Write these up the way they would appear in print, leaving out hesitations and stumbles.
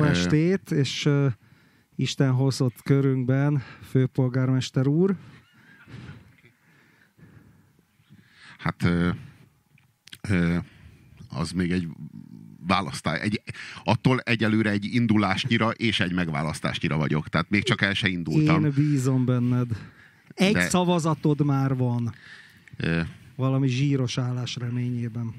Jó estét, és Isten hozott körünkben, főpolgármester úr. Hát az még egy választás. Attól egyelőre egy indulásnyira és egy megválasztásnyira vagyok. Tehát még csak el se indultam. Én bízom benned. Egy szavazatod már van. Valami zsíros állás reményében.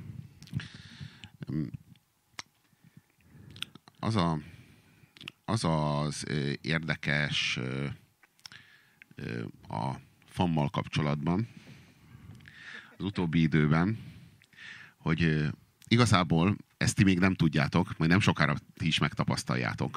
Az érdekes a FAM-mal kapcsolatban az utóbbi időben, hogy igazából ezt ti még nem tudjátok, majd nem sokára ti is megtapasztaljátok.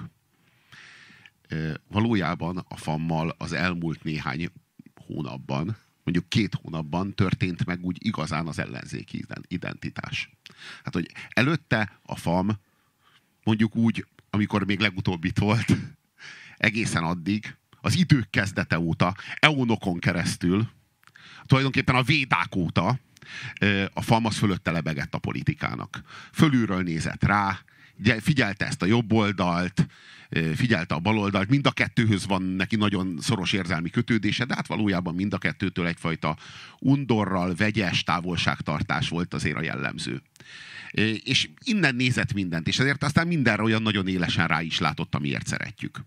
Valójában a FAM-mal az elmúlt néhány hónapban, mondjuk 2 hónapban történt meg úgy igazán az ellenzéki identitás. Hát, hogy előtte a FAM, mondjuk úgy, amikor még legutóbb itt volt, egészen addig, az idők kezdete óta, eonokon keresztül, tulajdonképpen a védák óta a FAM az fölötte lebegett a politikának. Fölülről nézett rá, figyelte ezt a jobb oldalt, figyelte a bal oldalt, mind a kettőhöz van neki nagyon szoros érzelmi kötődése, de hát valójában mind a kettőtől egyfajta undorral, vegyes távolságtartás volt azért a jellemző. És innen nézett mindent, és ezért aztán mindenre olyan nagyon élesen rá is látott, amiért szeretjük.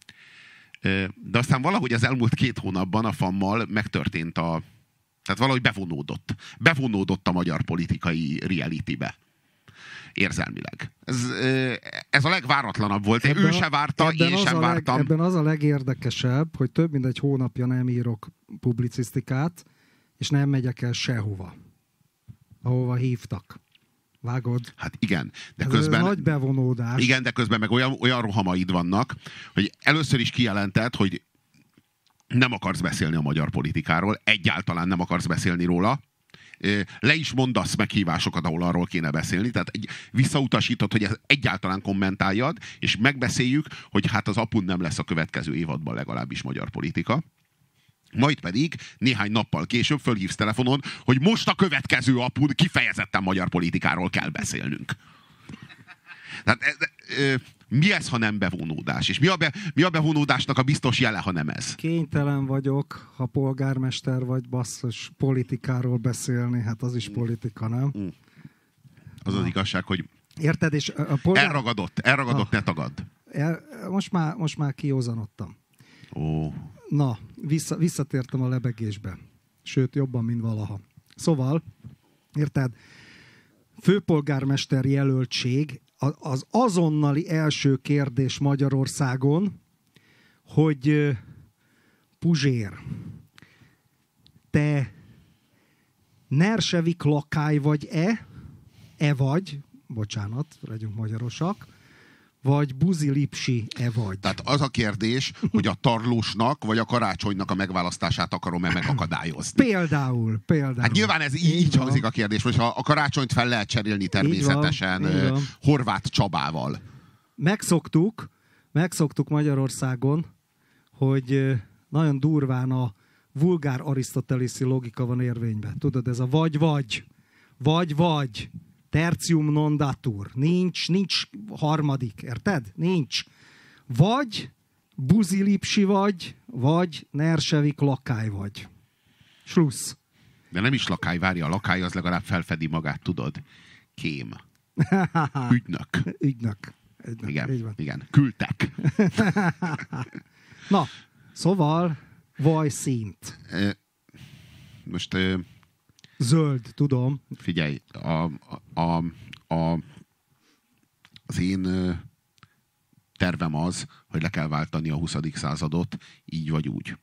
De aztán valahogy az elmúlt 2 hónapban a FAM-mal megtörtént tehát valahogy bevonódott a magyar politikai realitybe. Érzelmileg. Ez a legváratlanabb volt. Ő se várta, én sem vártam. Ebben az a legérdekesebb, hogy több mint 1 hónapja nem írok publicisztikát, és nem megyek el sehova, ahova hívtak. Vágod? Hát igen, de közben... Ez nagy bevonódás. Igen, de közben meg olyan rohamaid vannak, hogy először is kijelentett, hogy nem akarsz beszélni a magyar politikáról, egyáltalán nem akarsz beszélni róla. Le is mondasz meghívásokat, ahol arról kéne beszélni, tehát visszautasítod, hogy ezt egyáltalán kommentáljad, és megbeszéljük, hogy hát az apun nem lesz a következő évadban legalábbis magyar politika. Majd pedig néhány nappal később fölhívsz telefonon, hogy most a következő apun kifejezetten magyar politikáról kell beszélnünk. Tehát, mi ez, ha nem bevonódás? És mi a bevonódásnak a biztos jele, ha nem ez? Kénytelen vagyok, ha polgármester vagy, basszus, politikáról beszélni, hát az is politika, nem? Az az igazság, hogy érted, és a elragadott, ne tagadd. Most már kiózanodtam. Na, visszatértem a lebegésbe. Sőt, jobban, mint valaha. Szóval, érted, főpolgármester jelöltség, az azonnali első kérdés Magyarországon, hogy Puzsér, te nersevik lakály vagy-e? Vagy, bocsánat, legyünk magyarosak, vagy buzilipsi-e vagy? Tehát az a kérdés, hogy a Tarlósnak vagy a Karácsonynak a megválasztását akarom-e megakadályozni. Például. Hát nyilván ez így hangzik a kérdés, hogy ha a Karácsonyt fel lehet cserélni természetesen így van. Horváth Csabával. Megszoktuk Magyarországon, hogy nagyon durván a vulgár arisztotelészi logika van érvényben. Tudod, ez a vagy. Tertium non datur. Nincs harmadik, érted? Nincs. Vagy buzilipsi vagy nersevik lakály vagy. Slussz. De nem is lakály, várja, a lakály az legalább felfedi magát, tudod. Kém. Ügynök. Igen. Küldtek. Na, szóval vajszínt. Most... Zöld, tudom. Figyelj, az én tervem az, hogy le kell váltani a 20. századot, így vagy úgy.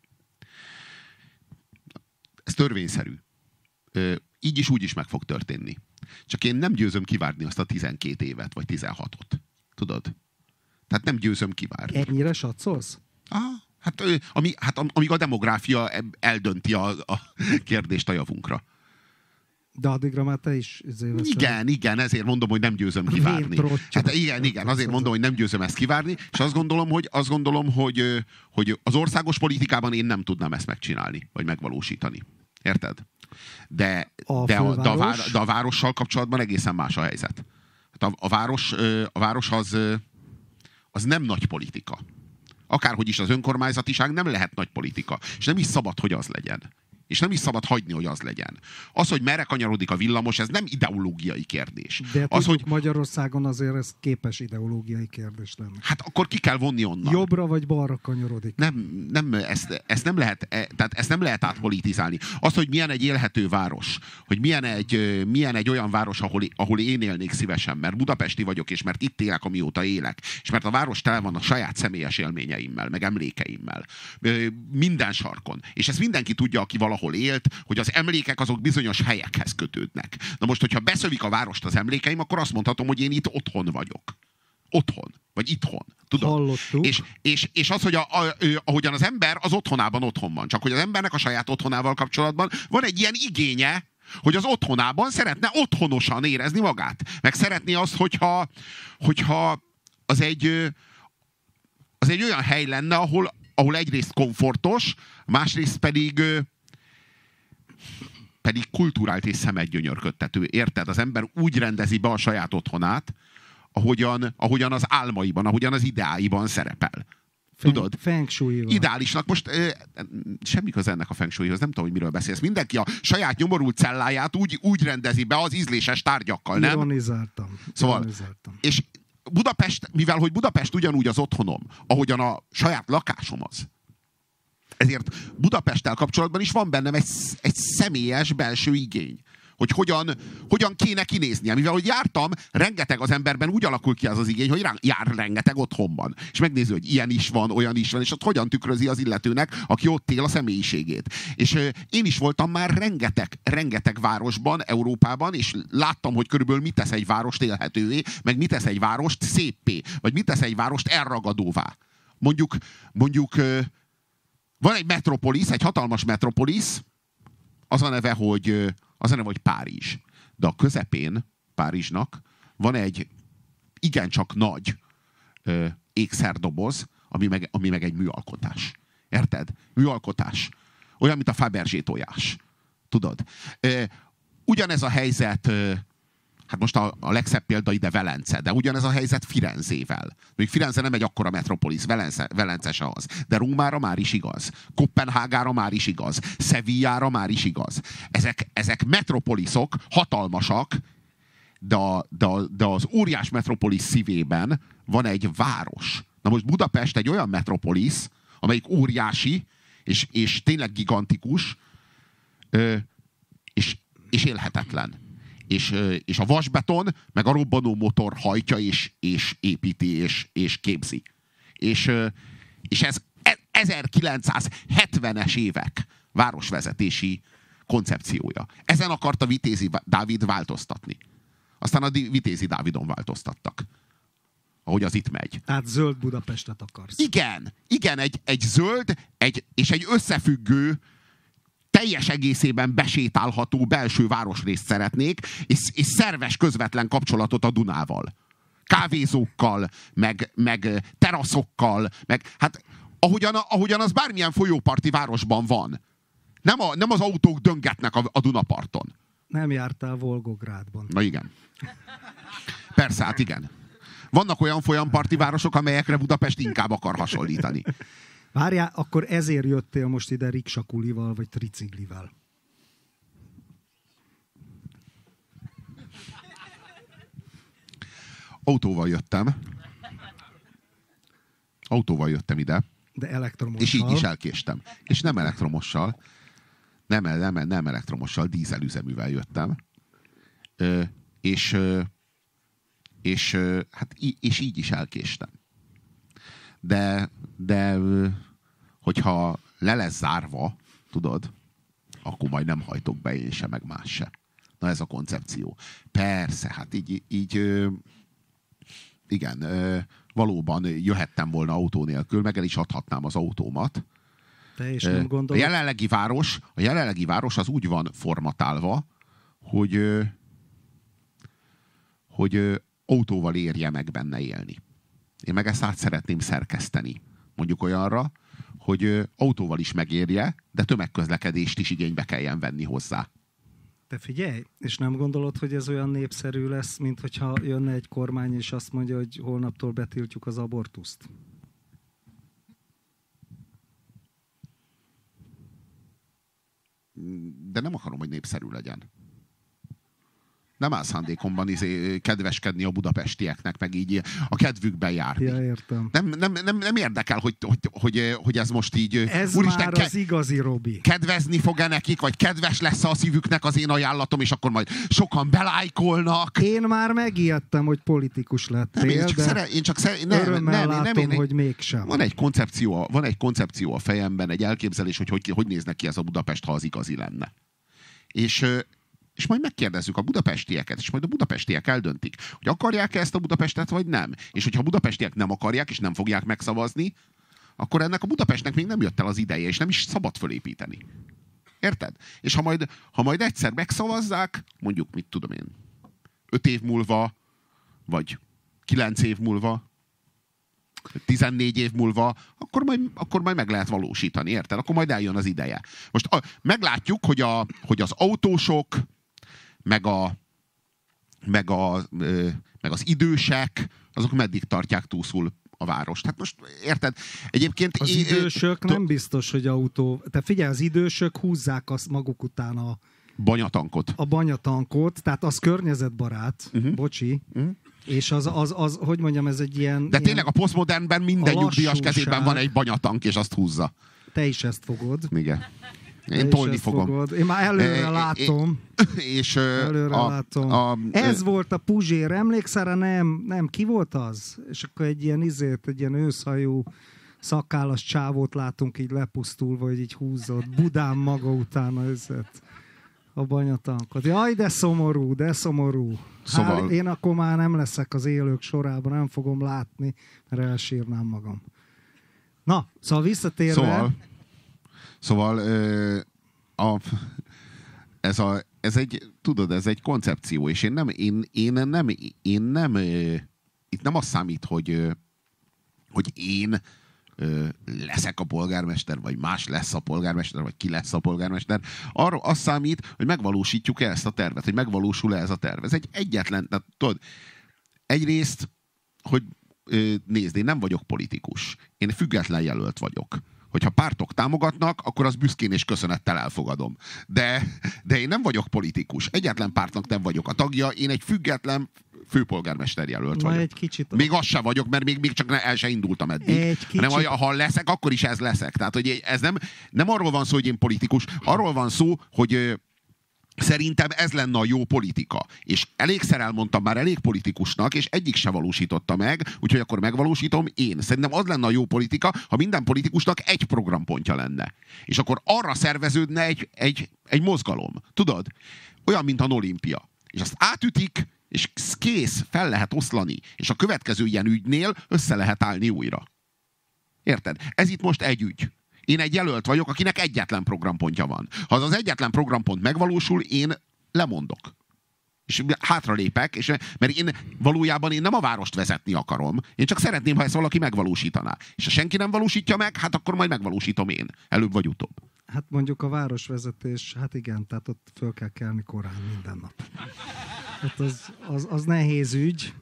Ez törvényszerű. Így is úgy is meg fog történni. Csak én nem győzöm kivárni azt a 12 évet, vagy 16-ot. Tudod? Tehát nem győzöm kivárni. Ennyire satszolsz? Amíg a demográfia eldönti a kérdést a javunkra. De addigra már te is Igen, ezért mondom, hogy nem győzöm kivárni. Hát igen, azért mondom, hogy nem győzöm ezt kivárni, és azt gondolom, hogy az országos politikában én nem tudnám ezt megcsinálni, vagy megvalósítani. Érted? De a várossal kapcsolatban egészen más a helyzet. Hát a város az nem nagy politika. Akárhogy is az önkormányzatiság nem lehet nagy politika. És nem is szabad, hogy az legyen. És nem is szabad hagyni, hogy az legyen. Az, hogy merre kanyarodik a villamos, ez nem ideológiai kérdés. De az, hogy Magyarországon azért ez képes ideológiai kérdés lenni. Hát akkor ki kell vonni onnan. Jobbra vagy balra kanyarodik. Nem, ezt nem lehet, tehát ezt nem lehet átpolitizálni. Az, hogy milyen egy élhető város, hogy milyen egy olyan város, ahol én élnék szívesen, mert budapesti vagyok, és mert itt élek, amióta élek, és mert a város tele van a saját személyes élményeimmel, meg emlékeimmel. Minden sarkon. És ezt mindenki tudja, aki valahol élt, hogy az emlékek azok bizonyos helyekhez kötődnek. Na most, hogyha beszövik a várost az emlékeim, akkor azt mondhatom, hogy én itt otthon vagyok. Otthon. Vagy itthon. Tudod? Hallottuk. És az, hogy ahogyan az ember az otthonában otthon van. Csak hogy az embernek a saját otthonával kapcsolatban van egy ilyen igénye, hogy az otthonában szeretne otthonosan érezni magát. Meg szeretné azt, hogyha az egy olyan hely lenne, ahol egyrészt komfortos, másrészt pedig kulturált és szemedgyönyörködtető. Érted? Az ember úgy rendezi be a saját otthonát, ahogyan az álmaiban, ahogyan az ideáiban szerepel. Tudod? Feng shui-val. Ideálisnak most semmi köze ennek a feng shuihoz, nem tudom, hogy miről beszélsz. Mindenki a saját nyomorult celláját úgy rendezi be az ízléses tárgyakkal, nem? Ironizáltam. Szóval, és Budapest, mivel hogy Budapest ugyanúgy az otthonom, ahogyan a saját lakásom az, ezért Budapesttel kapcsolatban is van bennem egy személyes belső igény, hogy hogyan kéne kinéznie. Mivel hogy jártam, rengeteg az emberben úgy alakul ki az igény, hogy jár rengeteg otthonban. És megnézi, hogy ilyen is van, olyan is van, és ott hogyan tükrözi az illetőnek, aki ott él, a személyiségét. És én is voltam már rengeteg városban, Európában, és láttam, hogy körülbelül mit tesz egy várost élhetővé, meg mit tesz egy várost széppé, vagy mit tesz egy várost elragadóvá. Mondjuk van egy metropolisz, egy hatalmas metropolisz, az a neve, hogy Párizs. De a közepén Párizsnak van egy igencsak nagy ékszerdoboz, ami meg egy műalkotás. Érted? Műalkotás. Olyan, mint a Fabergé tojás. Tudod? Ugyanez a helyzet, hát most a legszebb példa ide Velence, de ugyanez a helyzet Firenzével. Még Firenze nem egy akkora metropolisz, Velence se az. De Rómára már is igaz. Koppenhágára már is igaz. Sevillára már is igaz. Ezek metropoliszok, hatalmasak, de az óriás metropolisz szívében van egy város. Na most Budapest egy olyan metropolisz, amelyik óriási, és tényleg gigantikus, és élhetetlen. És a vasbeton, meg a robbanó motor hajtja, és építi, és képzi. És ez 1970-es évek városvezetési koncepciója. Ezen akarta Vitézi Dávid változtatni. Aztán a Vitézi Dávidon változtattak. Ahogy az itt megy. Tehát zöld Budapestet akarsz. Igen, egy zöld, és egy összefüggő, teljes egészében besétálható belső városrészt szeretnék, és szerves közvetlen kapcsolatot a Dunával. Kávézókkal, meg teraszokkal, meg hát ahogyan az bármilyen folyóparti városban van. Nem az autók döngetnek a Dunaparton. Nem jártál Volgográdban. Na igen. Persze, hát igen. Vannak olyan folyamparti városok, amelyekre Budapest inkább akar hasonlítani. Várjál, akkor ezért jöttél most ide riksakulival, vagy triciglivel? Autóval jöttem ide. De elektromossal. És így is elkéstem. És nem elektromossal. Nem elektromossal, dízelüzeművel jöttem. És így is elkéstem. De hogyha le lesz zárva, tudod, akkor majd nem hajtok be én se, meg más se. Na ez a koncepció. Persze, hát így igen, valóban jöhettem volna autó nélkül, meg el is adhatnám az autómat. Te is nem gondolod? A jelenlegi város az úgy van formatálva, hogy autóval érje meg benne élni. Én meg ezt át szeretném szerkeszteni. Mondjuk olyanra, hogy autóval is megérje, de tömegközlekedést is igénybe kelljen venni hozzá. Te figyelj, és nem gondolod, hogy ez olyan népszerű lesz, mint hogyha jönne egy kormány, és azt mondja, hogy holnaptól betiltjuk az abortuszt? De nem akarom, hogy népszerű legyen. Nem áll szándékomban kedveskedni a budapestieknek, meg így a kedvükben járni. Ja, értem. Nem érdekel, hogy ez most így... Ez úristen, már az igazi Robi. Kedvezni fog-e nekik, vagy kedves lesz a szívüknek az én ajánlatom, és akkor majd sokan belájkolnak. Én már megijedtem, hogy politikus lettél, örömmel látom, hogy mégsem. Van egy koncepció a fejemben, egy elképzelés, hogy néznek ki ez a Budapest, ha az igazi lenne. És majd megkérdezzük a budapestieket, és majd a budapestiek eldöntik, hogy akarják-e ezt a Budapestet, vagy nem. És hogyha a budapestiek nem akarják, és nem fogják megszavazni, akkor ennek a Budapestnek még nem jött el az ideje, és nem is szabad fölépíteni. Érted? És ha majd egyszer megszavazzák, mondjuk, mit tudom én, 5 év múlva, vagy 9 év múlva, 14 év múlva, akkor majd meg lehet valósítani, érted? Akkor majd eljön az ideje. Most meglátjuk, hogy az autósok, meg az idősek, azok meddig tartják túlszul a várost. Hát most érted? Egyébként... Az idősök nem biztos, hogy autó... Te figyelj, az idősök húzzák azt maguk után a banyatankot, tehát az környezetbarát, bocsi, és az, hogy mondjam, ez egy ilyen... De tényleg a posztmodernben minden nyugdíjas kezében van egy banyatank, és azt húzza. Te is ezt fogod. Igen. Én tolni fogom. Én már előre látom. Ez volt a Puzsér, emlékszel, nem, ki volt az? És akkor egy ilyen őszhajú szakállas csávót látunk így lepusztulva, hogy így húzott Budán maga utána ezért a banyatankot. Jaj, de szomorú, de szomorú. Szóval... én akkor már nem leszek az élők sorában, nem fogom látni, mert elsírnám magam. Na, szóval visszatérve... Szóval ez egy koncepció, és én nem itt nem az számít, hogy én leszek a polgármester, vagy más lesz a polgármester, vagy ki lesz a polgármester. Arról az számít, hogy megvalósítjuk-e ezt a tervet, hogy megvalósul-e ez a terv. Ez egy egyetlen, tudod, egyrészt, hogy nézd, én nem vagyok politikus. Én független jelölt vagyok. Hogyha pártok támogatnak, akkor az büszkén és köszönettel elfogadom. De én nem vagyok politikus. Egyetlen pártnak nem vagyok a tagja. Én egy független főpolgármester jelölt vagyok. Egy kicsit... Még az sem vagyok, mert még csak el se indultam eddig. Hanem ha leszek, akkor is ez leszek. Tehát, hogy ez nem arról van szó, hogy én politikus. Arról van szó, hogy szerintem ez lenne a jó politika. És elégszer elmondtam már elég politikusnak, és egyik se valósította meg, úgyhogy akkor megvalósítom én. Szerintem az lenne a jó politika, ha minden politikusnak egy programpontja lenne. És akkor arra szerveződne egy mozgalom. Tudod? Olyan, mint a olimpia. És azt átütik, és kész, fel lehet oszlani. És a következő ilyen ügynél össze lehet állni újra. Érted? Ez itt most egy ügy. Én egy jelölt vagyok, akinek egyetlen programpontja van. Ha az egyetlen programpont megvalósul, én lemondok. És hátralépek, mert én valójában nem a várost vezetni akarom. Én csak szeretném, ha ezt valaki megvalósítaná. És ha senki nem valósítja meg, hát akkor majd megvalósítom én. Előbb vagy utóbb. Hát mondjuk a városvezetés, hát igen, tehát ott föl kell kelni korán minden nap. Hát az nehéz ügy.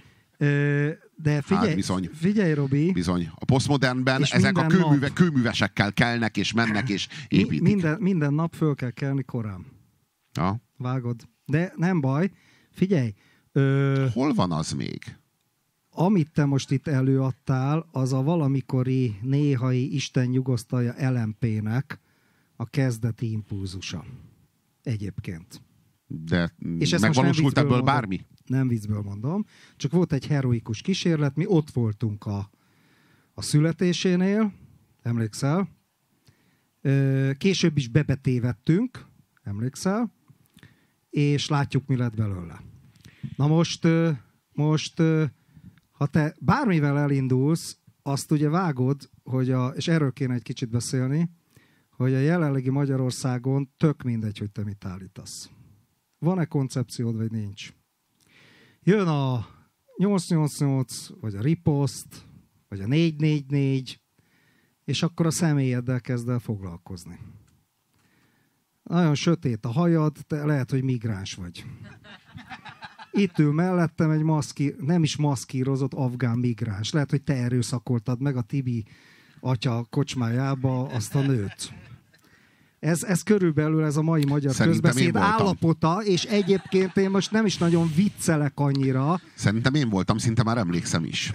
De figyelj, Robi. Bizony. A posztmodernben ezek a kőművesekkel kelnek, és mennek, és építik. Minden nap föl kell kelni korán. Ja. Vágod. De nem baj. Figyelj. Hol van az még? Amit te most itt előadtál, az a valamikori néhai Isten nyugosztalja LMP-nek a kezdeti impulzusa. Egyébként. De megvalósult ebből bármi? Nem viccből mondom. Csak volt egy heroikus kísérlet, mi ott voltunk a születésénél, emlékszel? Később is bebetévettünk, emlékszel? És látjuk, mi lett belőle. Na most ha te bármivel elindulsz, azt ugye vágod, és erről kéne egy kicsit beszélni, hogy a jelenlegi Magyarországon tök mindegy, hogy te mit állítasz. Van-e koncepciód, vagy nincs? Jön a 888, vagy a riposzt, vagy a 444, és akkor a személyeddel kezd el foglalkozni. nagyon sötét a hajad, te lehet, hogy migráns vagy. Itt ül mellettem egy nem is maszkírozott afgán migráns. Lehet, hogy te erőszakoltad meg a Tibi atya kocsmájába azt a nőt. Ez körülbelül ez a mai magyar közbeszéd állapota, és egyébként én most nem is nagyon viccelek annyira. Szerintem én voltam, szinte már emlékszem is.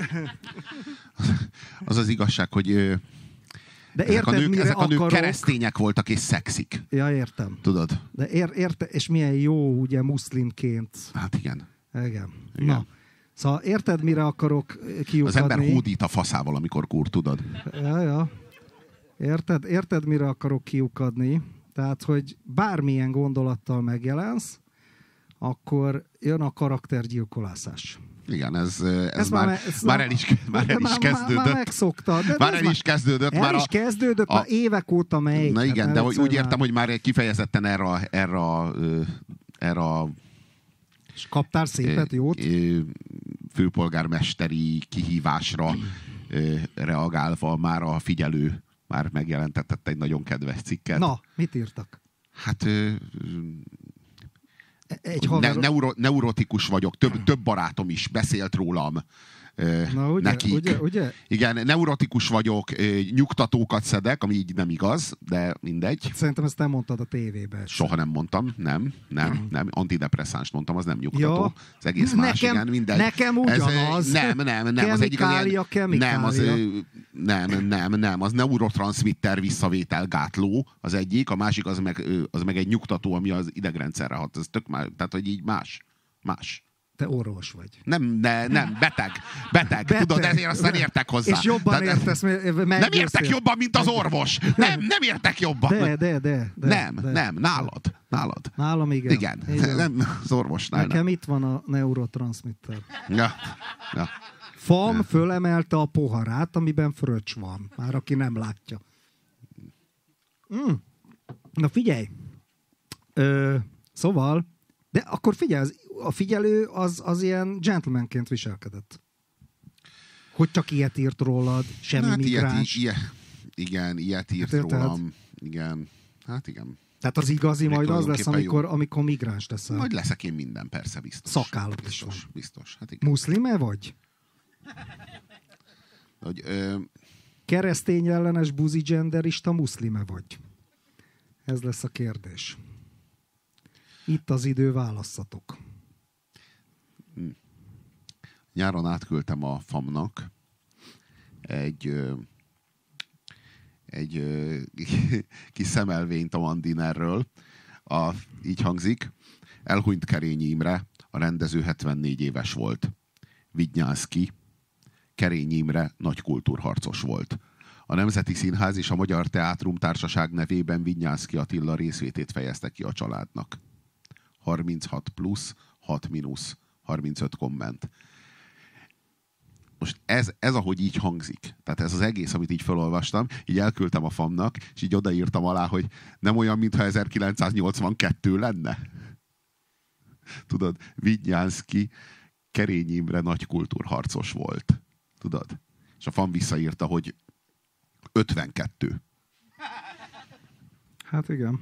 Az az igazság, hogy de érted, ezek a nők keresztények voltak és szexik. Ja, értem. Tudod? De és milyen jó, ugye, muszlimként. Hát igen. Igen. Na. Szóval érted, mire akarok kiukadni? Az ember hódít a faszával, amikor kur, tudod? Ja. Érted, mire akarok kiukadni? Tehát, hogy bármilyen gondolattal megjelensz, akkor jön a karaktergyilkolászás. Igen, ez már el is kezdődött. Már megszoktad. Már el is kezdődött. El is kezdődött, már évek óta megy. Na igen, de úgy értem, hogy már kifejezetten erre a és kaptál szépet, jót? Főpolgármesteri kihívásra reagálva már a figyelő már megjelentetett egy nagyon kedves cikket. Na, mit írtak? Hát neurotikus vagyok, több barátom is beszélt rólam. Na, ugye, nekik. Ugye? Igen, neurotikus vagyok, nyugtatókat szedek, ami így nem igaz, de mindegy. Szerintem ezt nem mondtad a tévében. Soha nem mondtam, nem. Antidepresszánst mondtam, az nem nyugtató. Ja. Az egész más, igen, mindegy. Nekem ugyanaz. Nem. Az egyik nem. Az neurotranszmitter visszavételgátló az egyik, a másik az meg egy nyugtató, ami az idegrendszerre hat. Ez tök más, tehát hogy így más. Te orvos vagy. Nem, beteg. Tudod, ezért aztán értek hozzá. És jobban értesz, nem értek jobban, mint az orvos. Nem értek jobban. De. Nem, nálad. Nálam igen. Igen, nem az orvosnál. Nekem itt van a neurotranszmitter. Ja. FAM fölemelte a poharát, amiben fröccs van. Már aki nem látja. Na figyelj. Szóval, de akkor figyelj, a figyelő az ilyen gentlemanként viselkedett. Hogy csak ilyet írt rólad, semmi migráns. Ilyet írt rólam. Igen. Hát igen. Tehát az igazi majd az lesz, amikor migráns leszel. Majd leszek én minden, persze, biztos. Szakállat is van. Biztos. Hát igen. Muszlime vagy? Hogy, keresztény ellenes buzi genderista muszlime vagy? Ez lesz a kérdés. Itt az idő, válasszatok. Nyáron átküldtem a FAM-nak egy kis szemelvényt a Mandinerről. Így hangzik: elhunyt Kerényi Imre, a rendező 74 éves volt. Vidnyánszky, Kerényi Imre nagy kultúrharcos volt. A Nemzeti Színház és a Magyar Teátrum Társaság nevében Vidnyánszky Attila részvétét fejezte ki a családnak. 36 plusz, 6 mínusz, 35 komment. Most ez ahogy így hangzik, tehát ez az egész, amit így felolvastam, így elküldtem a FAM-nak, és így odaírtam alá, hogy nem olyan, mintha 1982 lenne. Tudod, Vidnyánszky, Kerényi Imre nagy kultúrharcos volt. Tudod? És a FAM visszaírta, hogy 52. Hát igen.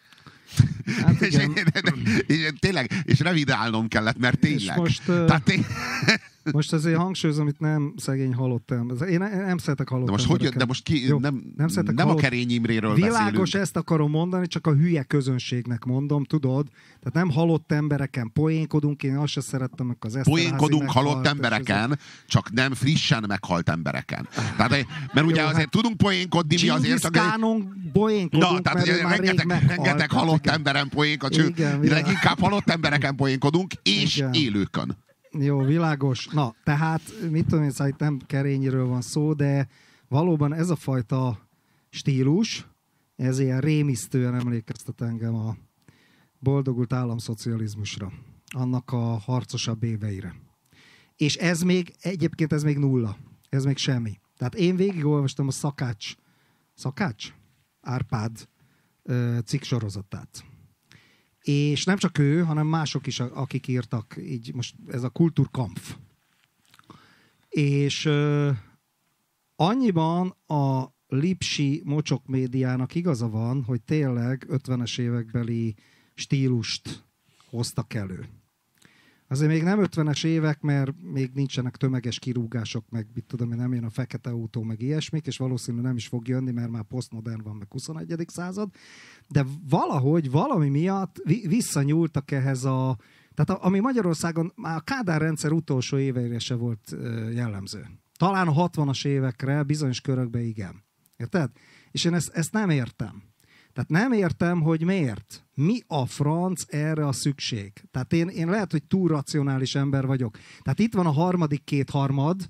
És tényleg, és revidálnom kellett, mert tényleg. Most azért hangsúlyozom, itt nem szegény halott ember. Én nem szeretek halott embereket. De most ki, jó, nem a Kerényi Imréről világos, beszélünk. ezt akarom mondani, csak a hülye közönségnek mondom, tudod? Tehát nem halott embereken poénkodunk, én azt se szerettem, amikor az Eszterházy poénkodunk halott embereken, csak nem frissen meghalt embereken. Tehát, mert ugye azért tudunk poénkodni, mi azért... Csingiszkánon poénkodunk, mert ő már rég meghalt. Rengeteg halott emberen poénkod, sőt, leginkább halott embereken poénkodunk, és élőkön. Jó, világos. Na, tehát, mit tudom én, szóval nem Kerényiről van szó, de valóban ez a fajta stílus, ez ilyen rémisztően emlékeztet engem a boldogult államszocializmusra, annak a harcosabb éveire. És ez még, egyébként ez még nulla. Ez még semmi. Tehát én végigolvastam a Szakács? Árpád cikksorozatát. És nem csak ő, hanem mások is, akik írtak, így most ez a Kulturkampf. És annyiban a lipsi mocsok médiának igaza van, hogy tényleg 50-es évekbeli stílust hoztak elő. Azért még nem 50-es évek, mert még nincsenek tömeges kirúgások, meg mit tudom én, nem jön a fekete autó, meg ilyesmik, és valószínűleg nem is fog jönni, mert már posztmodern van, meg 21. század. De valahogy, valami miatt visszanyúltak ehhez a... Tehát ami Magyarországon már a Kádár rendszer utolsó éveire se volt jellemző. Talán a 60-as évekre, bizonyos körökben igen. Érted? És én ezt nem értem. Tehát nem értem, hogy miért. Mi a franc erre a szükség? Tehát én lehet, hogy túl racionális ember vagyok. Tehát itt van a harmadik kétharmad,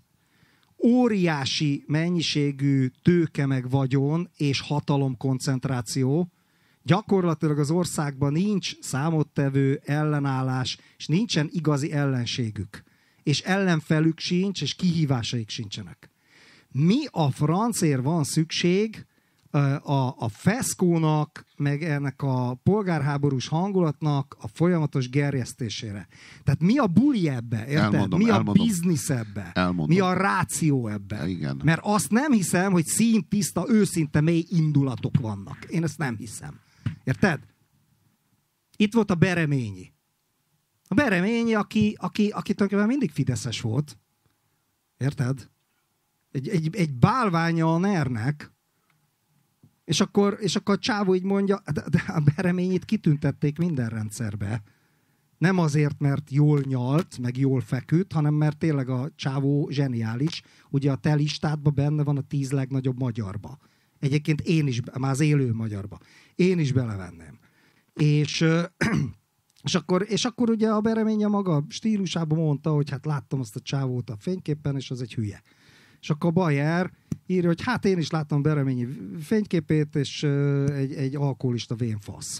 óriási mennyiségű tőke meg vagyon és hatalomkoncentráció. Gyakorlatilag az országban nincs számottevő ellenállás, és nincsen igazi ellenségük. És ellenfelük sincs, és kihívásaik sincsenek. Mi a francért van szükség a feszkónak, meg ennek a polgárháborús hangulatnak a folyamatos gerjesztésére? Tehát mi a buli ebbe? Érted? Mi a biznisz ebbe? Mi a ráció ebbe? Igen. Mert azt nem hiszem, hogy színtiszta, őszinte, mély indulatok vannak. Én ezt nem hiszem. Érted? Itt volt a Bereményi. A Bereményi, aki tulajdonképpen mindig fideszes volt. Érted? Egy bálványa a NER-nek, és akkor a csávó így mondja, de a Bereményit kitüntették minden rendszerbe. Nem azért, mert jól nyalt, meg jól feküdt, hanem mert tényleg a csávó zseniális. Ugye a te listádban benne van a 10 legnagyobb magyarba. Egyébként én is, már az élő magyarba. Én is belevenném. És akkor ugye a Bereménye maga stílusában mondta, hogy hát láttam azt a csávót a fényképen, és az egy hülye. És akkor Bayer írja, hogy hát én is láttam Bereményi fényképét, és egy alkoholista vénfasz.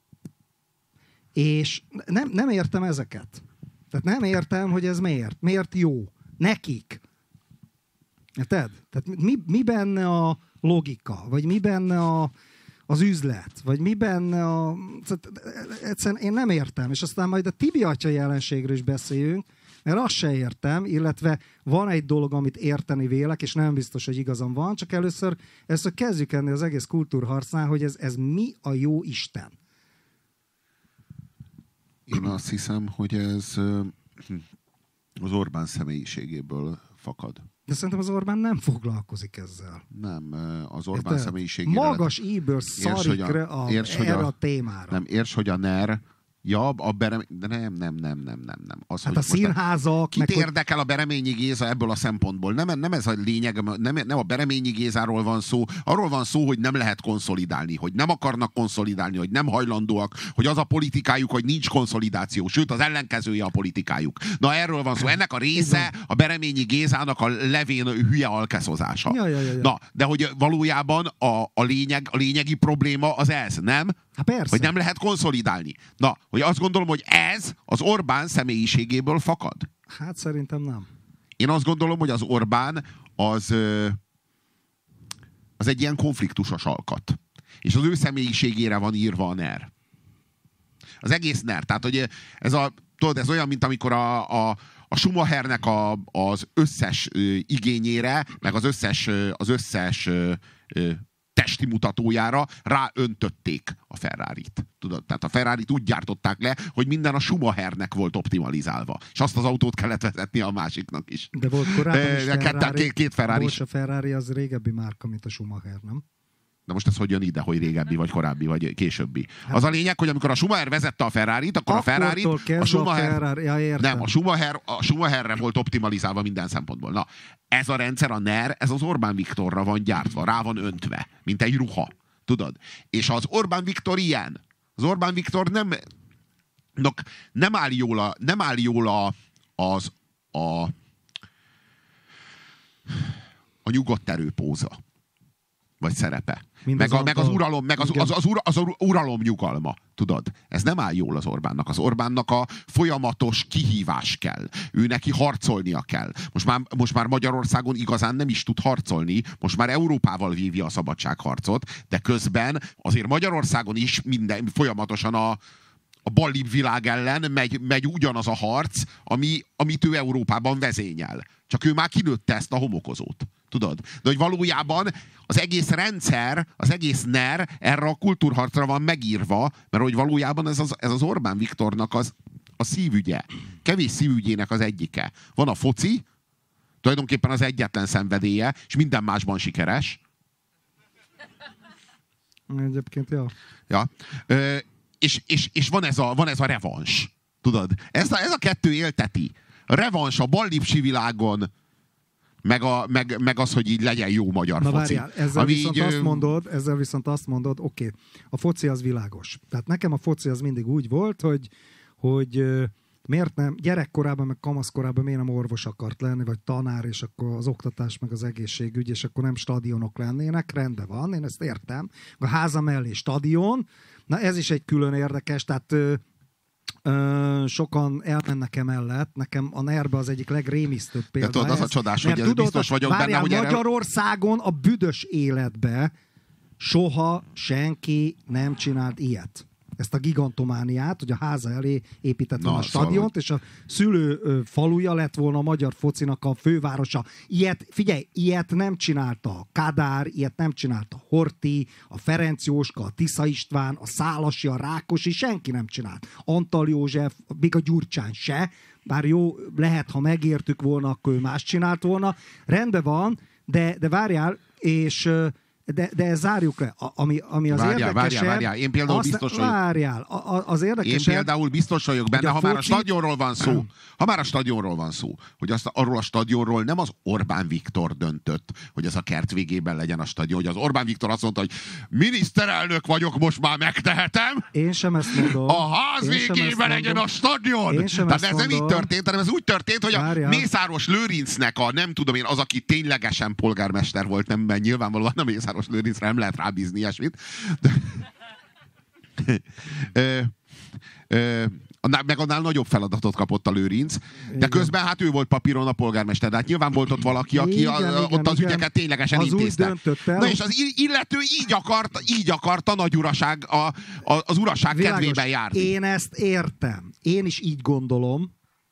És nem értem ezeket. Tehát nem értem, hogy ez miért. Miért jó? Nekik. Érted? Tehát mi benne a logika? Vagy mi benne az üzlet? Vagy mi benne a... Egyszerűen én nem értem. És aztán majd a Tibi atya jelenségről is beszéljünk, mert azt se értem, illetve van egy dolog, amit érteni vélek, és nem biztos, hogy igazam van, csak először kezdjük ennél az egész kultúrharcnál, hogy ez mi a jó Isten? Én azt hiszem, hogy ez az Orbán személyiségéből fakad. De szerintem az Orbán nem foglalkozik ezzel. Nem, az Orbán személyiségére... Magas íből szarik erre a témára. Nem, érts, hogy a NER... Ja, a de nem. Az, hát a színházak... Kit érdekel a Bereményi Géza ebből a szempontból? Nem ez a lényeg, nem a Bereményi Gézáról van szó, arról van szó, hogy nem lehet konszolidálni, hogy nem akarnak konszolidálni, hogy nem hajlandóak, hogy az a politikájuk, hogy nincs konszolidáció, sőt az ellenkezője a politikájuk. Na erről van szó. Ennek a része a Bereményi Gézának a levén hülye alkeszozása. Ja. Na, de hogy valójában a lényegi probléma az ez, nem? Hát persze. Hogy nem lehet konszolidálni. Na, hogy azt gondolom, hogy ez az Orbán személyiségéből fakad. Hát szerintem nem. Én azt gondolom, hogy az Orbán az egy ilyen konfliktusos alkat. És az ő személyiségére van írva a NER. Az egész NER. Tehát, hogy ez olyan, mint amikor a Schumachernek az összes igényére, meg az összes testi mutatójára ráöntötték a Ferrarit. Tudod? Tehát a Ferrarit úgy gyártották le, hogy minden a Schumachernek volt optimalizálva. És azt az autót kellett vezetni a másiknak is. De volt korábban is Ferrari. Két Ferrari. Most a Ferrari az régebbi márka, mint a Schumacher, nem? De most ez hogy jön ide, hogy régebbi, vagy korábbi, vagy későbbi? Hát, az a lényeg, hogy amikor a Schumacher vezette a Ferrarit, akkor a Ferrarit... A Schumacher, nem, a Schumacherre volt optimalizálva minden szempontból. Na, ez a rendszer, a NER, ez az Orbán Viktorra van gyártva, rá van öntve, mint egy ruha. Tudod? És az Orbán Viktor ilyen. Az Orbán Viktor nem áll jól a nyugodt erőpóza. Vagy szerepe. Meg az uralom nyugalma. Tudod? Ez nem áll jól az Orbánnak. Az Orbánnak a folyamatos kihívás kell. Ő neki harcolnia kell. Most már Magyarországon igazán nem is tud harcolni. Most már Európával vívja a szabadságharcot, de közben azért Magyarországon is folyamatosan a ballibb világ ellen megy ugyanaz a harc, amit ő Európában vezényel. Csak ő már kinőtte ezt a homokozót. Tudod? De hogy valójában az egész rendszer, az egész NER erre a kultúrharcra van megírva, mert hogy valójában ez az Orbán Viktornak a szívügye. Kevés szívügyének az egyike. Van a foci, tulajdonképpen az egyetlen szenvedélye, és minden másban sikeres. Egyébként, Ja. És van ez a revans. Tudod? Ez a kettő élteti. A revans a ballipsi világon, meg az, hogy így legyen jó magyar foci. Várjál, ezzel viszont azt mondod, oké, a foci az világos. Tehát nekem a foci az mindig úgy volt, hogy miért nem, gyerekkorában, meg kamaszkorában miért nem orvos akart lenni, vagy tanár, és akkor az oktatás, meg az egészségügy, és akkor nem stadionok lennének, rendben van, én ezt értem. A háza mellé stadion, na ez is egy külön érdekes, tehát sokan elmennek emellett. Nekem a NER-be az egyik legrémisztőbb példa. De tudod, az a csodás, hogy ez biztos vagyok benne, hogy Magyarországon a büdös életbe soha senki nem csinált ilyet. Ezt a gigantomániát, hogy a háza elé épített volna a stadiont, és a szülő faluja lett volna a magyar focinak a fővárosa. Ilyet nem csinálta a Kádár, ilyet nem csinálta a Horthy, a Ferenc Jóska, a Tisza István, a Szálasi, a Rákosi, senki nem csinált. Antal József, még a Gyurcsány se, bár jó, lehet, ha megértük volna, akkor ő más csinált volna. Rendben van, de várjál, és... De zárjuk le, ami az érdekesebb... Várjál. Én például biztos vagyok. Az érdekesebb... Én például biztos vagyok benne, ha már a stadionról van szó, hogy arról a stadionról nem az Orbán Viktor döntött, hogy ez a kert végében legyen a stadion, hogy az Orbán Viktor azt mondta, hogy miniszterelnök vagyok, most már megtehetem. Én sem ezt mondom. A ház végében legyen a stadion. Tehát ez nem így történt, hanem ez úgy történt, hogy a Mészáros Lőrincnek nem tudom én, az, aki ténylegesen polgármester volt, nem, mert nyilvánvalóan a Mészáros Lőrincre nem lehet rábízni ilyesmit. Meg annál nagyobb feladatot kapott a Lőrinc, de közben hát ő volt papíron a polgármester, de hát nyilván volt ott valaki, aki ott az ügyeket ténylegesen intézte. Na és az illető így akarta nagy uraság, az uraság kedvében járni. Én ezt értem. Én is így gondolom,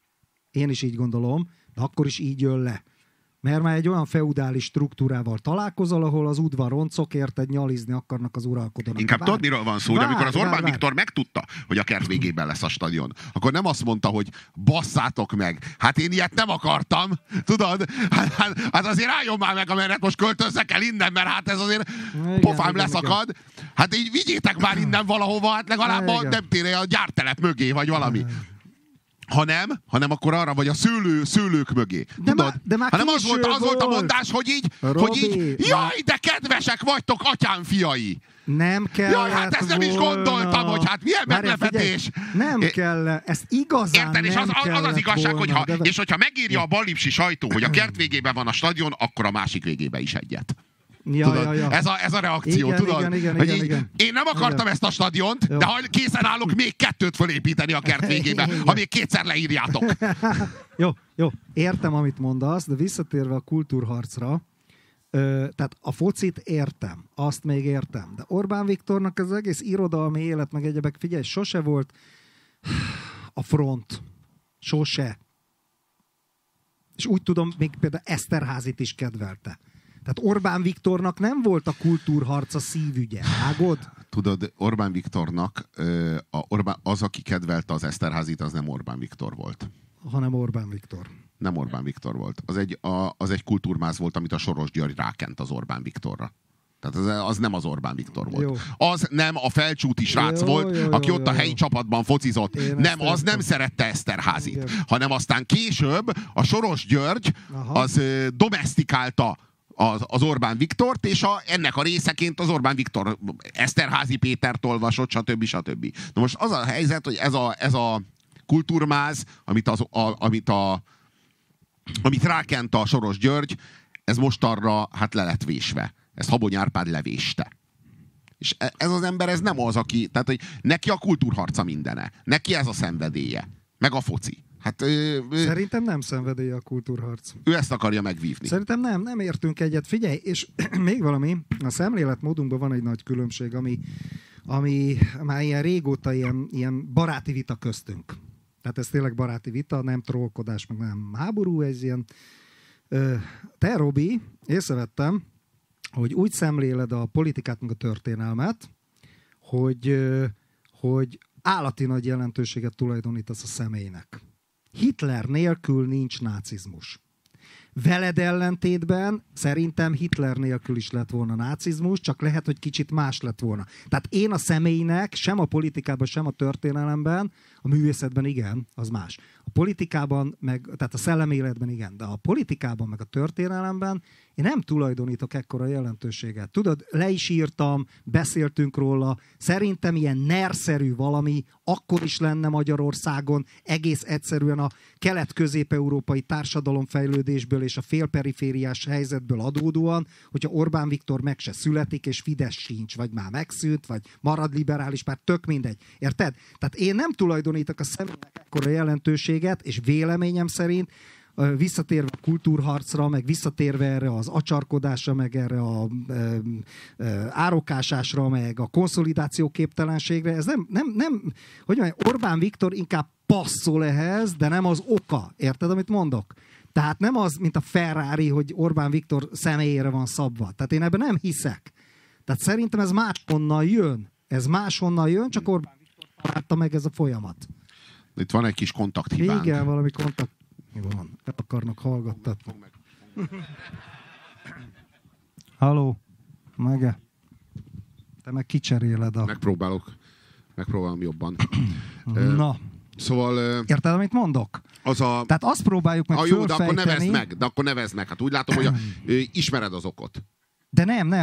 de akkor is így jön le. Mert már egy olyan feudális struktúrával találkozol, ahol az udvaroncok érted nyalizni akarnak az uralkodónak. Inkább tudod, miről van szó, hogy amikor az Orbán Viktor megtudta, hogy a kert végében lesz a stadion, akkor nem azt mondta, hogy basszátok meg. Hát én ilyet nem akartam, tudod? Hát azért álljon már meg, amelyet most költözzek el innen, mert hát ez azért pofám leszakad. Hát így vigyétek már innen valahova, hát legalább nem tényleg a gyártelep mögé, vagy valami. Hanem akkor arra vagy a szőlők mögé. Tudod? Hanem az volt a mondás, hogy így, jaj, de kedvesek vagytok, atyám fiai. Nem kell. Jaj, hát ezt nem is gondoltam, hogy hát milyen meglepetés. Nem kell, ezt igazán érted, és az igazság, hogyha megírja a ballipsi sajtó, hogy a kert végében van a stadion, akkor a másik végében is egyet. Ja. Ez a reakció, igen, tudod? Igen. Én nem akartam ezt a stadiont, de ha készen állok még 2 fölépíteni a kert végébe, ha még 2-szer leírjátok. Jó, értem, amit mondasz, de visszatérve a kultúrharcra, tehát a focit értem, azt még értem, de Orbán Viktornak az egész irodalmi élet, meg egyebek, figyelj, sose volt a front. Sose. És úgy tudom, még például Eszterházit is kedvelte. Tehát Orbán Viktornak nem volt a kultúrharca szívügye. Vágod? Tudod, Orbán Viktornak az, aki kedvelte az Eszterházit, az nem Orbán Viktor volt. Hanem Orbán Viktor. Nem Orbán Viktor volt. Az egy kultúrmáz volt, amit a Soros György rákent az Orbán Viktorra. Tehát az nem az Orbán Viktor volt. Jó. Az nem a felcsúti srác volt, aki ott a helyi csapatban focizott. Nem szerette Eszterházit. Igen. Hanem aztán később a Soros György az domesztikálta az Orbán Viktort, és ennek a részeként az Orbán Viktor Eszterházi Pétert olvasott, stb. Na most az a helyzet, hogy ez a kultúrmáz, amit rákent a Soros György, ez most arra hát le lett vésve. Ezt Habony Árpád levéste. És ez az ember, ez nem az, aki... Tehát, hogy neki a kultúrharca mindene. Neki ez a szenvedélye. Meg a foci. Hát, szerintem nem szenvedélye a kultúrharc. Ő ezt akarja megvívni. Szerintem nem értünk egyet. Figyelj, és még valami, a szemléletmódunkban van egy nagy különbség, ami már ilyen régóta ilyen baráti vita köztünk. Tehát ez tényleg baráti vita, nem trollkodás, meg nem háború, ez ilyen Te, Robi, észrevettem, hogy úgy szemléled a politikát, meg a történelmet, hogy állati nagy jelentőséget tulajdonítasz a személynek. Hitler nélkül nincs nácizmus. Veled ellentétben szerintem Hitler nélkül is lett volna nácizmus, csak lehet, hogy kicsit más lett volna. Tehát én a személynek sem a politikában, sem a történelemben, a művészetben igen, az más. A politikában, tehát a szelleméletben igen, de a politikában, meg a történelemben én nem tulajdonítok ekkora jelentőséget. Tudod, le is írtam, beszéltünk róla, szerintem ilyen nerszerű valami akkor is lenne Magyarországon, egész egyszerűen a kelet-közép-európai társadalomfejlődésből és a félperifériás helyzetből adódóan, hogyha Orbán Viktor meg se születik, és Fidesz sincs, vagy már megszűnt, vagy marad liberális, már tök mindegy. Érted? Tehát én nem tulajdonítok a személynek ekkora jelentőséget, és véleményem szerint visszatérve a kultúrharcra, meg visszatérve erre az acsarkodásra, meg erre a árokásásra, meg a konszolidáció képtelenségre, ez nem hogy mondjam, Orbán Viktor inkább passzol ehhez, de nem az oka. Érted, amit mondok? Tehát nem az, mint a Ferrari, hogy Orbán Viktor személyére van szabva. Tehát én ebben nem hiszek. Tehát szerintem ez máshonnan jön. Ez máshonnan jön, csak Orbán Viktor találta meg ez a folyamat. Itt van egy kis kontakthibánk. Igen, valami kontakt. Van. El akarnak hallgattatni. Halló? Mege? Te meg kicseréled a... Megpróbálom jobban. Na. Szóval... Érted, amit mondok? Tehát azt próbáljuk meg jó, fölfejteni... de akkor nevezd meg. Hát úgy látom, hogy ismered az okot. De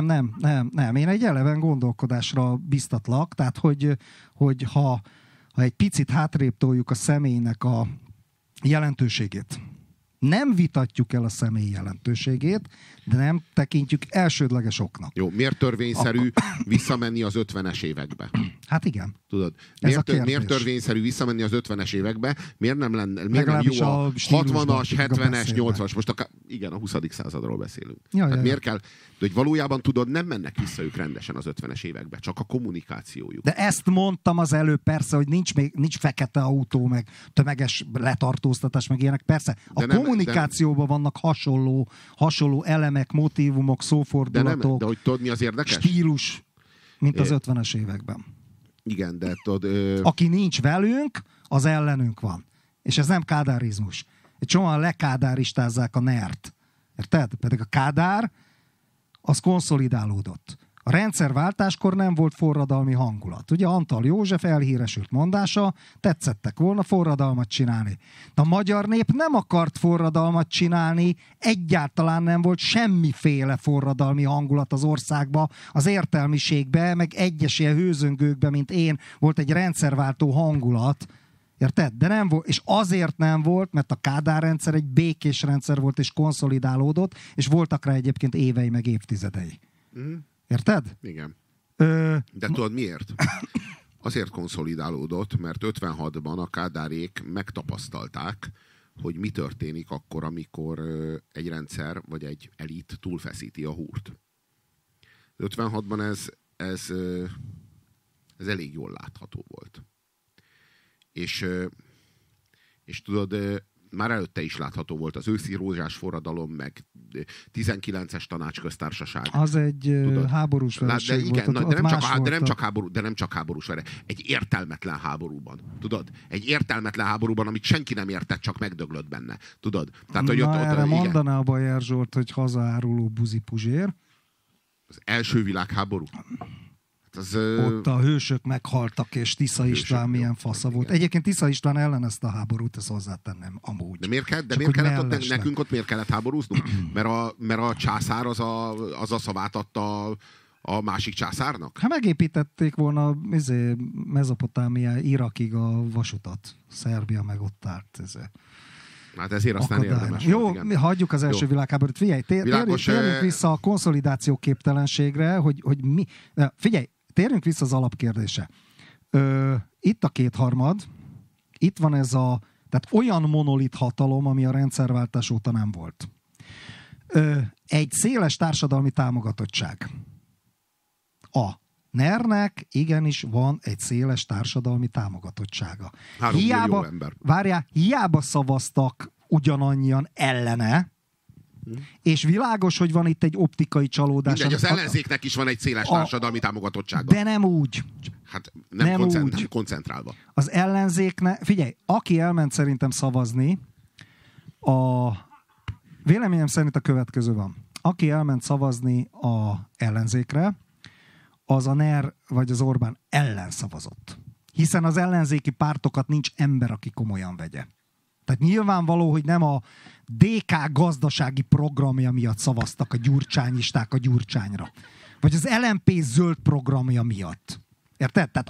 nem. Én egy eleven gondolkodásra biztatlak. Tehát, hogy ha egy picit hátrébb toljuk a személynek a jelentőségét. Nem vitatjuk el a személy jelentőségét, de nem tekintjük elsődleges oknak. Jó, miért törvényszerű visszamenni az 50-es évekbe? Hát igen. Tudod, miért törvényszerű visszamenni az 50-es évekbe? Miért nem jó a 60-as, 70-es, 80-as? Most igen, a 20. századról beszélünk. Miért kell? De hogy valójában tudod, nem mennek vissza ők rendesen az 50-es évekbe, csak a kommunikációjuk. De ezt mondtam az előbb, persze, hogy nincs fekete autó, meg tömeges letartóztatás, meg ilyenek. Persze, kommunikációban vannak hasonló elemek, motívumok, szófordulatok, de hogy tudod, mi az érdekes? Stílus, mint az 50-es években. Igen, de tudod... Aki nincs velünk, az ellenünk van. És ez nem kádárizmus. Egy csomóan lekádáristázzák a NER-t. Érted? Pedig a Kádár az konszolidálódott. A rendszerváltáskor nem volt forradalmi hangulat. Ugye Antal József elhíresült mondása, tetszettek volna forradalmat csinálni. De a magyar nép nem akart forradalmat csinálni, egyáltalán nem volt semmiféle forradalmi hangulat az országba, az értelmiségbe, meg egyes ilyen hőzöngőkbe, mint én, volt egy rendszerváltó hangulat. Érted? De nem volt, és azért nem volt, mert a Kádár rendszer egy békés rendszer volt, és konszolidálódott, és voltak rá egyébként évei, meg évtizedei. Érted? Igen. De tudod miért? Azért konszolidálódott, mert 56-ban a Kádárék megtapasztalták, hogy mi történik akkor, amikor egy rendszer vagy egy elit túlfeszíti a húrt. 56-ban ez elég jól látható volt. És tudod, már előtte is látható volt az őszi rózsás forradalom, meg 19-es tanácsköztársaság. Az egy háborús vereség volt. De nem csak háborús vereség. Egy értelmetlen háborúban. Tudod? Egy értelmetlen háborúban, amit senki nem értett, csak megdöglött benne. Tudod? Tehát, hogy erre mondaná a Bajer Zsolt, hogy hazaáruló buzipuzsér. Az első világháború. Ott a hősök meghaltak, és Tisza István milyen fasza volt. Igen. Egyébként Tisza István ellenezte a háborút, ezt hozzátennem amúgy. De miért kellett nekünk ott miért kellett háborúznunk? Mert a császár az a szavát adta a másik császárnak? Hát megépítették volna Mezopotámia, Irakig a vasutat. Szerbia meg ott állt. Hát ezért aztán érdemes. Jó, mi hagyjuk az első világháborút. Figyelj, térjünk vissza a konszolidáció képtelenségre, hogy mi... Figyelj, térjünk vissza az alapkérdése. Itt a kétharmad, itt van ez tehát olyan monolit hatalom, ami a rendszerváltás óta nem volt. Egy széles társadalmi támogatottság. A NER-nek igenis van egy széles társadalmi támogatottsága. 3 millió ember. Hiába szavaztak ugyanannyian ellene, És világos, hogy van itt egy optikai csalódás. Mindegy, az ellenzéknek is van egy széles társadalmi támogatottsága. De nem úgy. Hát nem úgy. Koncentrálva. Az ellenzéknek, figyelj, aki elment szerintem szavazni, véleményem szerint a következő van. Aki elment szavazni a ellenzékre, az a NER vagy az Orbán ellen szavazott. Hiszen az ellenzéki pártokat nincs ember, aki komolyan vegye. Tehát nyilvánvaló, hogy nem a DK gazdasági programja miatt szavaztak a gyurcsányisták a Gyurcsányra. Vagy az LMP zöld programja miatt. Érted? Tehát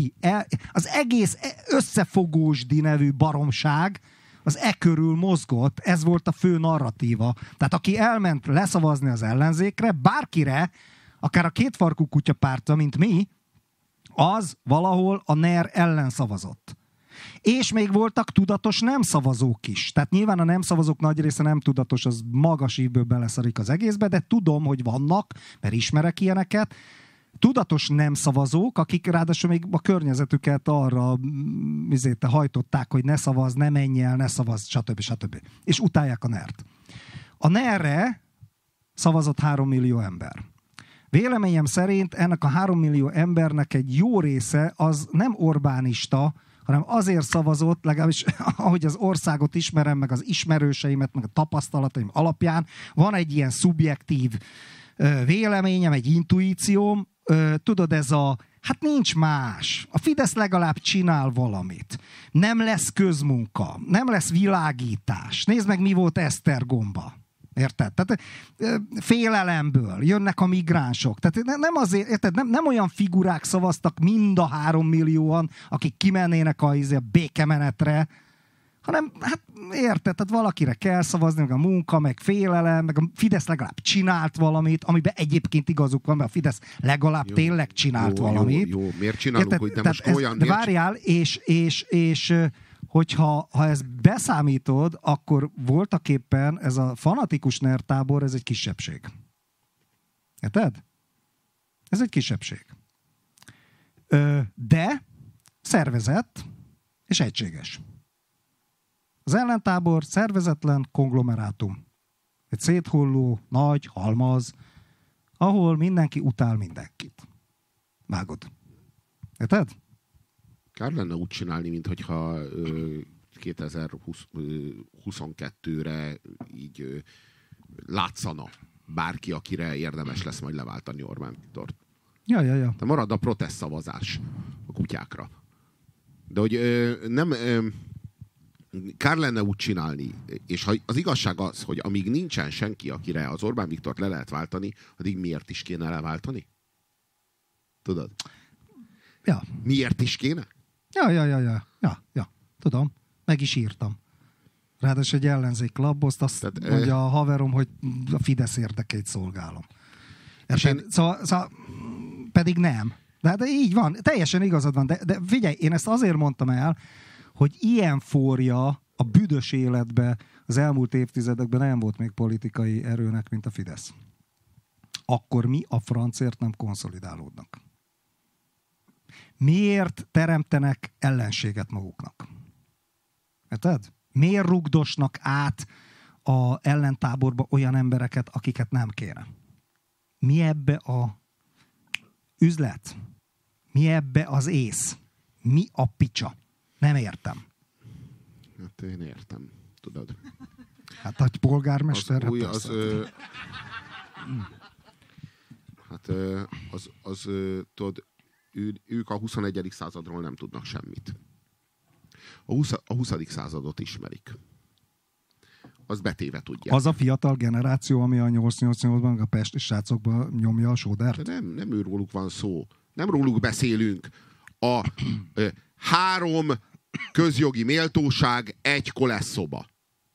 az egész összefogósdi nevű baromság az körül mozgott, ez volt a fő narratíva. Tehát aki elment leszavazni az ellenzékre, bárkire, akár a kétfarkú kutyapárta, mint mi, az valahol a NER ellen szavazott. És még voltak tudatos nem szavazók is. Tehát nyilván a nem szavazók nagy része nem tudatos, az magas ívből beleszarik az egészbe, de tudom, hogy vannak, mert ismerek ilyeneket, tudatos nem szavazók, akik ráadásul még a környezetüket arra hajtották, hogy ne szavaz, ne menj el, ne szavaz, stb. És utálják a NER-t. A NER-re szavazott 3 millió ember. Véleményem szerint ennek a 3 millió embernek egy jó része az nem Orbánista, hanem azért szavazott, legalábbis ahogy az országot ismerem, meg az ismerőseimet, meg a tapasztalataim alapján, van egy ilyen szubjektív véleményem, egy intuícióm, tudod, hát nincs más. A Fidesz legalább csinál valamit. Nem lesz közmunka, nem lesz világítás. Nézd meg, mi volt Esztergomba. Érted? Tehát félelemből jönnek a migránsok. Tehát nem azért, érted? Nem olyan figurák szavaztak mind a 3 millióan, akik kimennének a békemenetre, hanem, hát érted, tehát valakire kell szavazni, meg a munka, meg félelem, meg a Fidesz legalább csinált valamit, amiben egyébként igazuk van, mert a Fidesz legalább tényleg csinált valamit. Jó, miért csinálunk, érted? Hogy de most olyan... De várjál, és hogyha ez beszámítod, akkor voltaképpen ez a fanatikus NER tábor, ez egy kisebbség. Érted? Ez egy kisebbség. De szervezett és egységes. Az ellentábor szervezetlen konglomerátum. Egy széthulló, nagy halmaz, ahol mindenki utál mindenkit. Vágod. Érted? Kár lenne úgy csinálni, mintha 2022-re így látszana bárki, akire érdemes lesz majd leváltani Orbán Viktort. Ja. De marad a protest szavazás a kutyákra. De hogy nem... Kár lenne úgy csinálni, és ha az igazság az, hogy amíg nincsen senki, akire az Orbán Viktort le lehet váltani, addig miért is kéne leváltani? Tudod? Ja. Miért is kéne? Ja. Tudom. Meg is írtam. Ráadásul egy ellenzék labozt, azt mondja a haverom, hogy a Fidesz érdekeit szolgálom. Szóval pedig nem. De így van. Teljesen igazad van. De figyelj, én ezt azért mondtam el, hogy ilyen forja a büdös életbe az elmúlt évtizedekben nem volt még politikai erőnek, mint a Fidesz. Akkor mi a francért nem konszolidálódnak? Miért teremtenek ellenséget maguknak? Érted? Miért rugdosnak át a ellentáborba olyan embereket, akiket nem kéne? Mi ebbe a üzlet? Mi ebbe az ész? Mi a picsa? Nem értem. Hát én értem, tudod. Hát a polgármester... Tudod, ők a 21. századról nem tudnak semmit. A 20. századot ismerik. Az betéve tudják. Az a fiatal generáció, ami a 888-ban a pesti srácokban nyomja a sódert? De nem őróluk van szó. Nem róluk beszélünk. A 3 közjogi méltóság, 1 kolesszoba.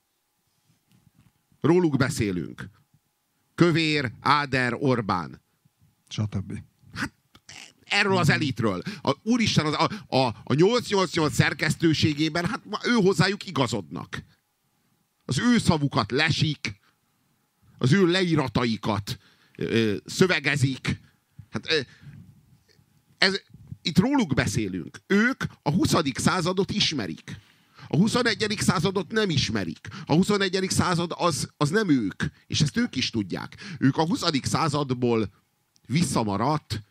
Róluk beszélünk. Kövér, Áder, Orbán. Stb. Hát erről az elitről. Úristen, a 888 szerkesztőségében, hát ő hozzájuk igazodnak. Az ő szavukat lesik, az ő leírataikat szövegezik. Hát itt róluk beszélünk. Ők a 20. századot ismerik. A 21. századot nem ismerik. A 21. század az nem ők. És ezt ők is tudják. Ők a 20. századból visszamaradt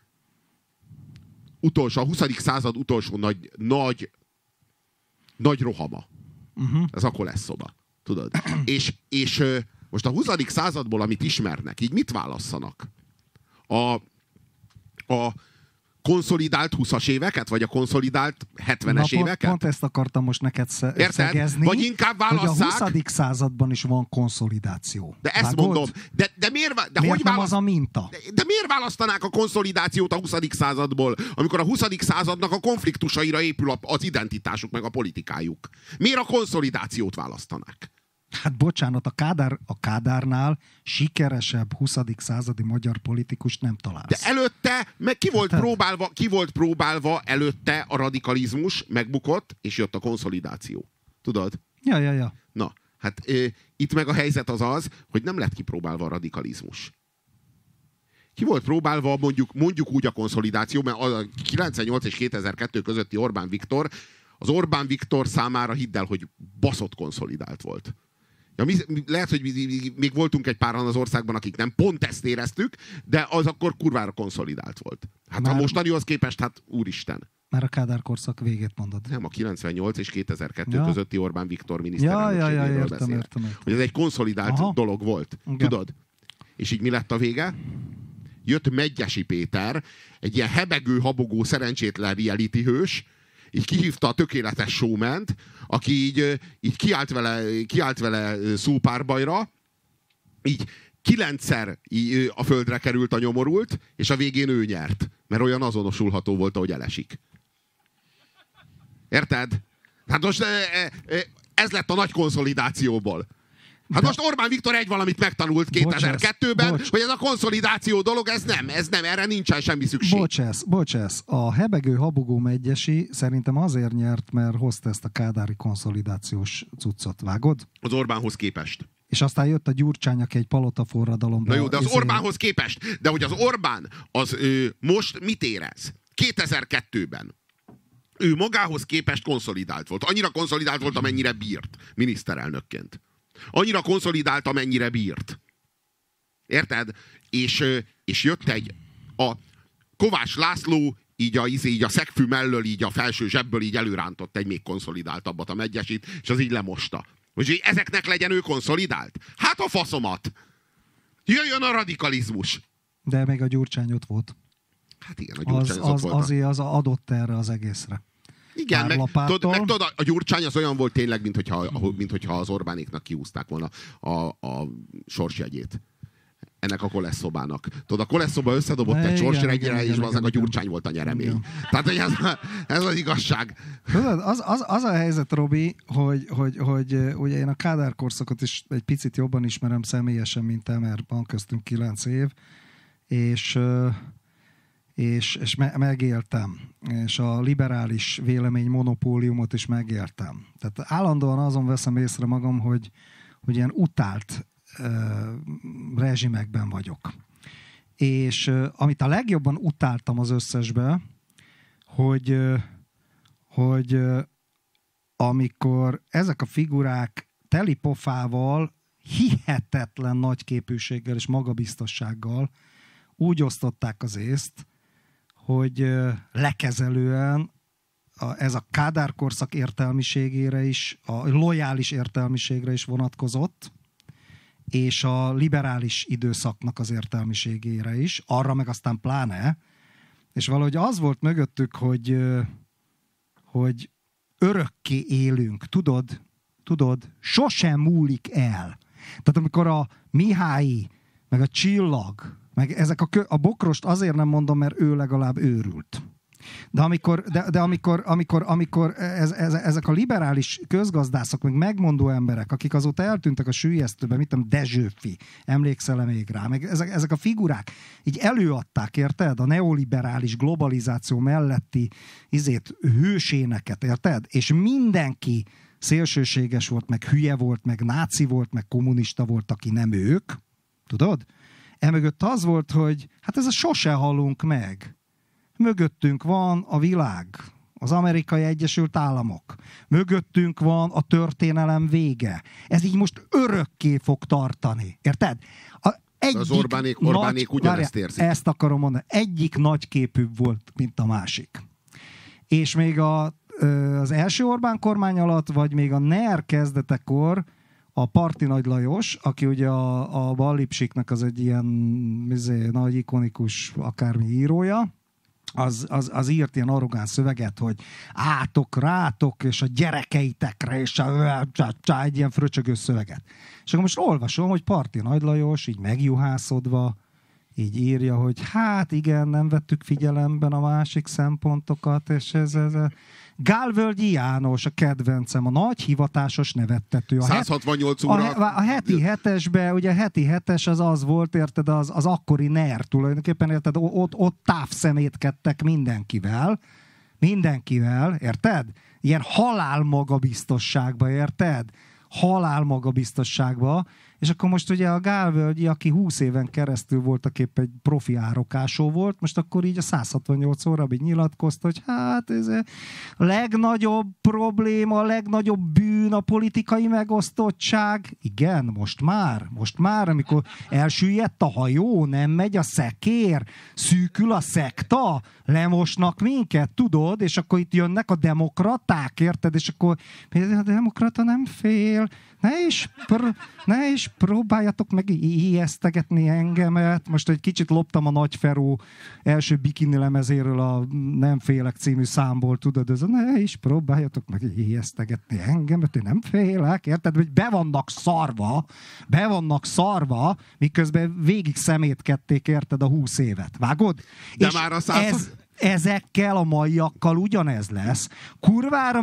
a 20. század utolsó nagy rohama. Ez akkor lesz szoba. Tudod? És most a 20. századból, amit ismernek, így mit válasszanak? A konszolidált 20-as éveket, vagy a konszolidált 70-es éveket? Pont ezt akartam most neked szegezni, vagy inkább válasszák, hogy a 20. században is van konszolidáció. De ezt mondom. De miért nem az a minta? De miért választanák a konszolidációt a 20. századból, amikor a 20. századnak a konfliktusaira épül az identitásuk, meg a politikájuk? Miért a konszolidációt választanák? Hát bocsánat, a Kádárnál sikeresebb 20. századi magyar politikust nem találsz. De előtte, meg ki volt próbálva előtte a radikalizmus, megbukott, és jött a konszolidáció. Tudod? Ja. Na, hát itt meg a helyzet az, hogy nem lett kipróbálva a radikalizmus. Ki volt próbálva mondjuk úgy a konszolidáció, mert a 98 és 2002 közötti Orbán Viktor, az Orbán Viktor számára hidd el, hogy baszott konszolidált volt. Ja, lehet, hogy még voltunk egy páran az országban, akik nem pont ezt éreztük, de az akkor kurvára konszolidált volt. Hát a mostanihoz képest, hát úristen. Már a Kádár korszak végét mondod. Nem, a 98 és 2002 közötti Orbán Viktor miniszterelnökségéről beszél. Értem. Hogy ez egy konszolidált dolog volt. Igen. Tudod? És így mi lett a vége? Jött Medgyessy Péter, egy ilyen hebegő, habogó, szerencsétlen reality hős, így kihívta a tökéletes showment, aki így kiállt vele szópárbajra, így 9-szer a földre került a nyomorult, és a végén ő nyert, mert olyan azonosulható volt, ahogy elesik. Érted? Hát most ez lett a nagy konszolidációból. Hát most Orbán Viktor valamit megtanult 2002-ben, hogy ez a konszolidáció dolog, ez nem, erre nincsen semmi szükség. Bocsász, a hebegő habogó Medgyessy szerintem azért nyert, mert hozta ezt a kádári konszolidációs cuccot, vágod? Az Orbánhoz képest. És aztán jött a Gyurcsány, aki egy palotaforradalomban... Na jó, de az Orbánhoz képest. De hogy az Orbán, most mit érez? 2002-ben. Ő magához képest konszolidált volt. Annyira konszolidált volt, amennyire bírt miniszterelnökként. Annyira konszolidált, amennyire bírt. Érted? És jött a Kovács László így a szegfű mellől, így a felső zsebből így előrántott egy még konszolidáltabbat, a Medgyesyt, és az így lemosta. Hogy ezeknek legyen ő konszolidált? Hát a faszomat! Jöjjön a radikalizmus! De még a Gyurcsány ott volt. Hát igen, a Gyurcsány ott volt. Azért az adott erre az egészre. Igen, meg tudod, a Gyurcsány az olyan volt tényleg, minthogyha az Orbánéknak kihúzták volna a sorsjegyét. Ennek a Koleszszobának. Tudod, a Koleszszoba összedobott egy sorsjegyre, és valószínűleg a Gyurcsány volt a nyeremény. Igen. Tehát, hogy ez az igazság. Tudod, az a helyzet, Robi, hogy ugye én a Kádár korszakot is egy picit jobban ismerem személyesen, mint te, mert van köztünk 9 év, és megéltem. És a liberális vélemény monopóliumot is megéltem. Tehát állandóan azon veszem észre magam, hogy ilyen utált rezsimekben vagyok. És amit a legjobban utáltam az összesbe, hogy amikor ezek a figurák teli pofával, hihetetlen nagyképűséggel és magabiztossággal úgy osztották az észt, hogy lekezelően ez a Kádár korszak értelmiségére is, a lojális értelmiségre is vonatkozott, és a liberális időszaknak az értelmiségére is, arra meg aztán pláne, és valahogy az volt mögöttük, hogy örökké élünk, tudod, sosem múlik el. Tehát amikor a Mihályi, meg a Csillag, meg ezek a Bokrost azért nem mondom, mert ő legalább őrült. De amikor ezek a liberális közgazdászok, meg megmondó emberek, akik azóta eltűntek a süllyesztőben, mit tudom, Dezsőfi, emlékszel még rá, meg ezek a figurák így előadták, érted? A neoliberális globalizáció melletti hőséneket, érted? És mindenki szélsőséges volt, meg hülye volt, meg náci volt, meg kommunista volt, aki nem ők, tudod? Emögött az volt, hogy hát ez a sose halunk meg. Mögöttünk van a világ, az Amerikai Egyesült Államok. Mögöttünk van a történelem vége. Ez így most örökké fog tartani. Érted? Az Orbánék ugyanezt érzik. Ezt akarom mondani. Egyik nagyképűbb volt, mint a másik. És még az első Orbán kormány alatt, vagy még a NER kezdetekor a Parti Nagy Lajos, aki ugye a Ballipsiknek az egy ilyen nagy ikonikus akármi írója, az írt ilyen arrogáns szöveget, hogy átok, rátok, és a gyerekeitekre, és egy ilyen fröcsögő szöveget. És akkor most olvasom, hogy Parti Nagy Lajos így megjuhászodva így írja, hogy hát igen, nem vettük figyelemben a másik szempontokat, és ez. Gálvölgyi János, a kedvencem, a nagy hivatásos nevettető. 168 óra. A heti hetesben, ugye a heti hetes az volt, érted, az akkori NER tulajdonképpen, érted, ott távszemétkedtek mindenkivel, érted? Ilyen halálmagabiztosságba, érted? Halálmagabiztosságba. És akkor most ugye a Gálvölgyi, aki 20 éven keresztül voltak épp egy profi árokásó volt, most akkor így a 168 óra így nyilatkozta, hogy hát ez a legnagyobb probléma, a legnagyobb bűn a politikai megosztottság. Igen, most már, amikor elsüllyedt a hajó, nem megy a szekér, szűkül a szekta, lemosnak minket, tudod, és akkor itt jönnek a demokraták, érted, és akkor a demokrata nem fél, ne is próbáljatok meg ijesztegetni engemet. Most egy kicsit loptam a Nagy Feró első bikini lemezéről a Nem félek című számból, tudod, ez a ne is próbáljatok meg ijesztegetni engemet, én nem félek, érted? Hogy be vannak szarva, miközben végig szemétkedték, érted, a 20 évet. Vágod? De és már a ezekkel a maiakkal ugyanez lesz. Kurvára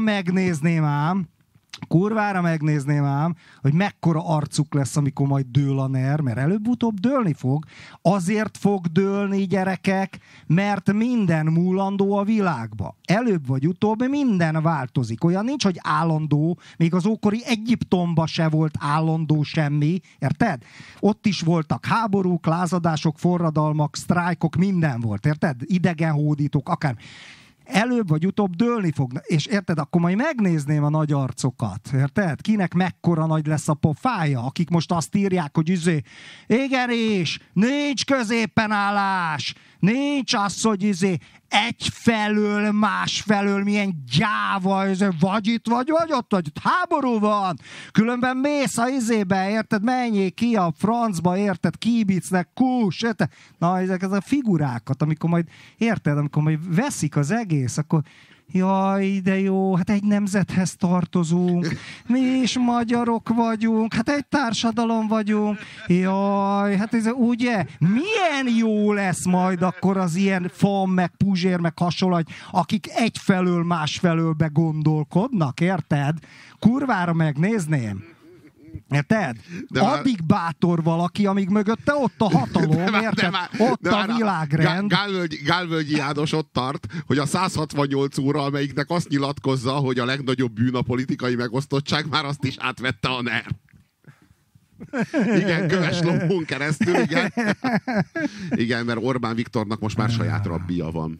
megnézném ám, hogy mekkora arcuk lesz, amikor majd dől a NER, mert előbb-utóbb dőlni fog. Azért fog dőlni, gyerekek, mert minden múlandó a világba. Előbb vagy utóbb minden változik. Olyan nincs, hogy állandó, még az ókori Egyiptomba se volt állandó semmi, érted? Ott is voltak háborúk, lázadások, forradalmak, sztrájkok, minden volt, érted? Idegenhódítók, akár. Előbb vagy utóbb dőlni fognak. És érted, akkor majd megnézném a nagy arcokat. Érted? Kinek mekkora nagy lesz a pofája, akik most azt írják, hogy igenis, nincs középen állás, nincs az, hogy egyfelől, másfelől, milyen gyáva, vagy itt, vagy ott, háború van, különben mész a érted, menjél ki a francba, érted, Kibicnek, Kús, érted? Na, ezek a figurákat, amikor majd, érted, amikor majd veszik az egész, akkor jaj, de jó, hát egy nemzethez tartozunk, mi is magyarok vagyunk, hát egy társadalom vagyunk, jaj, hát ez ugye, milyen jó lesz majd akkor az ilyen Fam, meg Puzsér, meg hasonló, akik egyfelől, másfelől begondolkodnak, érted? Kurvára megnézném. Érted? Addig bátor valaki, amíg mögötte ott a hatalom, érted? Ott a világrend. Gálvölgyi János ott tart, hogy a 168 óra, amelyiknek azt nyilatkozza, hogy a legnagyobb bűn a politikai megosztottság, már azt is átvette a NER. Igen, Köves Lombón keresztül, igen. Igen, mert Orbán Viktornak most már saját rabbija van.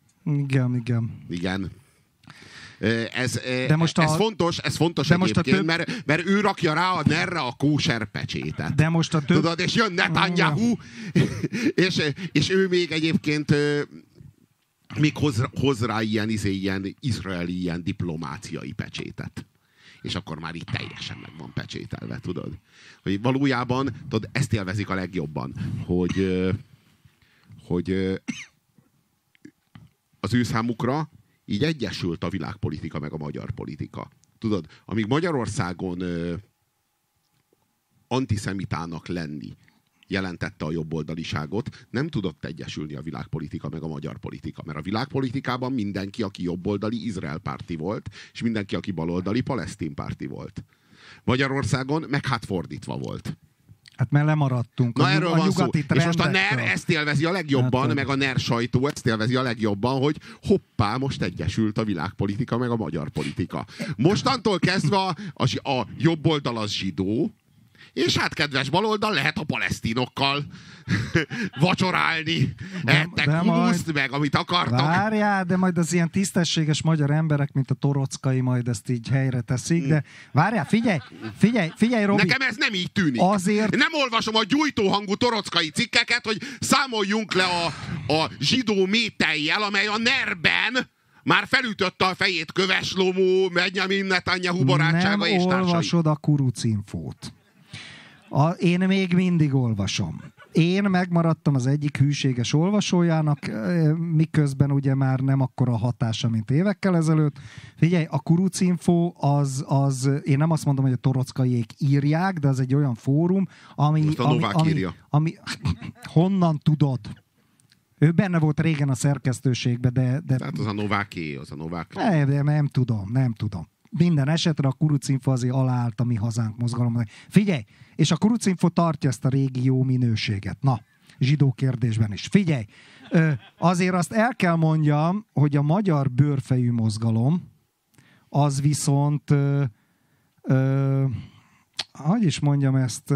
Igen. Ez fontos egyébként, mert ő rakja rá a NER-re a kóser pecsétet. De most tudod, és jön Netanyahu, és ő még egyébként még hoz rá ilyen izraeli ilyen diplomáciai pecsétet. És akkor már itt teljesen meg van pecsételve, tudod. Hogy valójában, tudod, ezt élvezik a legjobban, hogy az ő számukra így egyesült a világpolitika meg a magyar politika. Tudod, amíg Magyarországon antiszemitának lenni jelentette a jobboldaliságot, nem tudott egyesülni a világpolitika meg a magyar politika. Mert a világpolitikában mindenki, aki jobboldali, Izrael párti volt, és mindenki, aki baloldali, palesztin párti volt. Magyarországon meg hát fordítva volt. Hát mert lemaradtunk. Na erről van szó. És most a NER ezt élvezi a legjobban, hát, meg a NER sajtó ezt élvezi a legjobban, hogy hoppá, most egyesült a világpolitika, meg a magyar politika. Mostantól kezdve a jobb oldal az zsidó, És hát kedves baloldal, lehet a palesztinokkal vacsorálni. Ettek humuszt, meg amit akartak. Várjál, de majd az ilyen tisztességes magyar emberek, mint a Torockai, majd ezt így helyre teszik, de várjál, figyelj, Robi. Nekem ez nem így tűnik. Azért... Nem olvasom a gyújtóhangú torockai cikkeket, hogy számoljunk le a zsidó métejjel, amely a NER-ben már felütötte a fejét Köves Lomó, Benjamin Netanyahu barátsága és társai. Nem olvasod a kurucinfót. Én még mindig olvasom. Én megmaradtam az egyik hűséges olvasójának, miközben ugye már nem akkora hatása, mint évekkel ezelőtt. Figyelj, a kurucinfo az én nem azt mondom, hogy a Torockaiék írják, de az egy olyan fórum, ami honnan tudod? Ő benne volt régen a szerkesztőségben, de... Tehát az a Nováké. Nem tudom. Minden esetre a kurucinfo azért aláállt a Mi Hazánk mozgalomnak. Figyelj, és a kurucinfo tartja ezt a régi jó minőséget. Na, zsidó kérdésben is. Figyelj, azért azt el kell mondjam, hogy a magyar bőrfejű mozgalom az viszont hogy is mondjam ezt,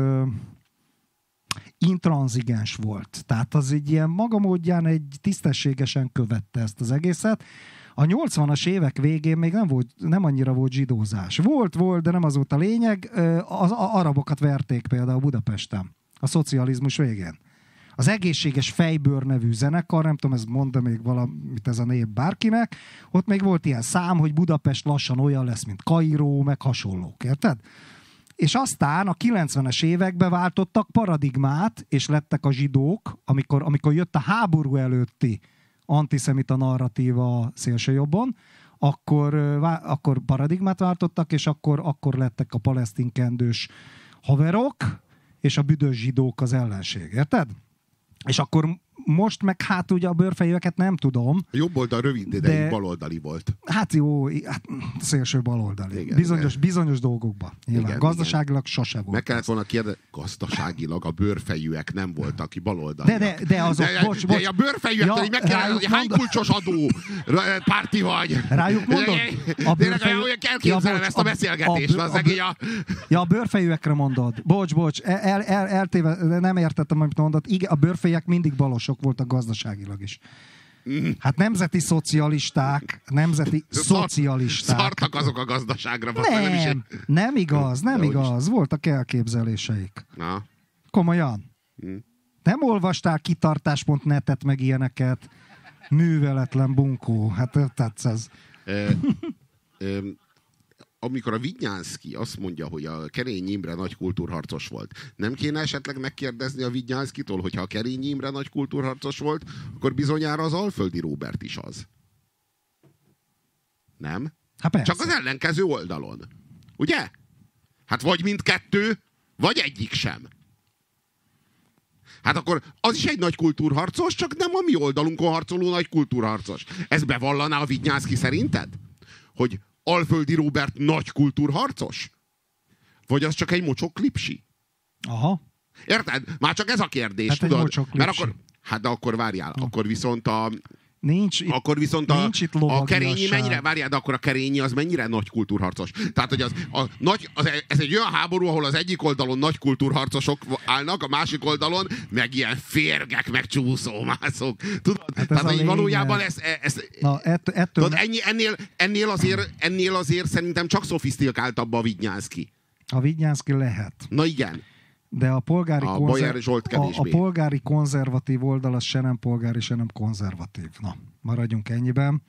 intranzigens volt. Tehát az egy ilyen maga módján egy tisztességesen követte ezt az egészet. A 80-as évek végén még nem annyira volt zsidózás. Volt, de nem az volt a lényeg. Az arabokat verték például Budapesten. A szocializmus végén. Az Egészséges Fejbőr nevű zenekar, nem tudom, ez mondta még valamit ez a név bárkinek, ott még volt ilyen szám, hogy Budapest lassan olyan lesz, mint Kairó, meg hasonlók, érted? És aztán a 90-es években váltottak paradigmát, és lettek a zsidók, amikor jött a háború előtti antiszemita narratíva szélsőjobbon, akkor paradigmát váltottak, és akkor lettek a palesztinkendős haverok, és a büdös zsidók az ellenség, érted? És akkor most meg hát ugye a bőrfejűeket nem tudom. A jobb oldal rövid ideig baloldali volt. Hát jó, szélső baloldali. Igen, bizonyos dolgokban. Igen, gazdaságilag sose volt. Meg kellett volna kérdezni, gazdaságilag a bőrfejűek nem voltak baloldali. De azok, bocs. De a bőrfejűek, meg kell, hogy hány kulcsos adó párti vagy. Rájuk mondod? Elképzelem ezt a beszélgetést. A bőrfejűekre mondod. Bocs, eltéve, nem értettem, amit mondod. Igen, a bőrfejűek mindig balosok voltak gazdaságilag is. Hát nemzeti szocialisták. Szartak azok a gazdaságra. Nem igaz. Voltak elképzeléseik. Na. Komolyan. Nem olvastál kitartás.net-et meg ilyeneket. Műveletlen bunkó. Hát ez. Amikor a Vidnyánszky azt mondja, hogy a Kerényi Imre nagy kultúrharcos volt, nem kéne esetleg megkérdezni a Vidnyánszkytól, hogyha a Kerényi Imre nagy kultúrharcos volt, akkor bizonyára az Alföldi Róbert is az. Nem? Hát csak az ellenkező oldalon. Ugye? Hát vagy mindkettő, vagy egyik sem. Hát akkor az is egy nagy kultúrharcos, csak nem a mi oldalunkon harcoló nagy kultúrharcos. Ez bevallaná a Vidnyánszky szerinted? Hogy Alföldi Róbert nagy kultúrharcos? Vagy az csak egy mocsok klipsi? Aha. Érted? Már csak ez a kérdés, hát tudod? Mert akkor, de akkor várjál, akkor viszont nincs itt a Kerényi mennyire, várjál, de akkor a Kerényi az mennyire nagy kultúrharcos? Tehát, hogy ez egy olyan háború, ahol az egyik oldalon nagy kultúrharcosok állnak, a másik oldalon meg ilyen férgek, meg csúszómászok. Tudod? Hát tehát, hogy valójában tudod, ennél azért szerintem csak szofisztikáltabb a Vidnyánszky. A Vidnyánszky lehet. Na igen. De a polgári konzervatív oldal az se nem polgári, se nem konzervatív. Na, maradjunk ennyiben.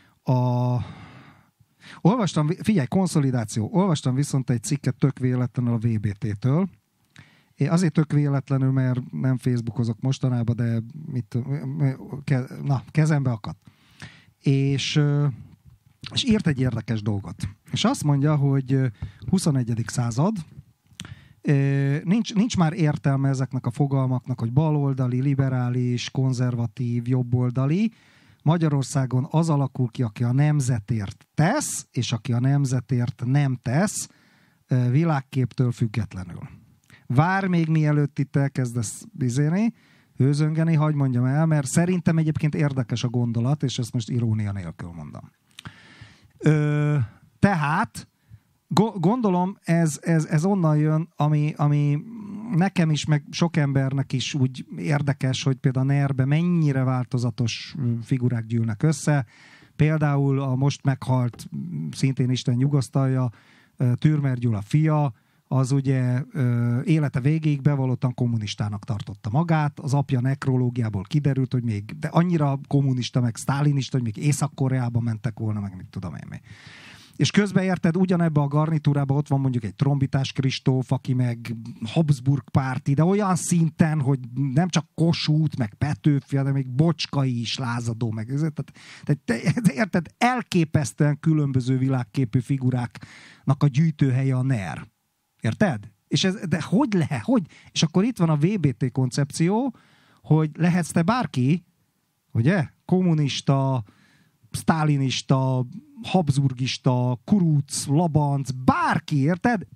Konszolidáció. Olvastam viszont egy cikket tök véletlenül a VBT-től. Azért tök véletlenül, mert nem Facebookozok mostanában, de kezembe akadt. És írt egy érdekes dolgot. És azt mondja, hogy 21. század, nincs már értelme ezeknek a fogalmaknak, hogy baloldali, liberális, konzervatív, jobboldali. Magyarországon az alakul ki, aki a nemzetért tesz, és aki a nemzetért nem tesz, világképtől függetlenül. Vár még mielőtt itt elkezdesz hőzöngeni, hadd mondjam el, mert szerintem egyébként érdekes a gondolat, és ezt most irónia nélkül mondom. Tehát Gondolom ez onnan jön, ami nekem is, meg sok embernek is úgy érdekes, hogy például a NER-be mennyire változatos figurák gyűlnek össze. Például a most meghalt, szintén Isten nyugasztalja, Türmer Gyula fia, az ugye élete végéig bevallottan kommunistának tartotta magát. Az apja nekrológiából kiderült, hogy de annyira kommunista, meg sztálinista, hogy még Észak-Koreába mentek volna, meg mit tudom én mi. És közben érted, ugyanebben a garnitúrában ott van mondjuk egy Trombitás Kristóf, aki meg Habsburg párti, de olyan szinten, hogy nem csak Kossuth, meg Petőfi, hanem még Bocskai is lázadó, meg tehát érted, elképesztően különböző világképű figuráknak a gyűjtőhelye a NER. Érted? De hogy lehet? És akkor itt van a VBT koncepció, hogy lehetsz te bárki, ugye? Kommunista, sztálinista, habsburgista, kuruc, labanc, bárki, érted?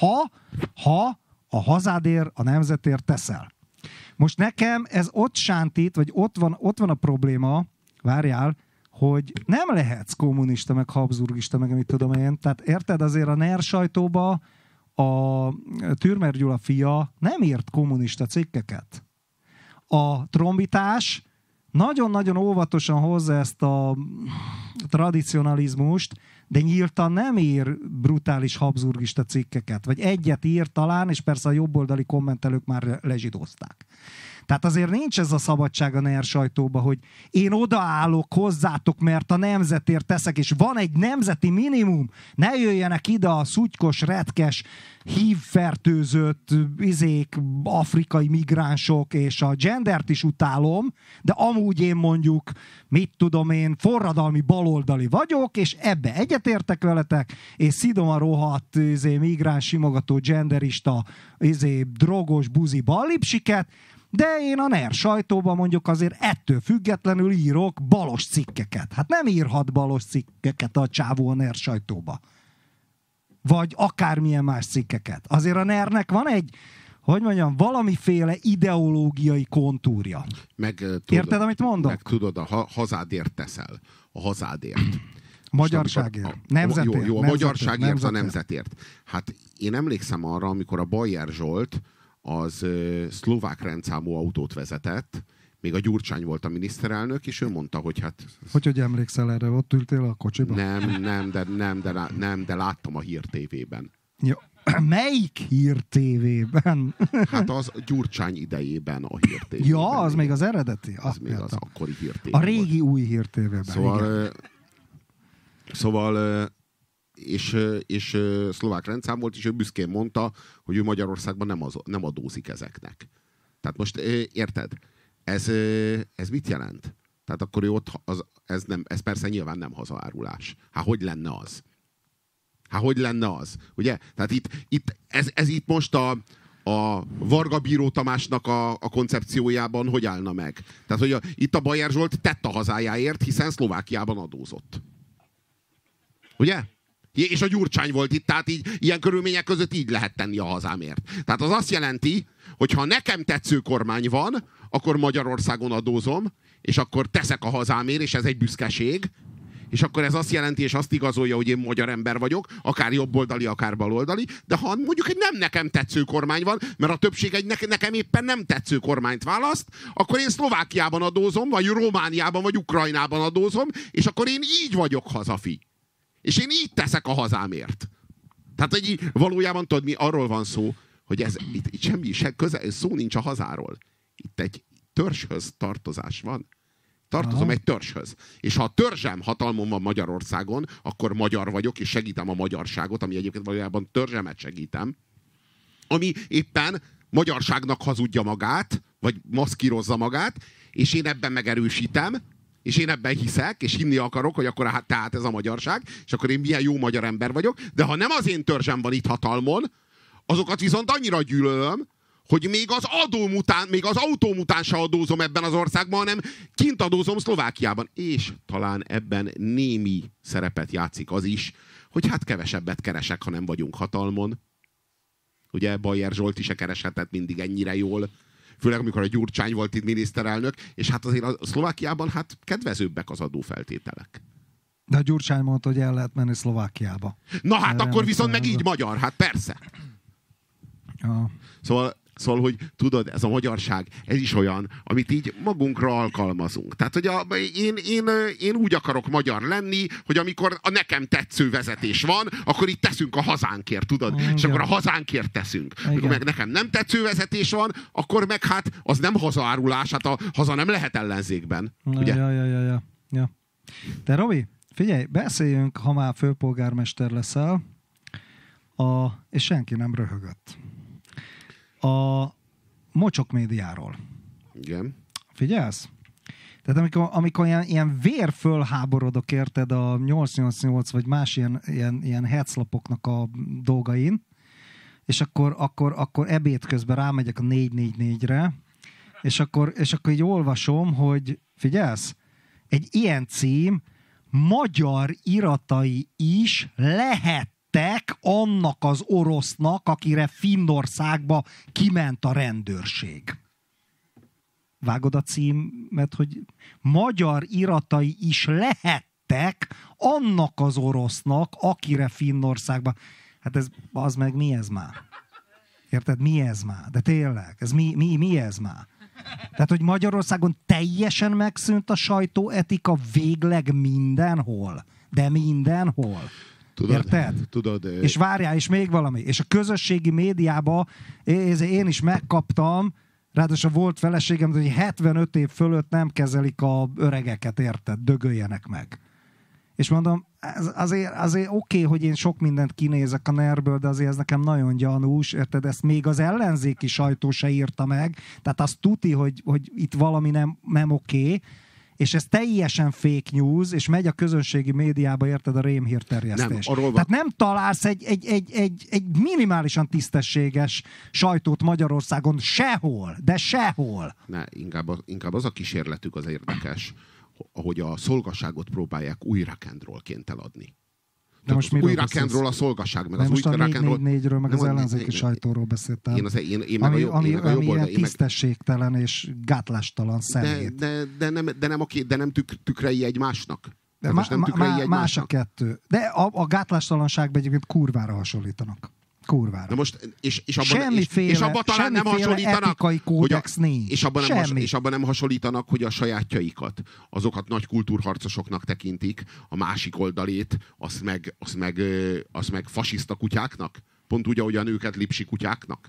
Ha a hazádért, a nemzetért teszel. Most nekem ez ott sántít, vagy ott van a probléma, várjál, hogy nem lehetsz kommunista, meg habsburgista, meg mit tudom én. Tehát érted, azért a NER sajtóba a Türmer Gyula fia nem írt kommunista cikkeket. A Trombitás nagyon-nagyon óvatosan hozza ezt a tradicionalizmust, de nyíltan nem ír brutális habsburgista cikkeket. Vagy egyet ír talán, és persze a jobboldali kommentelők már lezsidózták. Tehát azért nincs ez a szabadság a NER sajtóba, hogy én odaállok hozzátok, mert a nemzetért teszek, és van egy nemzeti minimum. Ne jöjjenek ide a szutykos, retkes, HIV-fertőzött afrikai migránsok, és a gendert is utálom, de amúgy én mondjuk, mit tudom én, forradalmi baloldali vagyok, és ebbe egyetértek veletek, és szidom a rohadt migráns simogató genderista, drogos buzi ballipsiket, de én a NER sajtóban mondjuk azért ettől függetlenül írok balos cikkeket. Hát nem írhat balos cikkeket a csávó a NER sajtóba. Vagy akármilyen más cikkeket. Azért a NER-nek van egy, hogy mondjam, valamiféle ideológiai kontúrja. Érted, amit mondok? Meg tudod, a hazádért teszel. A hazádért. Magyarságért. Nemzetért. Jó, a magyarságért, a nemzetért. Hát én emlékszem arra, amikor a Bajer Zsolt az szlovák rendszámú autót vezetett, még a Gyurcsány volt a miniszterelnök, és ő mondta, hogy hát... Hogy emlékszel erre? Ott ültél a kocsiban? Nem, de láttam a Hír TV-ben. Ja. Melyik Hír TV-ben? Hát az Gyurcsány idejében a Hír TV-ben. Ja, az még az eredeti? Az még az akkori Hír TV-ben. A régi új Hír TV-ben. Szóval és szlovák rendszám volt, és ő büszkén mondta, hogy ő Magyarországban nem adózik ezeknek. Tehát most érted? Ez mit jelent? Tehát akkor ő ott, ez persze nyilván nem hazaárulás. Hát hogy lenne az? Ugye? Tehát ez itt most a Varga Bíró Tamásnak a koncepciójában hogy állna meg? Tehát, hogy itt a Bajer Zsolt tett a hazájáért, hiszen Szlovákiában adózott. Ugye? És a Gyurcsány volt itt, tehát így, ilyen körülmények között így lehet tenni a hazámért. Tehát az azt jelenti, hogy ha nekem tetsző kormány van, akkor Magyarországon adózom, és akkor teszek a hazámért, és ez egy büszkeség, és akkor ez azt jelenti, és azt igazolja, hogy én magyar ember vagyok, akár jobboldali, akár baloldali, de ha mondjuk egy nem nekem tetsző kormány van, mert a többség egy nekem éppen nem tetsző kormányt választ, akkor én Szlovákiában adózom, vagy Romániában, vagy Ukrajnában adózom, és akkor én így vagyok hazafi. És én így teszek a hazámért. Tehát hogy valójában tudod, mi arról van szó, hogy itt semmi szó nincs a hazáról. Itt egy törzshöz tartozás van. Tartozom egy törzshöz. És ha a törzsem hatalmon van Magyarországon, akkor magyar vagyok, és segítem a magyarságot, ami egyébként valójában törzsemet segítem, ami éppen magyarságnak hazudja magát, vagy maszkírozza magát, és én ebben megerősítem, és én ebben hiszek, és hinni akarok, hogy akkor tehát ez a magyarság, és akkor én milyen jó magyar ember vagyok, de ha nem az én törzsem van itt hatalmon, azokat viszont annyira gyűlölöm, hogy még az autóm után se adózom ebben az országban, hanem kint adózom Szlovákiában. És talán ebben némi szerepet játszik az is, hogy hát kevesebbet keresek, ha nem vagyunk hatalmon. Ugye Bajer Zsolt is se kereshetett mindig ennyire jól. Főleg, amikor a Gyurcsány volt itt miniszterelnök, és hát azért a Szlovákiában hát kedvezőbbek az adófeltételek. De a Gyurcsány mondta, hogy el lehet menni Szlovákiába. Na hát akkor viszont meg így magyar, hát persze. Ja. Szóval, hogy tudod, ez a magyarság, ez is olyan, amit így magunkra alkalmazunk. Tehát, hogy én úgy akarok magyar lenni, hogy amikor a nekem tetsző vezetés van, akkor itt teszünk a hazánkért, tudod? Igen. És akkor a hazánkért teszünk. Amikor meg nekem nem tetsző vezetés van, akkor meg hát az nem hazaárulás, hát a haza nem lehet ellenzékben. Ugye? Ja. De Robi, figyelj, beszéljünk, ha már főpolgármester leszel, és senki nem röhögött. A mocsok médiáról. Igen. Figyelsz? Tehát amikor ilyen vérfölháborodok, érted, a 888 vagy más ilyen heclapoknak a dolgain, és akkor ebéd közben rámegyek a 444-re, és akkor így olvasom, hogy figyelsz? Egy ilyen cím, magyar iratai is lehettek annak az orosznak, akire Finnországba kiment a rendőrség. Vágod a címet, hogy magyar iratai is lehettek annak az orosznak, akire Finnországba. Hát az meg mi ez már? Érted? Mi ez már? De tényleg, ez mi ez már? Tehát, hogy Magyarországon teljesen megszűnt a sajtóetika végleg mindenhol. De mindenhol. Érted? Tudod. És várjál, és még valami. És a közösségi médiában én is megkaptam, ráadásul volt feleségem, hogy 75 év fölött nem kezelik a öregeket, érted? Dögöljenek meg. És mondom, azért oké, hogy én sok mindent kinézek a NER-ből, de azért ez nekem nagyon gyanús, érted? Ezt még az ellenzéki sajtó se írta meg, tehát azt tuti, hogy itt valami nem oké, és ez teljesen fake news, és megy a közönségi médiába, érted, a rémhírterjesztés. Tehát nem találsz egy minimálisan tisztességes sajtót Magyarországon sehol, de sehol. Ne, inkább az a kísérletük az érdekes, hogy a szolgaságot próbálják új rock'n'rollként eladni. De most új rock'n'roll a szolgaság, meg az most új a 444-ről, meg az ellenzéki sajtóról beszéltem. Én meg a jobb oldal. Ilyen tisztességtelen és gátlástalan szemét. De nem tükrei egymásnak. Más a kettő. De a gátlástalanságban egyébként kurvára hasonlítanak. Kurvára. Na most, és abban talán nem hasonlítanak, etikai kódex nincs. És abban nem hasonlítanak, hogy a sajátjaikat, azokat nagy kultúrharcosoknak tekintik, a másik oldalét, azt meg fasiszta kutyáknak? Pont úgy, ahogy a nőket lipsi kutyáknak?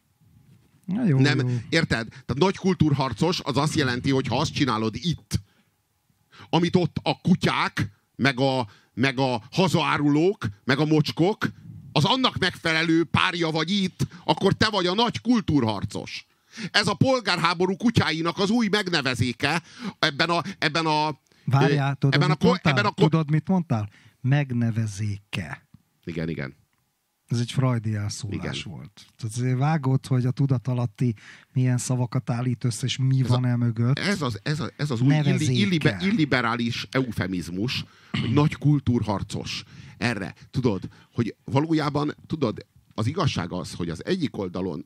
Na jó. Érted? Tehát nagy kultúrharcos az azt jelenti, hogy ha azt csinálod itt, amit ott a kutyák, meg a hazaárulók, meg a mocskok, az annak megfelelő párja vagy itt, akkor te vagy a nagy kultúrharcos. Ez a polgárháború kutyáinak az új megnevezéke ebben a... Várjál, tudod, mit mondtál? Megnevezéke. Igen. Ez egy freudi elszólás volt. Tehát azért vágod, hogy a tudatalatti milyen szavakat állít össze, és mi van mögött. Ez az új illiberális eufemizmus, hogy nagy kultúrharcos. Erre, tudod, hogy valójában, az igazság az, hogy az egyik oldalon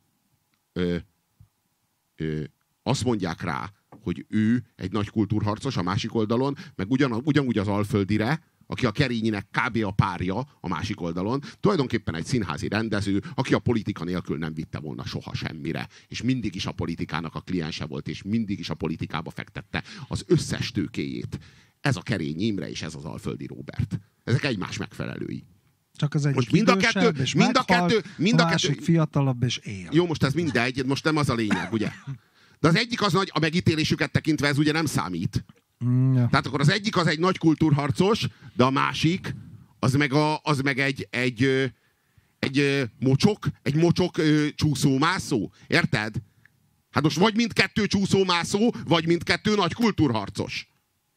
azt mondják rá, hogy ő egy nagy kultúrharcos, a másik oldalon, meg ugyanúgy az Alföldire, aki a Kerényinek kb. A párja a másik oldalon, tulajdonképpen egy színházi rendező, aki a politika nélkül nem vitte volna soha semmire, és mindig is a politikának a kliense volt, és mindig is a politikába fektette az összes tőkéjét. Ez a Kerényi Imre, és ez az Alföldi Róbert. Ezek egymás megfelelői. Csak az egyik idősebb, és meghalt, a másik fiatalabb, és él. Jó, most ez mindegy, most nem az a lényeg, ugye? De az egyik az nagy, a megítélésüket tekintve ez ugye nem számít. Ja. Tehát akkor az egyik az egy nagy kultúrharcos, de a másik az meg egy mocsok csúszómászó. Érted? Hát most vagy mindkettő csúszómászó, vagy mindkettő nagy kultúrharcos.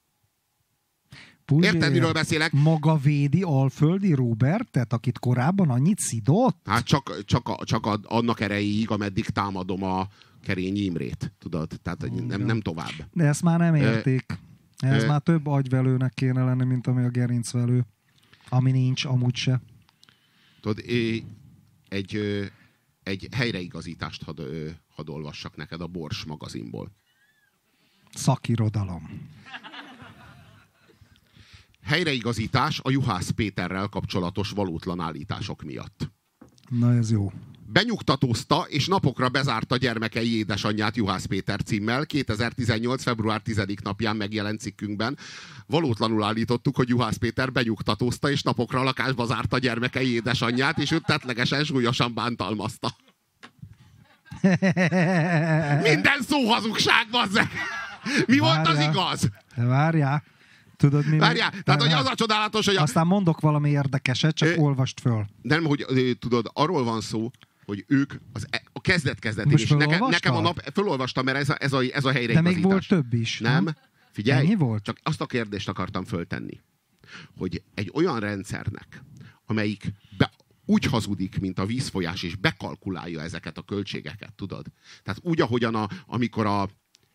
Érted, miről beszélek? Maga védi Alföldi Róbertet, akit korábban annyit szidott? Hát csak annak erejéig, ameddig támadom a Kerényi Imrét. Tudod? Tehát nem tovább. De ezt már nem érték. Ez már több agyvelőnek kéne lenni, mint ami a gerincvelő. Ami nincs, amúgy se. Tudod, egy helyreigazítást hadd olvassak neked a Bors magazinból. Szakirodalom. Helyreigazítás a Juhász Péterrel kapcsolatos valótlan állítások miatt. Na ez jó. Benyugtatózta és napokra bezárta gyermekei édesanyját Juhász Péter címmel. 2018. február 10. napján megjelent cikkünkben valótlanul állítottuk, hogy Juhász Péter benyugtatózta és napokra lakásba zárta gyermekei édesanyját, és őt tettlegesen súlyosan bántalmazta. Minden szó hazugság, bazzeg! Mi volt az igaz? De várjál. Tudod, mi? Várjál, tehát hogy az a csodálatos, hogy... Aztán mondok valami érdekeset, csak olvasd föl. Nem, hogy tudod, arról van szó, hogy ők a kezdet-kezdetén is. Nekem a nap... Fölolvastam, mert ez a helyreigazítás. De még volt több is. Nem? Figyelj, ennyi volt? csak azt a kérdést akartam föltenni, hogy egy olyan rendszernek, amelyik úgy hazudik, mint a vízfolyás, és bekalkulálja ezeket a költségeket, tudod? Tehát úgy, ahogyan amikor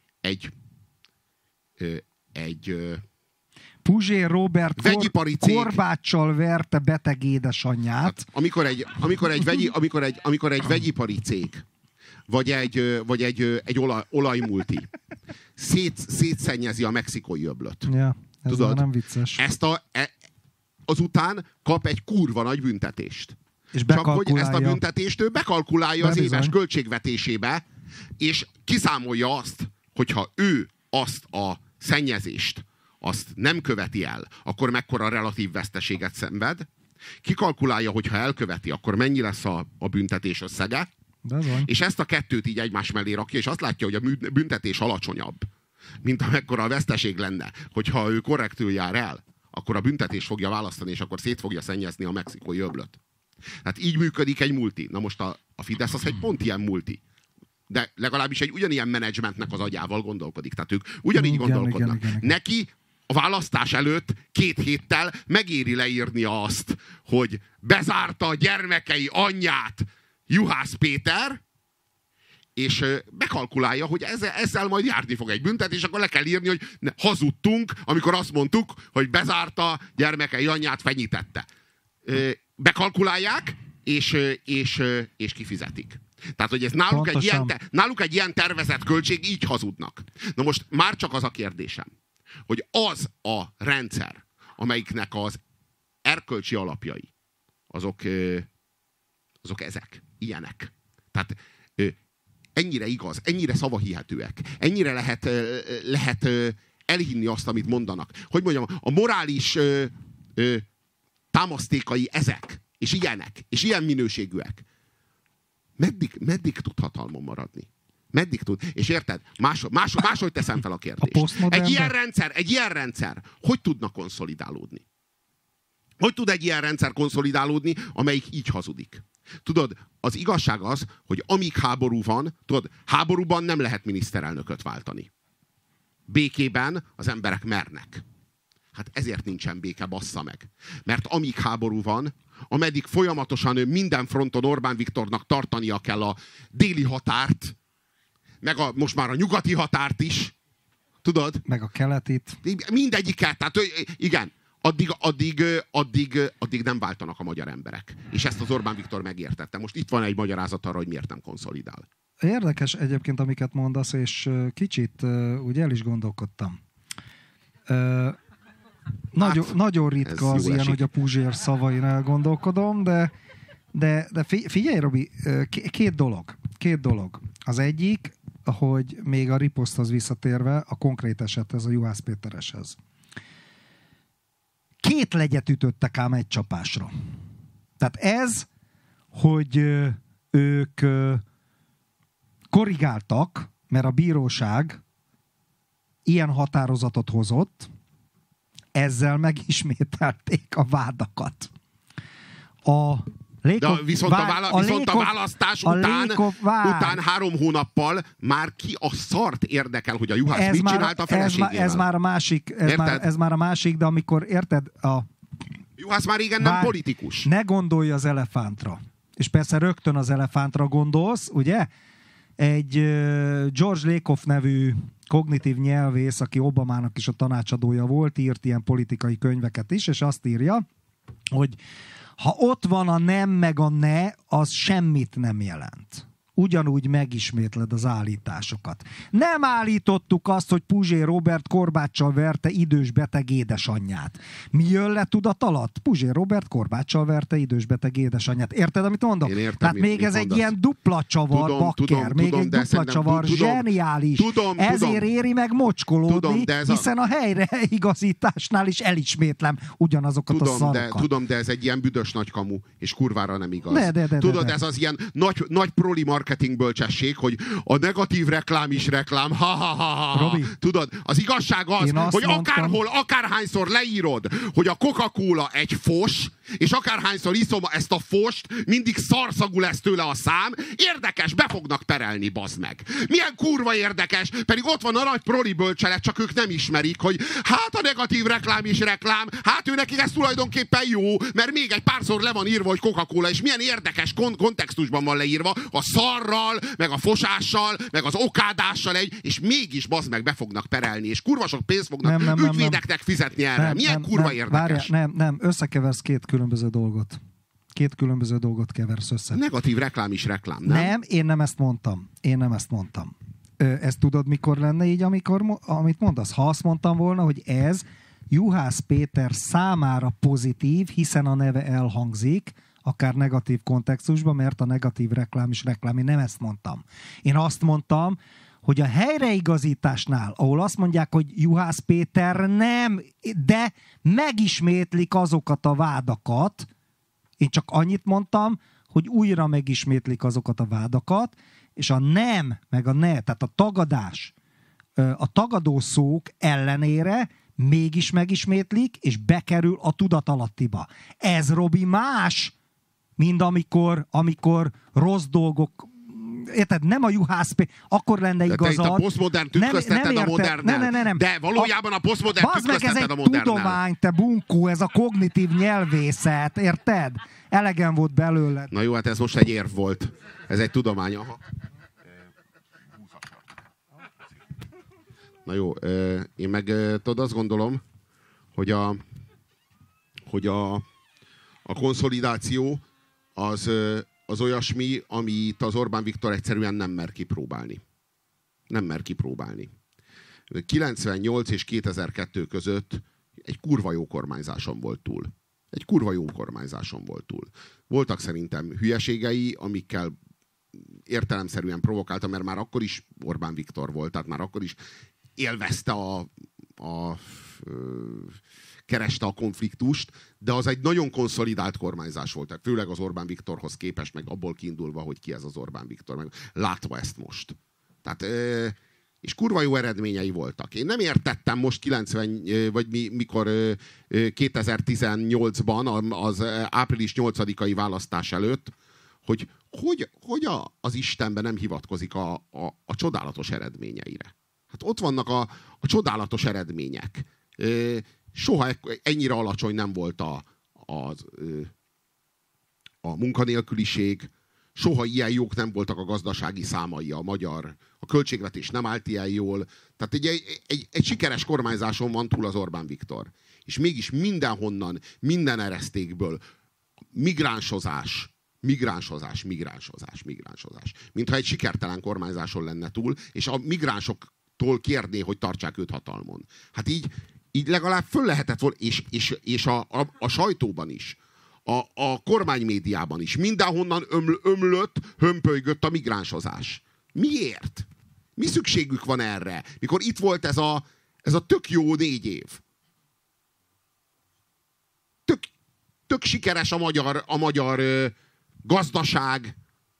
Puzsér Róbert korbáccsal verte beteg édesanyját. Hát, amikor egy vegyipari cég, vagy egy olajmulti szétszennyezi a mexikói öblöt. Ja, ez tudod? Nem vicces. Azután kap egy kurva nagy büntetést. És csak hogy ezt a büntetést ő bekalkulálja az éves költségvetésébe, és kiszámolja azt, hogyha ő azt a szennyezést azt nem követi el, akkor mekkora relatív veszteséget szenved. Kikalkulálja, hogy ha elköveti, akkor mennyi lesz a büntetés összege. És ezt a kettőt így egymás mellé rakja, és azt látja, hogy a büntetés alacsonyabb, mint amekkora a veszteség lenne. Hogyha ő korrektül jár el, akkor a büntetés fogja választani, és akkor szét fogja szennyezni a mexikói öblöt. Tehát így működik egy multi. Na most a Fidesz az egy pont ilyen multi. De legalábbis egy ugyanilyen menedzsmentnek az agyával gondolkodik. Tehát ők ugyanígy gondolkodnak. Igen. Neki a választás előtt 2 héttel megéri leírnia azt, hogy bezárta a gyermekei anyját Juhász Péter, és bekalkulálja, hogy ezzel majd járni fog egy büntet, és akkor le kell írni, hogy hazudtunk, amikor azt mondtuk, hogy bezárta gyermekei anyját, fenyítette. Bekalkulálják, és kifizetik. Tehát, hogy ez náluk egy ilyen tervezett költség, így hazudnak. Na most már csak az a kérdésem, hogy az a rendszer, amelyiknek az erkölcsi alapjai, azok ezek, ilyenek. Tehát ennyire igaz, ennyire szavahihetőek, ennyire lehet elhinni azt, amit mondanak. Hogy mondjam, a morális támasztékai ezek, és ilyenek, és ilyen minőségűek. Meddig tud hatalmon maradni? Meddig tud? És érted? Máshogy teszem fel a kérdést. Egy ilyen rendszer, hogy tudna konszolidálódni? Hogy tud egy ilyen rendszer konszolidálódni, amelyik így hazudik? Tudod, az igazság az, hogy amíg háború van, tudod, háborúban nem lehet miniszterelnököt váltani. Békében az emberek mernek. Hát ezért nincsen béke, bassza meg. Mert amíg háború van, ameddig folyamatosan minden fronton Orbán Viktornak tartania kell a déli határt, meg most már a nyugati határt is, tudod? Meg a keletit. Mindegyiket, tehát igen. Addig nem váltanak a magyar emberek. És ezt az Orbán Viktor megértette. Most itt van egy magyarázat arra, hogy miért nem konszolidál. Érdekes egyébként, amiket mondasz, és kicsit úgy el is gondolkodtam. Nagyon ritka az ilyen, hogy a Puzsér szavain elgondolkodom, de figyelj, Robi, két dolog. Az egyik, hogy még a riposzthoz visszatérve, a konkrét esethez, a Juhász Pétereshez. 2 legyet ütöttek ám egy csapásra. Tehát ez, hogy ők korrigáltak, mert a bíróság ilyen határozatot hozott, ezzel megismételték a vádakat. Viszont a választás után 3 hónappal már ki a szart érdekel, hogy a Juhász mit csinált a feleségével. Ez már a másik, de amikor érted, Juhász már régen nem politikus. Ne gondolj az elefántra. És persze rögtön az elefántra gondolsz, ugye? Egy George Lakoff nevű kognitív nyelvész, aki Obamának is a tanácsadója volt, írt ilyen politikai könyveket is, és azt írja, hogy ha ott van a nem meg a ne, az semmit nem jelent. ugyanúgy megismétled az állításokat. Nem állítottuk azt, hogy Puzsé Robert korbáccsal verte idős beteg édesanyját. Mi jön le tudat alatt? Puzsé Robert korbáccsal verte idős beteg édesanyját. Érted, amit mondok? Én értem, tehát még ez egy ilyen dupla csavar, bakker. Még egy dupla csavar, zseniális. Ezért éri meg mocskolódni, hiszen a helyreigazításnál is elismétlem ugyanazokat a szarokat. Tudom, de ez egy ilyen büdös nagy kamu, és kurvára nem igaz. Tudod, ez az ilyen nagy proli marketing bölcsesség, hogy a negatív reklám is reklám. Robi, tudod, az igazság az, hogy akárhol, akárhányszor leírod, hogy a Coca-Cola egy fos, és akárhányszor iszom ezt a fost, mindig szarszagú lesz tőle a szám. Érdekes, be fognak perelni, bazd meg. Milyen kurva érdekes, pedig ott van a nagy proli bölcselet, csak ők nem ismerik, hogy hát a negatív reklám is reklám, hát ő nekik ez tulajdonképpen jó, mert még egy párszor le van írva, hogy Coca-Cola, és milyen érdekes kontextusban van leírva, a szarral, meg a fosással, meg az okádással és mégis bazd meg be fognak perelni, és kurva sok pénzt fognak ügyvédeknek fizetni erre. Milyen kurva érdekes. Várjál, nem, összekeversz két különböző dolgot. Két különböző dolgot keversz össze. Negatív reklám is reklám, nem? Nem, én nem ezt mondtam. Ezt tudod, mikor lenne így, amit mondasz? Ha azt mondtam volna, hogy ez Juhász Péter számára pozitív, hiszen a neve elhangzik, akár negatív kontextusban, mert a negatív reklám is reklám. Én nem ezt mondtam. Én azt mondtam, hogy a helyreigazításnál, ahol azt mondják, hogy Juhász Péter nem, de megismétlik azokat a vádakat, én csak annyit mondtam, hogy újra megismétlik azokat a vádakat, és a nem, meg a ne, tehát a tagadás, a tagadó szók ellenére mégis megismétlik, és bekerül a tudatalattiba. Ez, Robi, más, mint amikor rossz dolgok, érted, nem a Juhász Péter, akkor lenne igazad. De te itt a posztmodern tükrözteted a modernnel. Nem. De valójában a posztmodern tükrözteted a modernnel. Ez egy tudomány, te bunkó, ez a kognitív nyelvészet, érted? Elegem volt belőled. Na jó, hát ez most egy érv volt. Ez egy tudomány. Aha. Na jó, én meg tudod, azt gondolom, hogy a konszolidáció az olyasmi, amit az Orbán Viktor egyszerűen nem mer kipróbálni. Nem mer kipróbálni. 98 és 2002 között egy kurva jó kormányzáson volt túl. Voltak szerintem hülyeségei, amikkel értelemszerűen provokálta, mert már akkor is Orbán Viktor volt, tehát már akkor is élvezte kereste a konfliktust, de az egy nagyon konszolidált kormányzás volt, főleg az Orbán Viktorhoz képest, meg abból kiindulva, hogy ki ez az Orbán Viktor, meg látva ezt most. Tehát, és kurva jó eredményei voltak. Én nem értettem most 2018-ban, az április 8-ai választás előtt, hogy az Istenben nem hivatkozik a csodálatos eredményeire. Hát ott vannak a csodálatos eredmények. Soha ennyire alacsony nem volt a munkanélküliség, soha ilyen jók nem voltak a gazdasági számai a költségvetés nem állt ilyen jól. Tehát egy sikeres kormányzáson van túl az Orbán Viktor. És mégis mindenhonnan, minden eresztékből migránsozás. Mintha egy sikertelen kormányzáson lenne túl, és a migránsoktól kérné, hogy tartsák őt hatalmon. Hát így legalább föl lehetett volna, és a sajtóban is, a kormánymédiában is, mindenhonnan hömpölygött a migránsozás. Miért? Mi szükségük van erre? Mikor itt volt ez a tök jó 4 év. Tök sikeres a magyar gazdaság.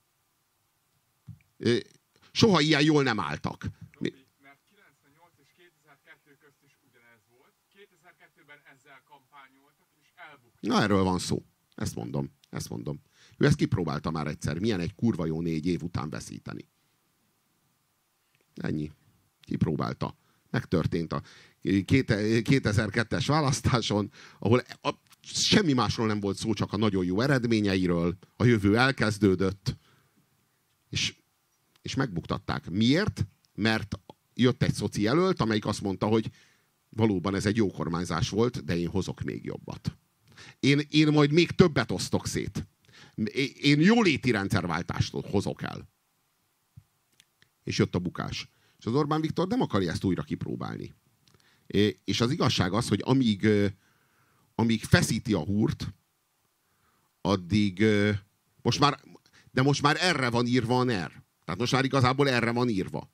Soha ilyen jól nem álltak. Mert 98 és 2002 közt is ugyanez volt. 2002-ben ezzel kampányoltak, és elbuktak. Na, erről van szó. Ezt mondom. Ő ezt kipróbálta már egyszer. Milyen egy kurva jó 4 év után veszíteni. Ennyi. Kipróbálta. Megtörtént a 2002-es választáson, ahol semmi másról nem volt szó, csak a nagyon jó eredményeiről. A jövő elkezdődött. És megbuktatták. Miért? Mert jött egy szoci jelölt, amelyik azt mondta, hogy valóban ez egy jó kormányzás volt, de én hozok még jobbat. Én majd még többet osztok szét. Én jóléti rendszerváltást hozok el. és jött a bukás. És az Orbán Viktor nem akarja ezt újra kipróbálni. És az igazság az, hogy amíg feszíti a húrt, addig most már erre van írva a NER. Tehát most már igazából erre van írva.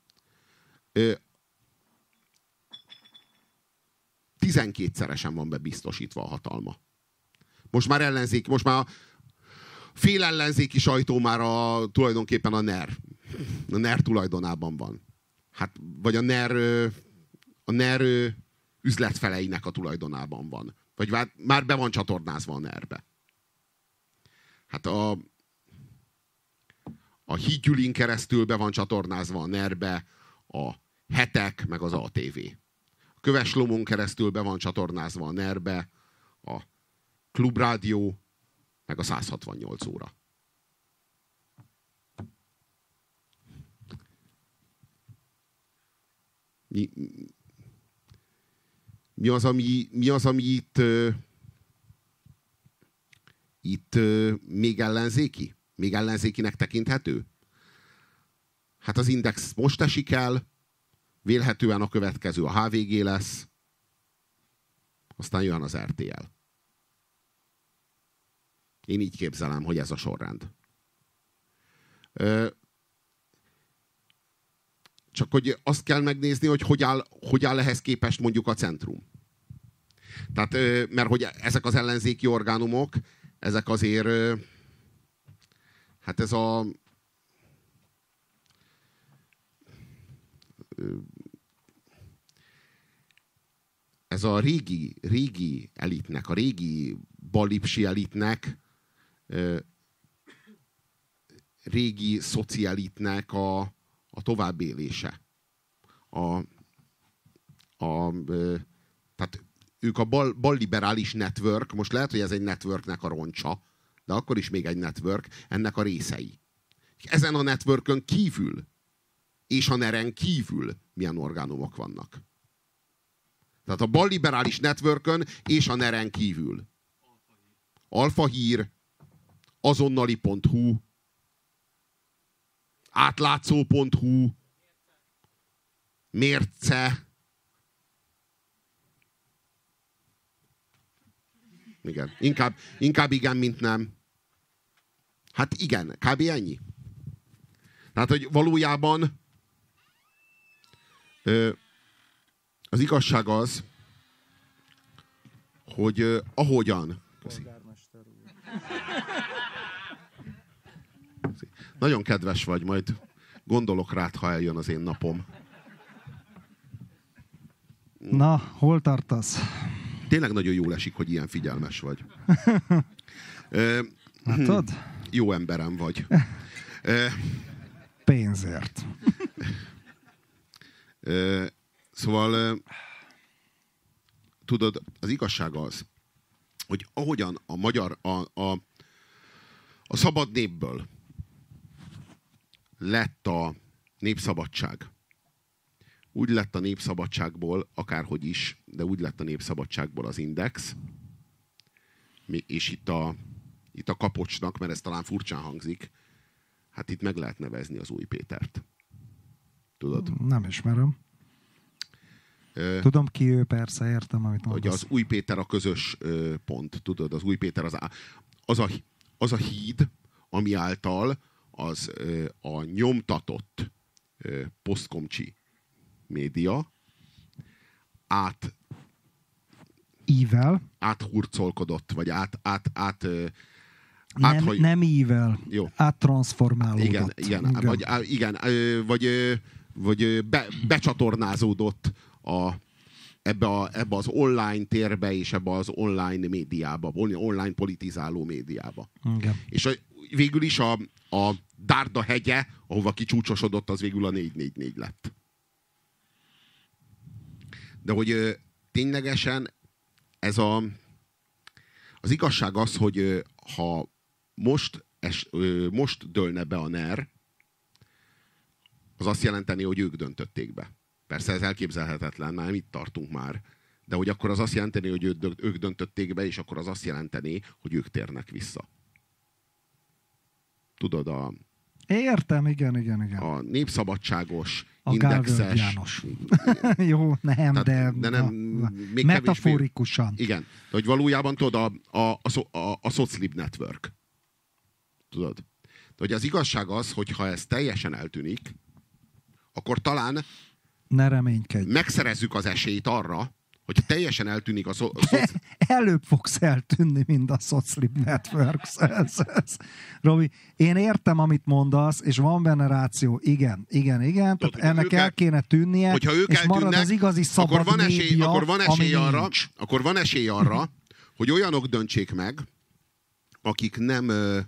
12-szeresen van bebiztosítva a hatalma. Most már a fél ellenzéki sajtó már tulajdonképpen a NER tulajdonában van. Hát, vagy a NER üzletfeleinek a tulajdonában van. Vagy már be van csatornázva a NER-be. Hát a Hídgyülin keresztül be van csatornázva a NER-be a Hetek, meg az ATV. A Köves-Lomon keresztül be van csatornázva a NER-be a Klubrádió, meg a 168 óra. Mi az, ami itt még ellenzéki? Még ellenzékinek tekinthető? Hát az Index most esik el, vélhetően a következő a HVG lesz, aztán jön az RTL. Én így képzelem, hogy ez a sorrend. Csak hogy azt kell megnézni, hogy hogy áll ehhez képest mondjuk a Centrum. Tehát, mert hogy ezek az ellenzéki orgánumok, ezek azért, hát ez a régi elitnek, a régi ballipsi elitnek, régi szocialitnek a továbbélése. Tehát ők a balliberális network, most lehet, hogy ez egy networknek a roncsa, de akkor is még egy network, ennek a részei. Ezen a networkön kívül, és a NER-en kívül milyen orgánumok vannak. Tehát a balliberális networkön és a NER-en kívül. Alfa Hír, azonnali.hu, átlátszó.hu, Mérce. Igen. Inkább igen, mint nem. Hát igen, kb. Ennyi. Tehát, hogy valójában az igazság az, hogy ahogyan... Köszi. Nagyon kedves vagy, majd gondolok rád, ha eljön az én napom. Na, hol tartasz? Tényleg nagyon jól esik, hogy ilyen figyelmes vagy. Látod? Jó emberem vagy. Pénzért. Szóval tudod, az igazság az, hogy ahogyan a magyar, a szabad népből lett a népszabadság, úgy lett a népszabadságból, akárhogy is, de úgy lett a népszabadságból az Index, és itt a kapocsnak, mert ez talán furcsán hangzik, hát itt meg lehet nevezni az Új Pétert. Tudod? Nem ismerem. Tudom ki ő, persze, értem, amit mondasz. Hogy az Új Péter a közös pont, tudod? Az Új Péter az a híd, ami által a nyomtatott posztkomcsi média áthurcolkodott, vagy nem ível. Jó. Áttranszformálódott. Vagy becsatornázódott ebbe az online térbe, és ebbe az online médiába, online politizáló médiába. Igen. És végül is a Dárda hegye, ahova kicsúcsosodott, az végül a 444 lett. De hogy ténylegesen az igazság az, hogy ha most dőlne be a NER, az azt jelenteni, hogy ők döntötték be. Persze ez elképzelhetetlen, már itt tartunk már. De hogy akkor az azt jelenteni, hogy ők döntötték be, és akkor az azt jelenteni, hogy ők térnek vissza. Tudod, Értem, igen. A népszabadságos, A indexes... János. Jó, nem, tehát, de nem, még metaforikusan. Kevésbé, igen. De hogy valójában tudod, a Soclib Network. Tudod? De hogy az igazság az, hogy ha ez teljesen eltűnik, akkor talán ne reménykedj. Megszerezzük az esélyt arra, hogy teljesen eltűnik a előbb fogsz eltűnni, mint a Soclib Networks. Robi, én értem, amit mondasz, és van benne ráció. Igen. Tehát ennek el kéne tűnnie, és eltűnnek, marad az igazi szabad akkor van esély, média, akkor van esély arra, hogy olyanok döntsék meg, akik nem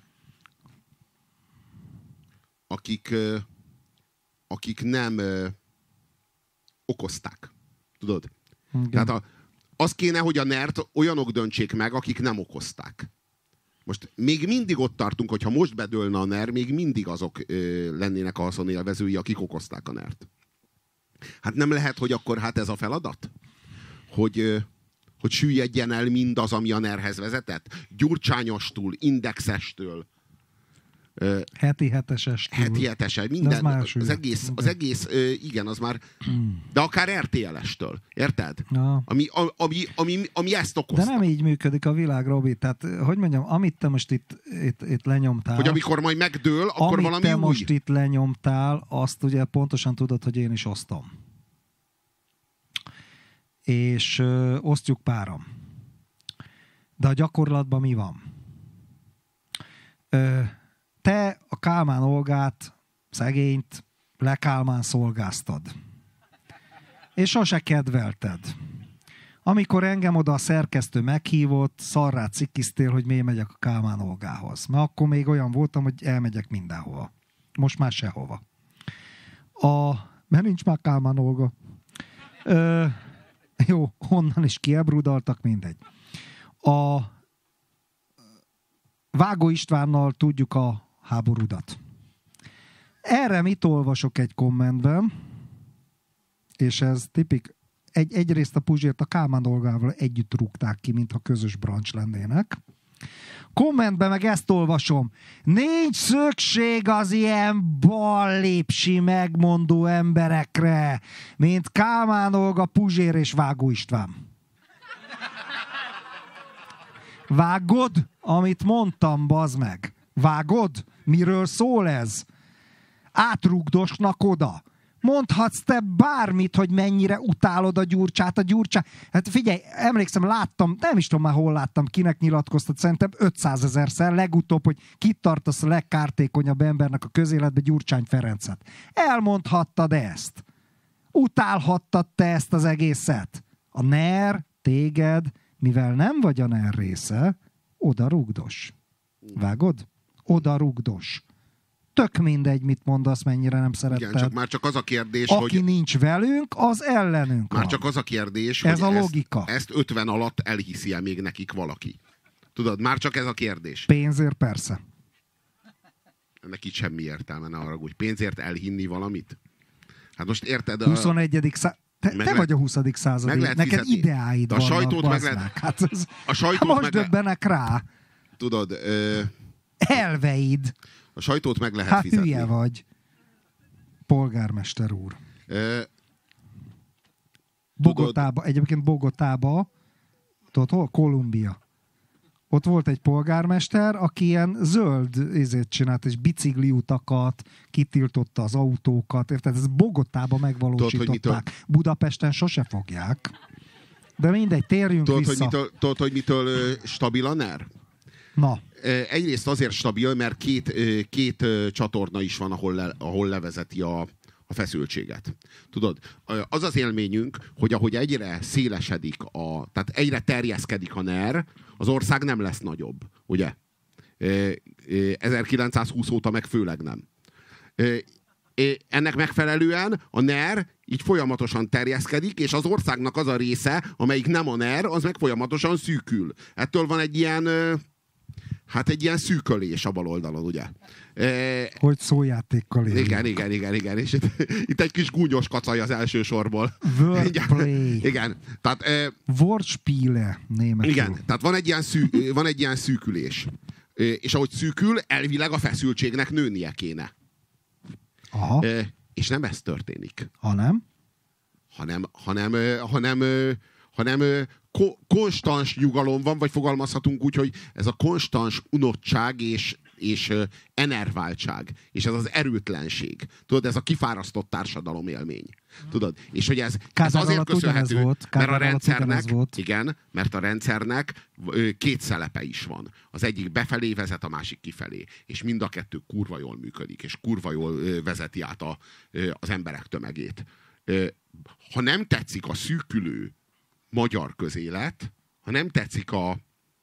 okozták. Tudod? Igen. Tehát az kéne, hogy a NER-t olyanok döntsék meg, akik nem okozták. Most még mindig ott tartunk, hogyha most bedőlne a NER, még mindig azok lennének a haszonélvezői, akik okozták a NER-t. Hát nem lehet, hogy akkor hát ez a feladat? Hogy süllyedjen el mindaz, ami a NER-hez vezetett? Gyurcsányostól, indexestől, heti hetesestől, minden, az egész, igen, az már, de akár RTL-estől, érted? Ja. Ami ezt okozta. De nem így működik a világ, Robi, tehát, hogy mondjam, amit te most itt lenyomtál. Hogy amikor majd megdől, akkor valami új. Amit te most itt lenyomtál, azt ugye pontosan tudod, hogy én is osztom. És osztjuk páram. De a gyakorlatban mi van? Te a Kálmán Olgát, szegényt lekálmán szolgáztad. És sose kedvelted. Amikor engem oda a szerkesztő meghívott, szarrá cikkiztél, hogy miért megyek a Kálmán Olgához. Mert akkor még olyan voltam, hogy elmegyek mindenhova. Most már sehova. Mert nincs már Kálmán Olga. Jó, honnan is kiebrudaltak, mindegy. A Vágó Istvánnal tudjuk a háborúdat. Erre mit olvasok egy kommentben, és ez tipik, egyrészt a Puzsért a Kálmán Olgával együtt rúgták ki, mintha közös brancs lennének. Kommentben meg ezt olvasom. Nincs szükség az ilyen ballépsi megmondó emberekre, mint Kálmán Olga, Puzsér és Vágó István. Vágod, amit mondtam, bazd meg? Vágod? Miről szól ez? Átrugdosnak oda. Mondhatsz te bármit, hogy mennyire utálod a Gyurcsát, Hát figyelj, emlékszem, láttam, nem is tudom már hol láttam, kinek nyilatkoztat, szerintem 500 000-szer, legutóbb, hogy kit tartasz a legkártékonyabb embernek a közéletbe, Gyurcsány Ferencet. Elmondhattad ezt. Utálhattad te ezt az egészet. A NER téged, mivel nem vagy a NER része, oda rugdos. Vágod? Oda rugdos. Tök mindegy, mit mondasz, mennyire nem szeretted. Igen, csak már csak az a kérdés, aki nincs velünk, az ellenünk már van. csak az a kérdés, ez hogy a logika. Ezt 50 alatt elhiszi-e még nekik valaki. Tudod, már csak ez a kérdés. Pénzért persze. Ennek itt semmi értelme, ne haragudj. Pénzért elhinni valamit? Hát most érted... 21. Te vagy a 20. század. Neked fizetni. Ideáid a vannak. Sajtót meg lehet... Hát a sajtót most meg döbbenek rá. Tudod... Elveid. A sajtót meg lehet fizetni. Hát hülye vagy. Polgármester úr. Bogotába, egyébként Bogotába, tudod hol? Kolumbia. Ott volt egy polgármester, aki ilyen zöld izét csinált, és bicikliutakat, kitiltotta az autókat, érted? Ez Bogotában megvalósították. Tudod, Budapesten sose fogják. De mindegy, térjünk vissza. Tudod, hogy mitől stabil a NER? Na. Egyrészt azért stabil, mert két csatorna is van, ahol levezeti a feszültséget. Tudod, az az élményünk, hogy ahogy egyre szélesedik, tehát egyre terjeszkedik a NER, az ország nem lesz nagyobb, ugye? 1920 óta meg főleg nem. Ennek megfelelően a NER így folyamatosan terjeszkedik, és az országnak az a része, amelyik nem a NER, az meg folyamatosan szűkül. Ettől van egy ilyen... Hát egy ilyen szűkölés a bal oldalon, ugye? Hogy szójátékkal élünk. Igen. És itt egy kis gúnyos kacaj az első sorból. Wordplay. Igen. Tehát, Wortspiele németül. Igen, tehát van egy ilyen szűkülés. És ahogy szűkül, elvileg a feszültségnek nőnie kéne. Aha. És nem ez történik. hanem konstans nyugalom van, vagy fogalmazhatunk úgy, hogy ez a konstans unottság és enerváltság, és ez az erőtlenség. Tudod, ez a kifárasztott társadalom élmény. Tudod? És hogy ez azért köszönhető, mert a rendszernek, igen, mert a rendszernek két szelepe is van. Az egyik befelé vezet, a másik kifelé. És mind a kettő kurva jól működik, és kurva jól vezeti át az emberek tömegét. Ha nem tetszik a szűkülő magyar közélet, ha nem tetszik a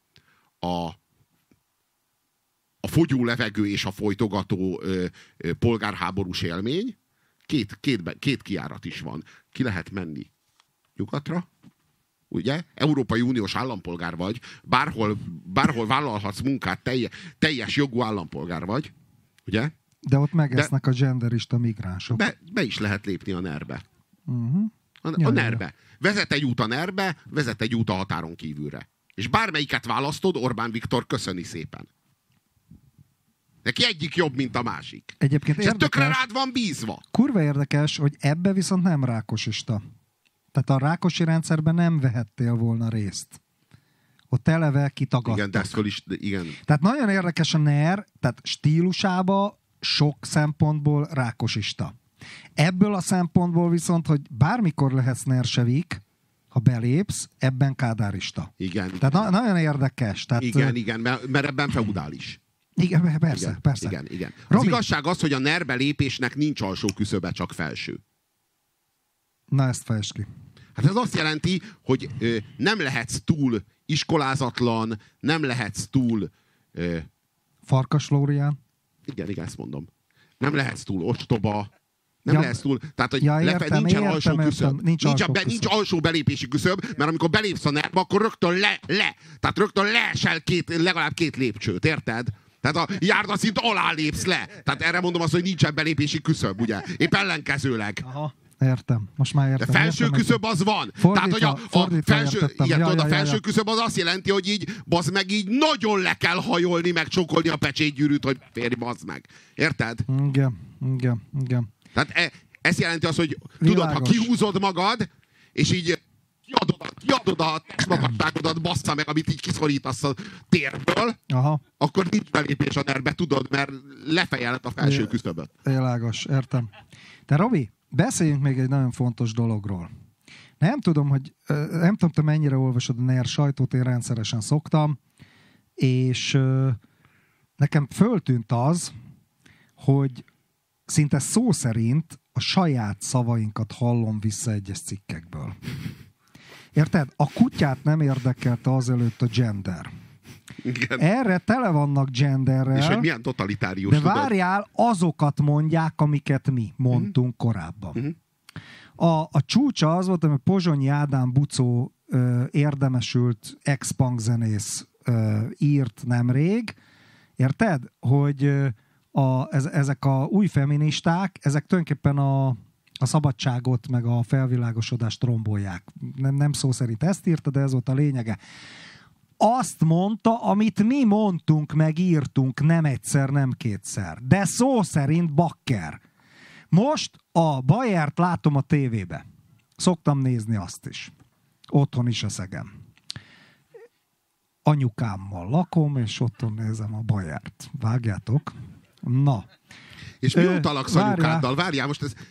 fogyó levegő és a folytogató polgárháborús élmény, két kijárat is van. Ki lehet menni nyugatra, ugye? Európai Uniós állampolgár vagy, bárhol vállalhatsz munkát, teljes jogú állampolgár vagy, ugye? De ott megesznek a genderista migránsok. Be is lehet lépni a NER-be. A NER-be. Vezet egy út a NER-be, vezet egy út a határon kívülre. És bármelyiket választod, Orbán Viktor köszöni szépen. Neki egyik jobb, mint a másik. Egyébként és ez tökre rád van bízva. Kurva érdekes, hogy ebbe viszont nem rákosista. Tehát a rákosi rendszerben nem vehettél volna részt. Ott eleve kitagadtak. Igen, de ezt föl is, igen. Tehát nagyon érdekes a NER, tehát stílusába sok szempontból rákosista. Ebből a szempontból viszont, hogy bármikor lehetsz nersevik, ha belépsz, ebben kádárista. Igen. Tehát nagyon érdekes. Tehát, igen, mert ebben feudális. Igen, persze. Igen. Az Robi, igazság az, hogy a NER-be lépésnek nincs alsó küszöbe, csak felső. Na, ezt fejtsd ki. Hát ez azt jelenti, hogy nem lehetsz túl iskolázatlan, nem lehetsz túl... Farkas Lórián. Igen, ezt mondom. Nem lehetsz túl ostoba, nem lehetsz túl... Tehát, hogy nincsen alsó küszöb. Nincs alsó belépési küszöb, mert amikor belépsz a NER-be, akkor rögtön tehát rögtön leesel legalább 2 lépcsőt, érted? Tehát a járdaszint alá lépsz le. Tehát erre mondom azt, hogy nincsen belépési küszöb, ugye? Épp ellenkezőleg. Aha. Értem. Most már értem. De felső küszöb az van. Tehát, hogy a felső küszöb az azt jelenti, hogy így, bazd meg, így nagyon le kell hajolni, meg csókolni a pecsétgyűrűt, hogy férj, bazd meg. Érted? Igen. Tehát ez jelenti azt, hogy tudod, ha kihúzod magad, és így kiadod a testmagasságodat, bassza meg, amit így kiszorítasz a térből, akkor nincs belépés a NER-be, tudod, mert lefejeled a felső küszöböt. Világos, értem. De Robi, beszéljünk még egy nagyon fontos dologról. Nem tudom, te mennyire olvasod a NER sajtót, én rendszeresen szoktam, és nekem föltűnt az, hogy szinte szó szerint a saját szavainkat hallom vissza egyes cikkekből. Érted? A kutyát nem érdekelte azelőtt a gender. Igen. Erre tele vannak genderrel. És hogy milyen totalitárius, de várjál, azokat mondják, amiket mi mondtunk korábban. A csúcsa az volt, amit Pozsonyi Ádám Bucó érdemesült ex-punk zenész írt nemrég. Érted? Hogy ezek a új feministák, ezek tulajdonképpen a szabadságot, meg a felvilágosodást rombolják. Nem szó szerint ezt írta, de ez volt a lényege. Azt mondta, amit mi mondtunk, meg írtunk, nem egyszer, nem kétszer. De szó szerint bakker. Most a Bajert látom a tévébe. Szoktam nézni azt is. Otthon is a szegem. Anyukámmal lakom, és otthon nézem a Bajert. Vágjátok? Na. És mióta laksz anyukáddal? Várjál, most ez...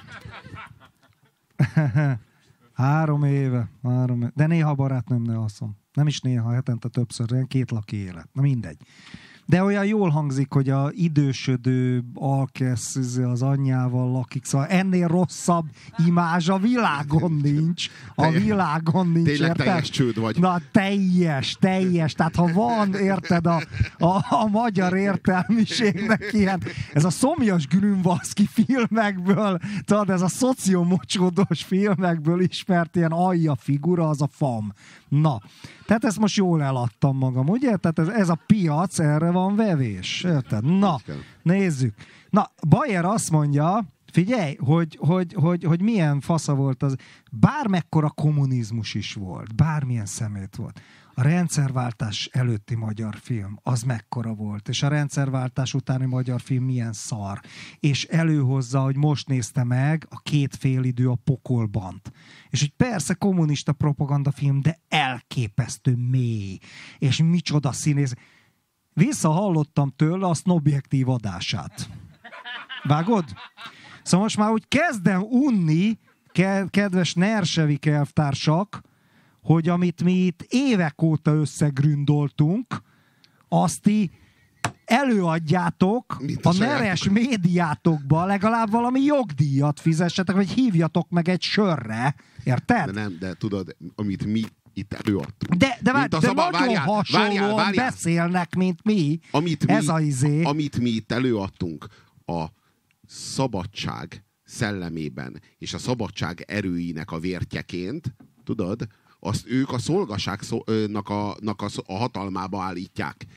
3 éve. De néha barátnőmnél alszom. Nem is néha, hetente többször, ilyen 2 laki élet. Na mindegy. De olyan jól hangzik, hogy a idősödő alkesz az anyjával lakik, szóval ennél rosszabb imázs a világon nincs. A világon nincs, tényleg érted? teljes csőd vagy. Na teljes. Tehát ha van, érted, a magyar értelmiségnek ilyen, ez a Szomjas Grünwalski filmekből, tudod, ez a szociomocsódós filmekből ismert ilyen alja figura, az a FAM. Na, tehát ezt most jól eladtam magam, ugye? Tehát ez a piac, erre van vevés, érted? Na, nézzük. Na, Bayer azt mondja, Figyelj, hogy milyen fasza volt az. Bármekkora kommunizmus is volt, bármilyen szemét volt. A rendszerváltás előtti magyar film, az mekkora volt, és a rendszerváltás utáni magyar film milyen szar. És előhozza, hogy most nézte meg a Két félidő a Pokolbant. És hogy persze kommunista propagandafilm, de elképesztő mély. És micsoda színész. Visszahallottam tőle a Snobjektív adását. Vágod? Szóval most már úgy kezdem unni, kedves Nersevik elvtársak, hogy amit mi itt évek óta összegründoltunk, azt ti előadjátok a neres médiátokba, legalább valami jogdíjat fizessetek, vagy hívjatok meg egy sörre. Érted? De tudod, amit mi itt előadtunk. De nagyon hasonlóan beszélnek, mint mi. Amit mi itt előadtunk a szabadság szellemében, és a szabadság erőinek a vértjeként, tudod, azt ők a szolgaságnak a hatalmába állítják.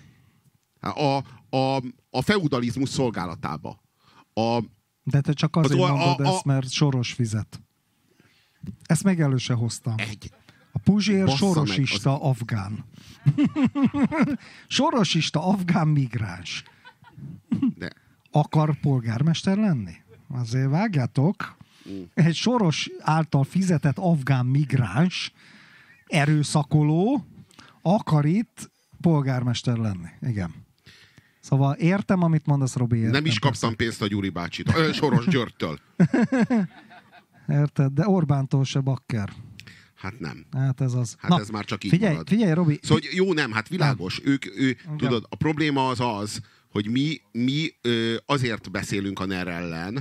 A feudalizmus szolgálatába. De te csak azért mondod ezt, mert Soros fizet. Ezt meg elő se hoztam. A Puzsér sorosista afgán. Sorosista afgán migráns. De. Akar polgármester lenni? Azért vágjátok. Egy Soros által fizetett afgán migráns erőszakoló akar itt polgármester lenni. Igen. Szóval értem, amit mondasz, Robi. Értem, nem is kaptam pénzt a Gyuri bácsitól. Soros Györgytől. Érted? De Orbántól se bakker. Hát nem. Hát ez az. Hát ez már csak így marad. Figyelj, Robi. Szóval jó, nem, hát világos. Tudod, a probléma az, hogy mi azért beszélünk a NER ellen,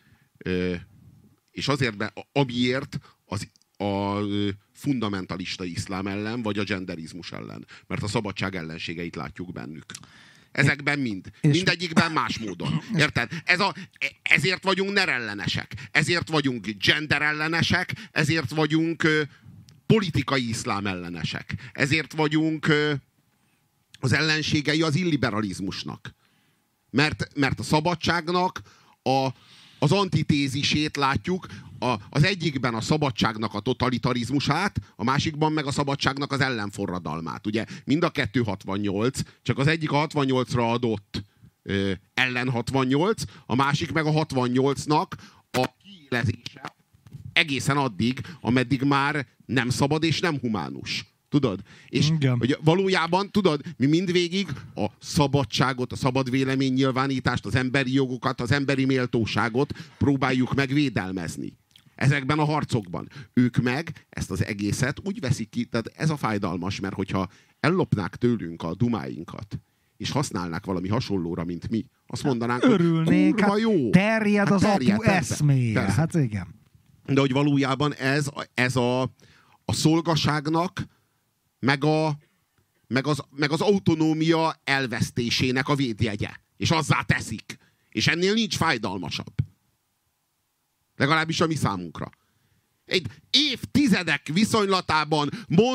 és azért, amiért a fundamentalista iszlám ellen, vagy a genderizmus ellen. Mert a szabadság ellenségeit látjuk bennük. Ezekben mindegyikben más módon. Érted? Ezért vagyunk NER ellenesek. Ezért vagyunk gender ellenesek. Ezért vagyunk politikai iszlám ellenesek. Ezért vagyunk az ellenségei az illiberalizmusnak. Mert a szabadságnak az antitézisét látjuk, az egyikben a szabadságnak a totalitarizmusát, a másikban meg a szabadságnak az ellenforradalmát. Ugye mind a kettő 68, csak az egyik a 68-ra adott ellen 68, a másik meg a 68-nak a kiélezése egészen addig, ameddig már nem szabad és nem humánus. Tudod? És hogy valójában, tudod, mi mindvégig a szabadságot, a szabad véleménynyilvánítást, az emberi jogokat, az emberi méltóságot próbáljuk megvédelmezni. Ezekben a harcokban. Ők meg ezt az egészet úgy veszik ki, tehát ez a fájdalmas, mert hogyha ellopnák tőlünk a dumáinkat, és használnák valami hasonlóra, mint mi, azt mondanánk, örülnék, hogy kurva jó. Terjed az apu eszméje. Persze. Hát igen. De hogy valójában ez a szolgaságnak meg az autonómia elvesztésének a védjegye. És azzá teszik. És ennél nincs fájdalmasabb. Legalábbis a mi számunkra. Egy évtizedek viszonylatában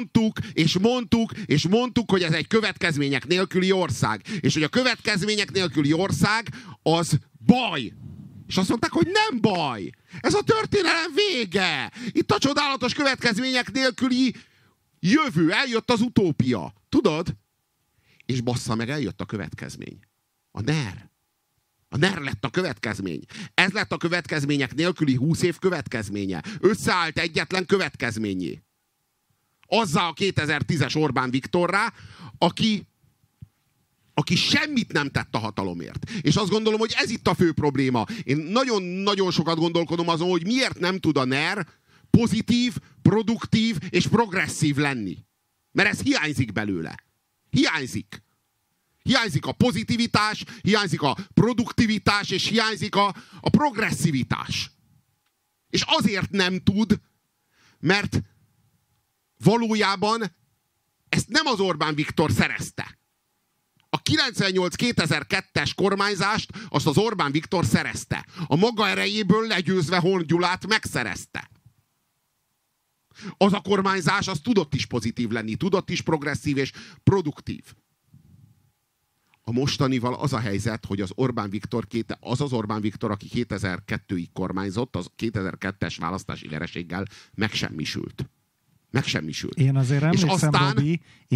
mondtuk, hogy ez egy következmények nélküli ország. És hogy a következmények nélküli ország az baj. És azt mondták, hogy nem baj. Ez a történelem vége. Itt a csodálatos következmények nélküli jövő, eljött az utópia. Tudod? És bassza meg, eljött a következmény. A NER. A NER lett a következmény. Ez lett a következmények nélküli 20 év következménye. Összeállt egyetlen következményé. Azzá a 2010-es Orbán Viktorrá, aki semmit nem tett a hatalomért. És azt gondolom, hogy ez itt a fő probléma. Én nagyon-nagyon sokat gondolkodom azon, hogy miért nem tud a NER pozitív, produktív és progresszív lenni. Mert ez hiányzik belőle. Hiányzik. Hiányzik a pozitivitás, hiányzik a produktivitás, és hiányzik a progresszivitás. És azért nem tud, mert valójában ezt nem az Orbán Viktor szerezte. A 98-2002-es kormányzást azt az Orbán Viktor szerezte. A maga erejéből legyőzve Horn Gyulát megszerezte. Az a kormányzás az tudott is pozitív lenni, tudott is progresszív és produktív. A mostanival az a helyzet, hogy az Orbán Viktor, az Orbán Viktor, aki 2002-ig kormányzott, az 2002-es választási vereséggel megsemmisült. Megsemmisült. Én azért emlékszem, Robi,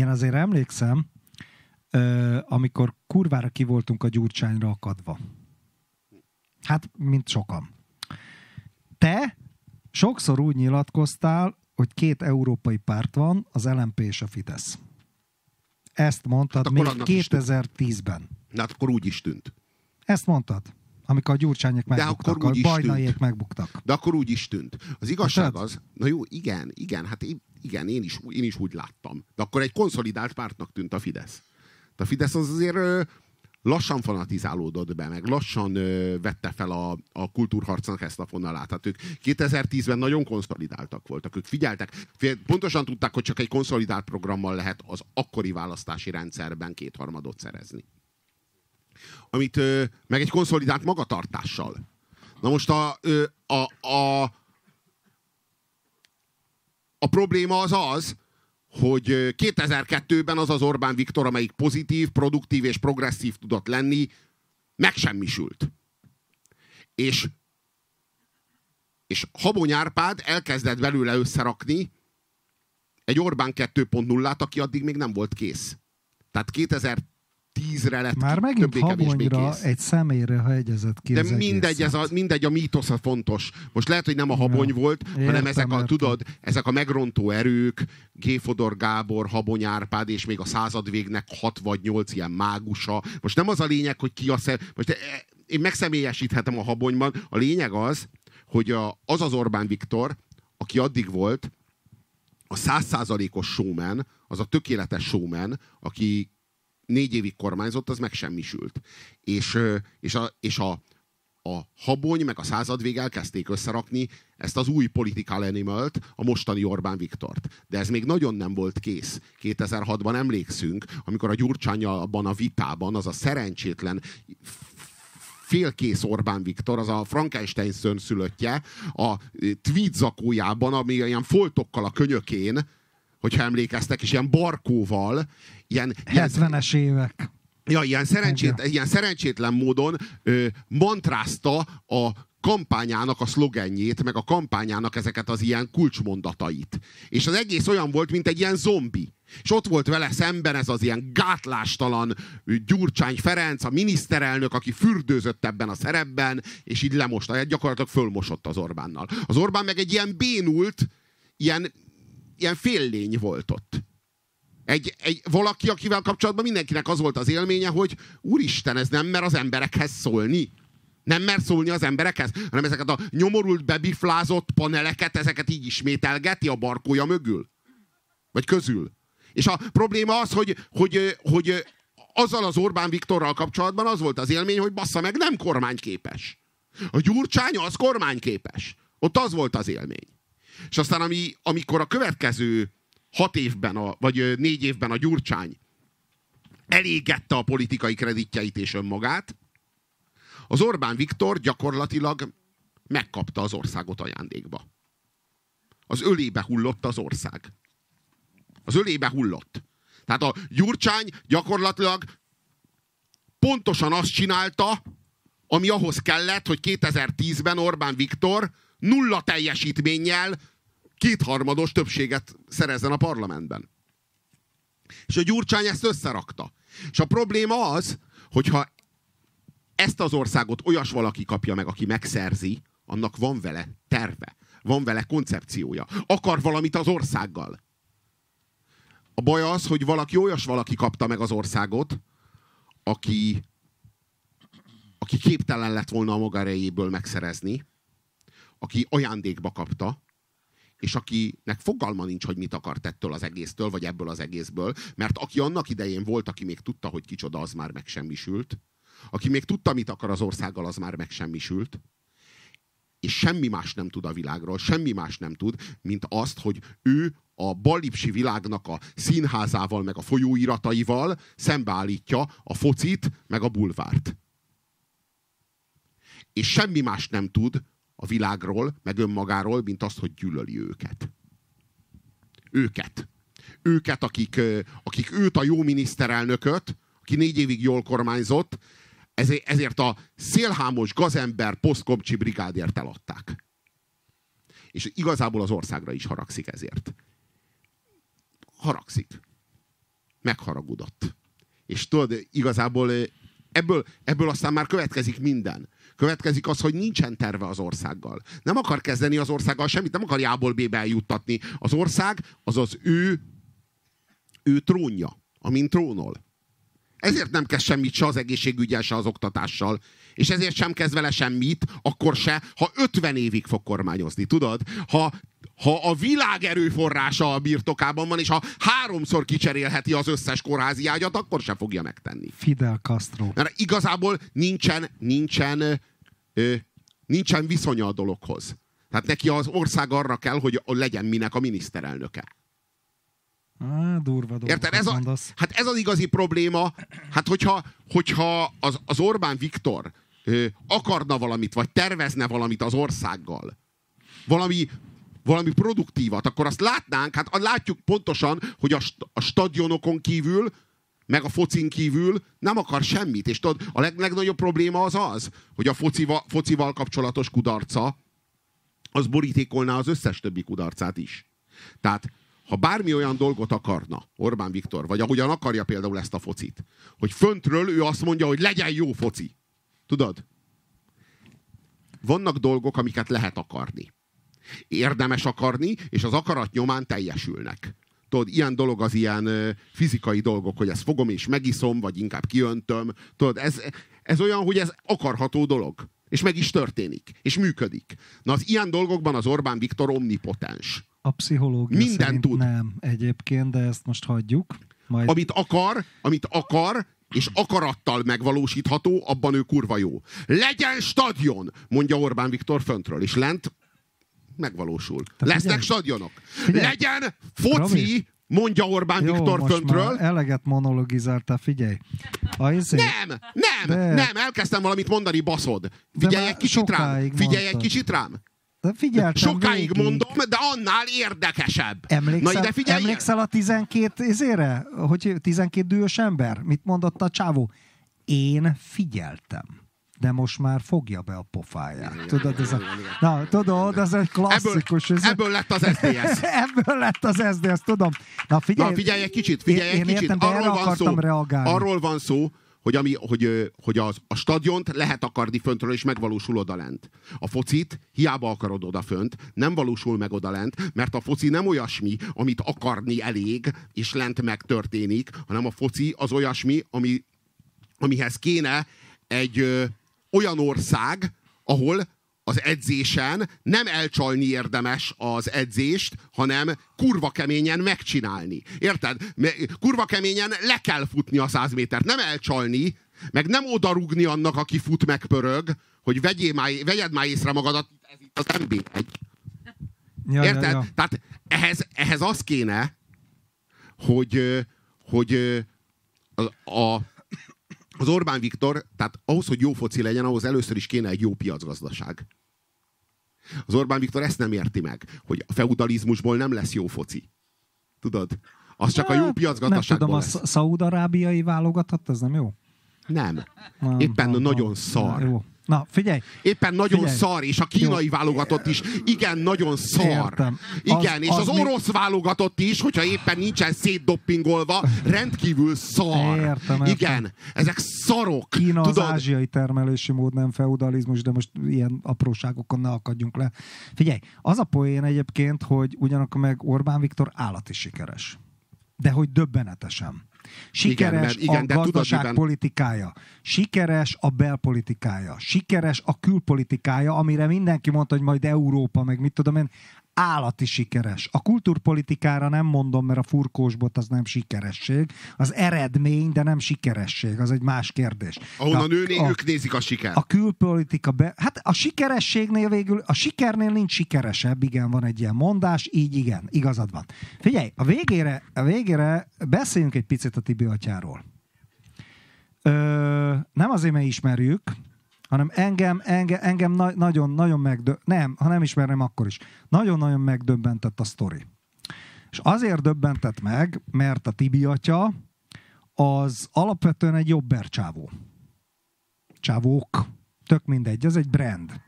amikor kurvára ki voltunk a Gyurcsányra akadva. Hát, mint sokan. Te sokszor úgy nyilatkoztál, hogy 2 európai párt van, az LMP és a Fidesz. Ezt mondtad még 2010-ben. De hát akkor úgy is tűnt. Ezt mondtad, amikor a Gyurcsányék megbuktak, a Bajnaiék megbuktak. De akkor úgy is tűnt. Az igazság az, na jó, igen, hát igen, én is úgy láttam. De akkor egy konszolidált pártnak tűnt a Fidesz. De a Fidesz az azért lassan fanatizálódott be, meg lassan vette fel a kultúrharcnak ezt a fonalát. Hát ők 2010-ben nagyon konszolidáltak voltak. Ők figyeltek, pontosan tudták, hogy csak egy konszolidált programmal lehet az akkori választási rendszerben 2/3 szerezni. Meg egy konszolidált magatartással. Na most a probléma az, hogy 2002-ben az Orbán Viktor, amelyik pozitív, produktív és progresszív tudott lenni, megsemmisült. És Habony Árpád elkezdett belőle összerakni egy Orbán 2.0-át, aki addig még nem volt kész. Tehát 2010-re lett már megint Habonyra egy személyre hegyezett ki. De mindegy, a mítosz a fontos. Most lehet, hogy nem a Habony volt, hanem ezek a megrontó erők, G. Fodor Gábor, Habony Árpád, és még a századvégnek 6 vagy 8 ilyen mágusa. Most nem az a lényeg, hogy ki most én megszemélyesíthetem a Habonyban. A lényeg az, hogy az Orbán Viktor, aki addig volt, a 100%-os showman, az a tökéletes showman, aki 4 évig kormányzott, az megsemmisült. És a Habony meg a századvég elkezdték összerakni ezt az új political animalt, a mostani Orbán Viktort. De ez még nagyon nem volt kész. 2006-ban emlékszünk, amikor a Gyurcsánnyalban a vitában az a szerencsétlen félkész Orbán Viktor, az a Frankenstein szörnyszülöttje, a tweed zakójában, ami ilyen foltokkal a könyökén, hogyha emlékeztek, és ilyen barkóval, ilyen 70-es évek. Ja, ilyen szerencsétlen módon mantrázta a kampányának a szlogenjét, meg a kampányának ezeket az ilyen kulcsmondatait. És az egész olyan volt, mint egy ilyen zombi. És ott volt vele szemben ez az ilyen gátlástalan Gyurcsány Ferenc, a miniszterelnök, aki fürdőzött ebben a szerepben, és így lemosta, gyakorlatilag fölmosott az Orbánnal. Az Orbán meg egy ilyen bénult, ilyen féllény volt ott. Valaki, akivel kapcsolatban mindenkinek az volt az élménye, hogy úristen, ez nem mer az emberekhez szólni. Nem mer szólni az emberekhez, hanem ezeket a nyomorult, bebiflázott paneleket, ezeket így ismételgeti a barkója mögül. Vagy közül. És a probléma az, hogy azzal az Orbán Viktorral kapcsolatban az volt az élmény, hogy bassza meg, nem kormányképes. A Gyurcsány az kormányképes. Ott az volt az élmény. És aztán amikor a következő 6 évben, vagy 4 évben a Gyurcsány elégette a politikai kreditjeit és önmagát, az Orbán Viktor gyakorlatilag megkapta az országot ajándékba. Az ölébe hullott az ország. Az ölébe hullott. Tehát a Gyurcsány gyakorlatilag pontosan azt csinálta, ami ahhoz kellett, hogy 2010-ben Orbán Viktor 0 teljesítménnyel 2/3 többséget szerezzen a parlamentben. És a Gyurcsány ezt összerakta. És a probléma az, hogyha ezt az országot olyas valaki kapja meg, aki megszerzi, annak van vele terve, van vele koncepciója. Akar valamit az országgal. A baj az, hogy olyas valaki kapta meg az országot, aki képtelen lett volna a maga erejéből megszerezni, aki ajándékba kapta, és akinek fogalma nincs, hogy mit akart ettől az egésztől, vagy ebből az egészből, mert aki annak idején volt, aki még tudta, hogy kicsoda, az már megsemmisült, aki még tudta, mit akar az országgal, az már megsemmisült, és semmi más nem tud a világról, semmi más nem tud, mint azt, hogy ő a ballipsi világnak a színházával, meg a folyóirataival szembeállítja a focit, meg a bulvárt. És semmi más nem tud a világról, meg önmagáról, mint azt, hogy gyűlöli őket. Őket, akik őt a jó miniszterelnököt, aki 4 évig jól kormányzott, ezért a szélhámos gazember posztkomcsi brigádért eladták. És igazából az országra is haragszik ezért. Haragszik. Megharagudott. És tudod, igazából ebből aztán már következik minden. Következik az, hogy nincsen terve az országgal. Nem akar kezdeni az országgal semmit, nem akar A-ból B-be eljuttatni. Az ország az az ő trónja, amin trónol. Ezért nem kezd semmit se az egészségügyel, se az oktatással. És ezért sem kezd vele semmit, akkor se, ha 50 évig fog kormányozni, tudod? Ha a világ erőforrása a birtokában van, és ha 3-szor kicserélheti az összes kórházi ágyat, akkor se fogja megtenni. Fidel Castro. Mert igazából nincsen viszonya a dologhoz. Tehát neki az ország arra kell, hogy legyen minek a miniszterelnöke. Durva érted? Ez az igazi probléma. Hát hogyha az Orbán Viktor akarna valamit, vagy tervezne valamit az országgal, valami produktívat, akkor azt látnánk, hát látjuk pontosan, hogy a stadionokon kívül, meg a focin kívül nem akar semmit. És tudod, a legnagyobb probléma az, hogy a focival kapcsolatos kudarca, az borítékolná az összes többi kudarcát is. Tehát ha bármi olyan dolgot akarna Orbán Viktor, vagy ahogyan akarja például ezt a focit, hogy föntről ő azt mondja, hogy legyen jó foci. Tudod? Vannak dolgok, amiket lehet akarni. Érdemes akarni, és az akarat nyomán teljesülnek. Tudod, ilyen dolog az ilyen fizikai dolgok, hogy ezt fogom és megiszom, vagy inkább kiöntöm. Tudod, ez olyan, hogy ez akarható dolog. És meg is történik. És működik. Na, az ilyen dolgokban az Orbán Viktor omnipotens. A pszichológia minden szerint tud. Nem egyébként, de ezt most hagyjuk. Majd... Amit akar, és akarattal megvalósítható, abban ő kurva jó. Legyen stadion, mondja Orbán Viktor föntről, és lent megvalósul. Lesznek stadionok. Legyen foci, Robi, mondja Orbán Viktor föntről. Eleget monologizáltál, figyelj. Nem, elkezdtem valamit mondani, baszod. Figyelj egy kicsit rám. Sokáig végig mondom, de annál érdekesebb. Emlékszel a 12 hogy 12 dühös ember? Mit mondott a csávó? Én figyeltem. De most már fogja be a pofáját. Tudod, ez egy klasszikus. Ebből lett az SZDSZ. Ebből lett az SZDSZ, tudom. Na figyelj egy kicsit. Értem, arról van szó, hogy a stadiont lehet akarni föntről, és megvalósul odalent. A focit hiába akarod odafönt, nem valósul meg odalent, mert a foci nem olyasmi, amit akarni elég, és lent megtörténik, hanem a foci az olyasmi, amihez kéne egy olyan ország, ahol az edzésen nem elcsalni érdemes az edzést, hanem kurva keményen megcsinálni. Érted? Kurva keményen le kell futni a 100 métert, nem elcsalni, meg nem odarúgni annak, aki fut meg pörög, hogy vegyed már észre magadat, ez itt az NB1. Érted? Ja. Tehát ehhez az kéne, hogy az Orbán Viktor, tehát ahhoz, hogy jó foci legyen, ahhoz először is kéne egy jó piacgazdaság. Az Orbán Viktor ezt nem érti meg, hogy a feudalizmusból nem lesz jó foci. Tudod? Az csak a jó piacgazdaságból lesz. Nem tudom, a szaúd-arábiai válogatott, ez nem jó? Nem. Éppen nagyon szar. Jó. Na, figyelj! Éppen nagyon szar, és a kínai válogatott is igen, nagyon szar. Értem. Igen, és az orosz válogatott is, hogyha éppen nincsen szétdoppingolva, rendkívül szar. Értem. Igen, ezek szarok. Kína az ázsiai termelési mód, nem feudalizmus, de most ilyen apróságokon ne akadjunk le. Figyelj, az a poén egyébként, hogy ugyanakkor meg Orbán Viktor állati sikeres. De hogy döbbenetesen. Sikeres a gazdaságpolitikája, sikeres a belpolitikája, sikeres a külpolitikája, amire mindenki mondta, hogy majd Európa, meg mit tudom én, állati sikeres. A kultúrpolitikára nem mondom, mert a furkósbot az nem sikeresség, az eredmény, de nem sikeresség, az egy más kérdés. Ahonnan ők nézik a sikert. A külpolitika, hát a sikerességnél végül, a sikernél nincs sikeresebb, igen, van egy ilyen mondás, így igen, igazad van. Figyelj, a végére beszéljünk egy picit a Tibi atyáról. Nem azért, mert ismerjük, hanem engem nagyon ha nem ismerem, akkor is. Nagyon-nagyon megdöbbentett a sztori. És azért döbbentett meg, mert a Tibi atya az alapvetően egy jobber csávó. Csávók. Tök mindegy, ez egy brand.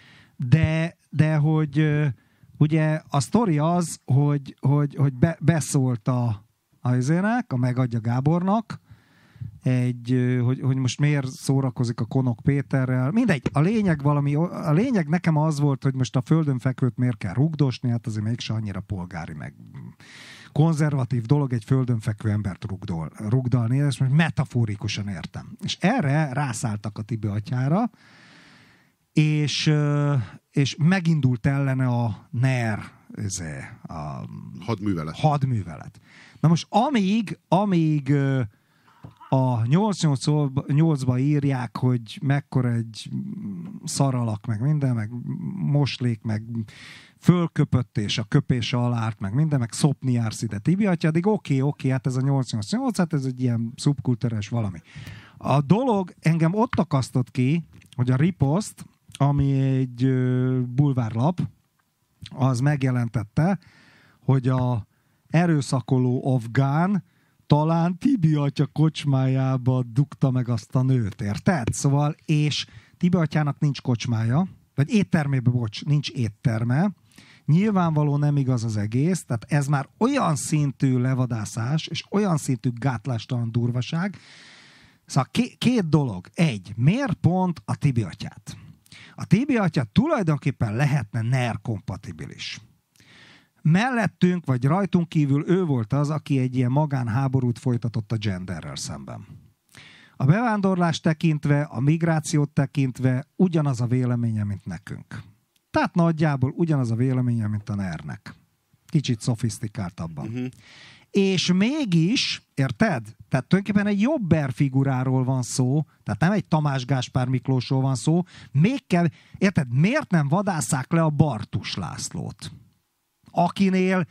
De hogy ugye a sztori az, hogy beszólt a Megadja Gábornak, hogy most miért szórakozik a Konok Péterrel. Mindegy, a lényeg nekem az volt, hogy most a földön fekvőt miért kell rugdosni, hát azért mégse annyira polgári, meg konzervatív dolog egy földön fekvő embert rugdalni, és most metaforikusan értem. És erre rászálltak a Tibi atyára, és megindult ellene a NER, a hadművelet. Na most amíg a 888-ba írják, hogy mekkora egy szaralak, meg minden, meg moslék, meg fölköpött és a köpése alá árt, meg minden, meg szopni jársz ide Tibi atya, addig oké, hát ez a 888, hát ez egy ilyen szubkultúrás valami. A dolog engem ott akasztott ki, hogy a Ripost, ami egy bulvárlap, az megjelentette, hogy a erőszakoló afgán talán Tibi atya kocsmájába dugta meg azt a nőt, érted? Szóval, és Tibi atyának nincs kocsmája, vagy éttermében, nincs étterme. Nyilvánvaló nem igaz az egész, tehát ez már olyan szintű levadászás, és olyan szintű gátlástalan durvaság. Szóval két dolog. Miért pont a Tibi atyát? A Tibi atya tulajdonképpen lehetne NER-kompatibilis. Mellettünk, vagy rajtunk kívül ő volt az, aki egy ilyen magánháborút folytatott a genderrel szemben. A bevándorlást tekintve, a migrációt tekintve ugyanaz a véleménye, mint nekünk. Tehát nagyjából ugyanaz a véleménye, mint a NER-nek. Kicsit szofisztikáltabban. Uh-huh. És mégis, érted? Tehát tulajdonképpen egy jobber figuráról van szó, tehát nem egy Tamás Gáspár Miklósról van szó. Érted? Miért nem vadásszák le a Bartus Lászlót? Akinél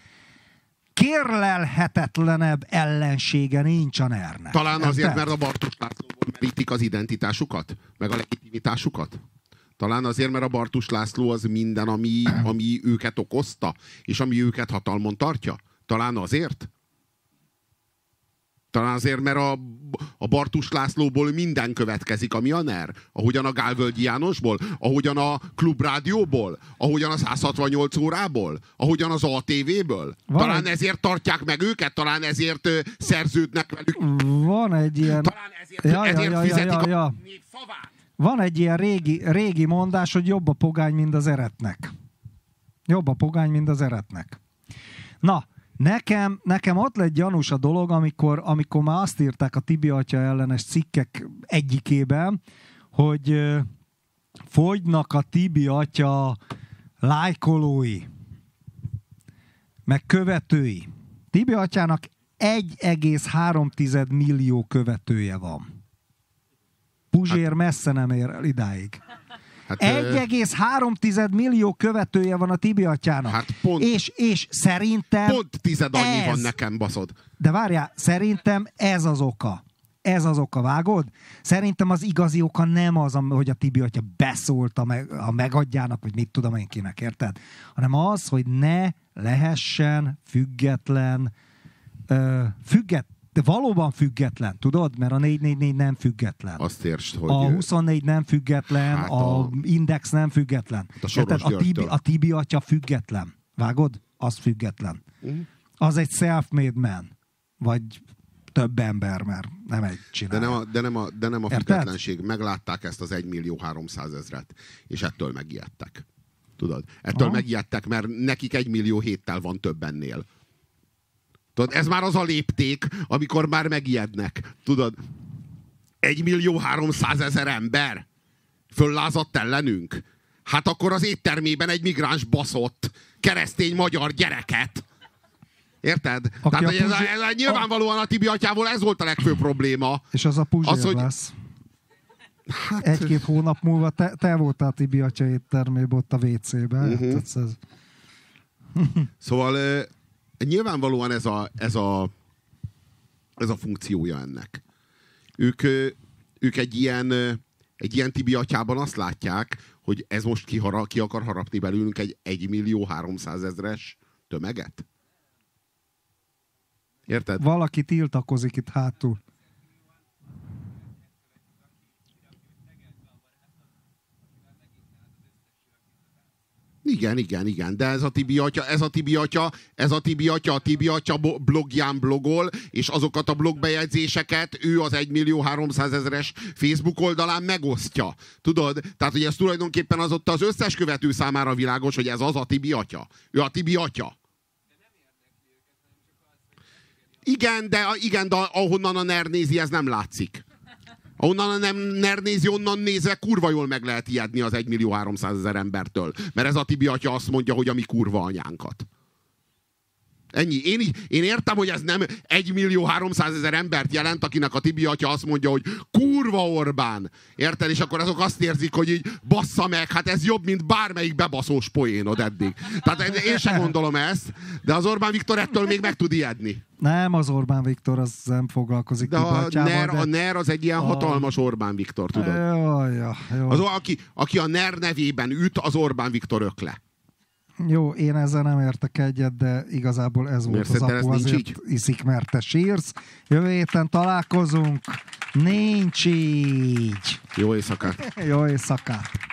kérlelhetetlenebb ellensége nincs a NER-nek. Talán azért, mert a Bartus Lászlóból merítik az identitásukat, meg a legitimitásukat. Talán azért, mert a Bartus László az minden, ami őket okozta, és ami őket hatalmon tartja. Talán azért? Talán azért, mert a Bartus Lászlóból minden következik, ami a NER. Ahogyan a Gálvölgyi Jánosból, ahogyan a Klubrádióból, ahogyan a 168 órából, ahogyan az ATV-ből. Talán ezért tartják meg őket, talán ezért szerződnek velük. Van egy ilyen... Talán ezért fizetik a népszavát. Van egy ilyen régi mondás, hogy jobb a pogány, mint az eretnek. Jobb a pogány, mint az eretnek. Na, Nekem ott lett gyanús a dolog, amikor már azt írták a Tibi atya ellenes cikkek egyikében, hogy fogynak a Tibi atya lájkolói, meg követői. Tibi atyának 1,3 millió követője van. Puzsér messze nem ér el idáig. 1,3 millió követője van a Tibi atyának. Hát pont, és szerintem... Pont 10 annyi van nekem, baszod. De várjál, szerintem ez az oka. Ez az oka, vágod? Szerintem az igazi oka nem az, hogy a Tibi atya beszólt a Megadjának, vagy mit tudom én kinek, érted? Hanem az, hogy ne lehessen független, de valóban független, tudod? Mert a 444 nem független. Azt értsd, hogy... A 24 nem független, hát a Index nem független. A Tibi atya független. Vágod? Az független. Az egy self-made man. Vagy több ember, mert nem egy csinál. De nem a függetlenség. Meglátták ezt az 1.300.000-et, és ettől megijedtek. Tudod? Ettől megijedtek, mert nekik 1 millió héttel van több ennél. Tudod, ez már az a lépték, amikor már megijednek. Tudod, 1.300.000 ember föllázadt ellenünk. Hát akkor az éttermében egy migráns baszott keresztény magyar gyereket. Érted? Tehát ez nyilvánvalóan a Tibi atyával ez volt a legfőbb probléma. És az a Puzsér lesz. Hát... 1-2 hónap múlva te voltál Tibi atya éttermében ott a WC-ben. Uh-huh. Szóval... Nyilvánvalóan ez a funkciója ennek. Ők egy ilyen Tibi atyában azt látják, hogy ez most ki akar harapni belőlünk egy 1.300.000-es tömeget. Érted? Valaki tiltakozik itt hátul. Igen, de ez a Tibi atya a blogján blogol, és azokat a blogbejegyzéseket ő az 1.300.000-es Facebook oldalán megosztja. Tudod? Tehát, hogy ez tulajdonképpen az ott az összes követő számára világos, hogy ez az a Tibi atya. Ő a Tibi atya. Igen, de ahonnan a NER nézi, ez nem látszik. Ahonnan a NER nézi, onnan nézve kurva jól meg lehet ijedni az 1.300.000 embertől. Mert ez a Tibi atya azt mondja, hogy a mi kurva anyánkat. Ennyi. Én értem, hogy ez nem 1.300.000 embert jelent, akinek a Tibi atya azt mondja, hogy kurva Orbán. Érted? És akkor azok azt érzik, hogy így bassza meg, hát ez jobb, mint bármelyik bebaszós poénod eddig. Tehát én sem gondolom ezt, de az Orbán Viktor ettől még meg tud ijedni. Nem, az Orbán Viktor az nem foglalkozik. De a NER az egy ilyen hatalmas Orbán Viktor, tudod? Jó. Az, aki a NER nevében üt, az Orbán Viktor ökle. Jó, én ezzel nem értek egyet, de igazából ez volt az apu, azért iszik, mert te sírsz. Jövő héten találkozunk. Nincs így. Jó éjszakát. Jó éjszakát.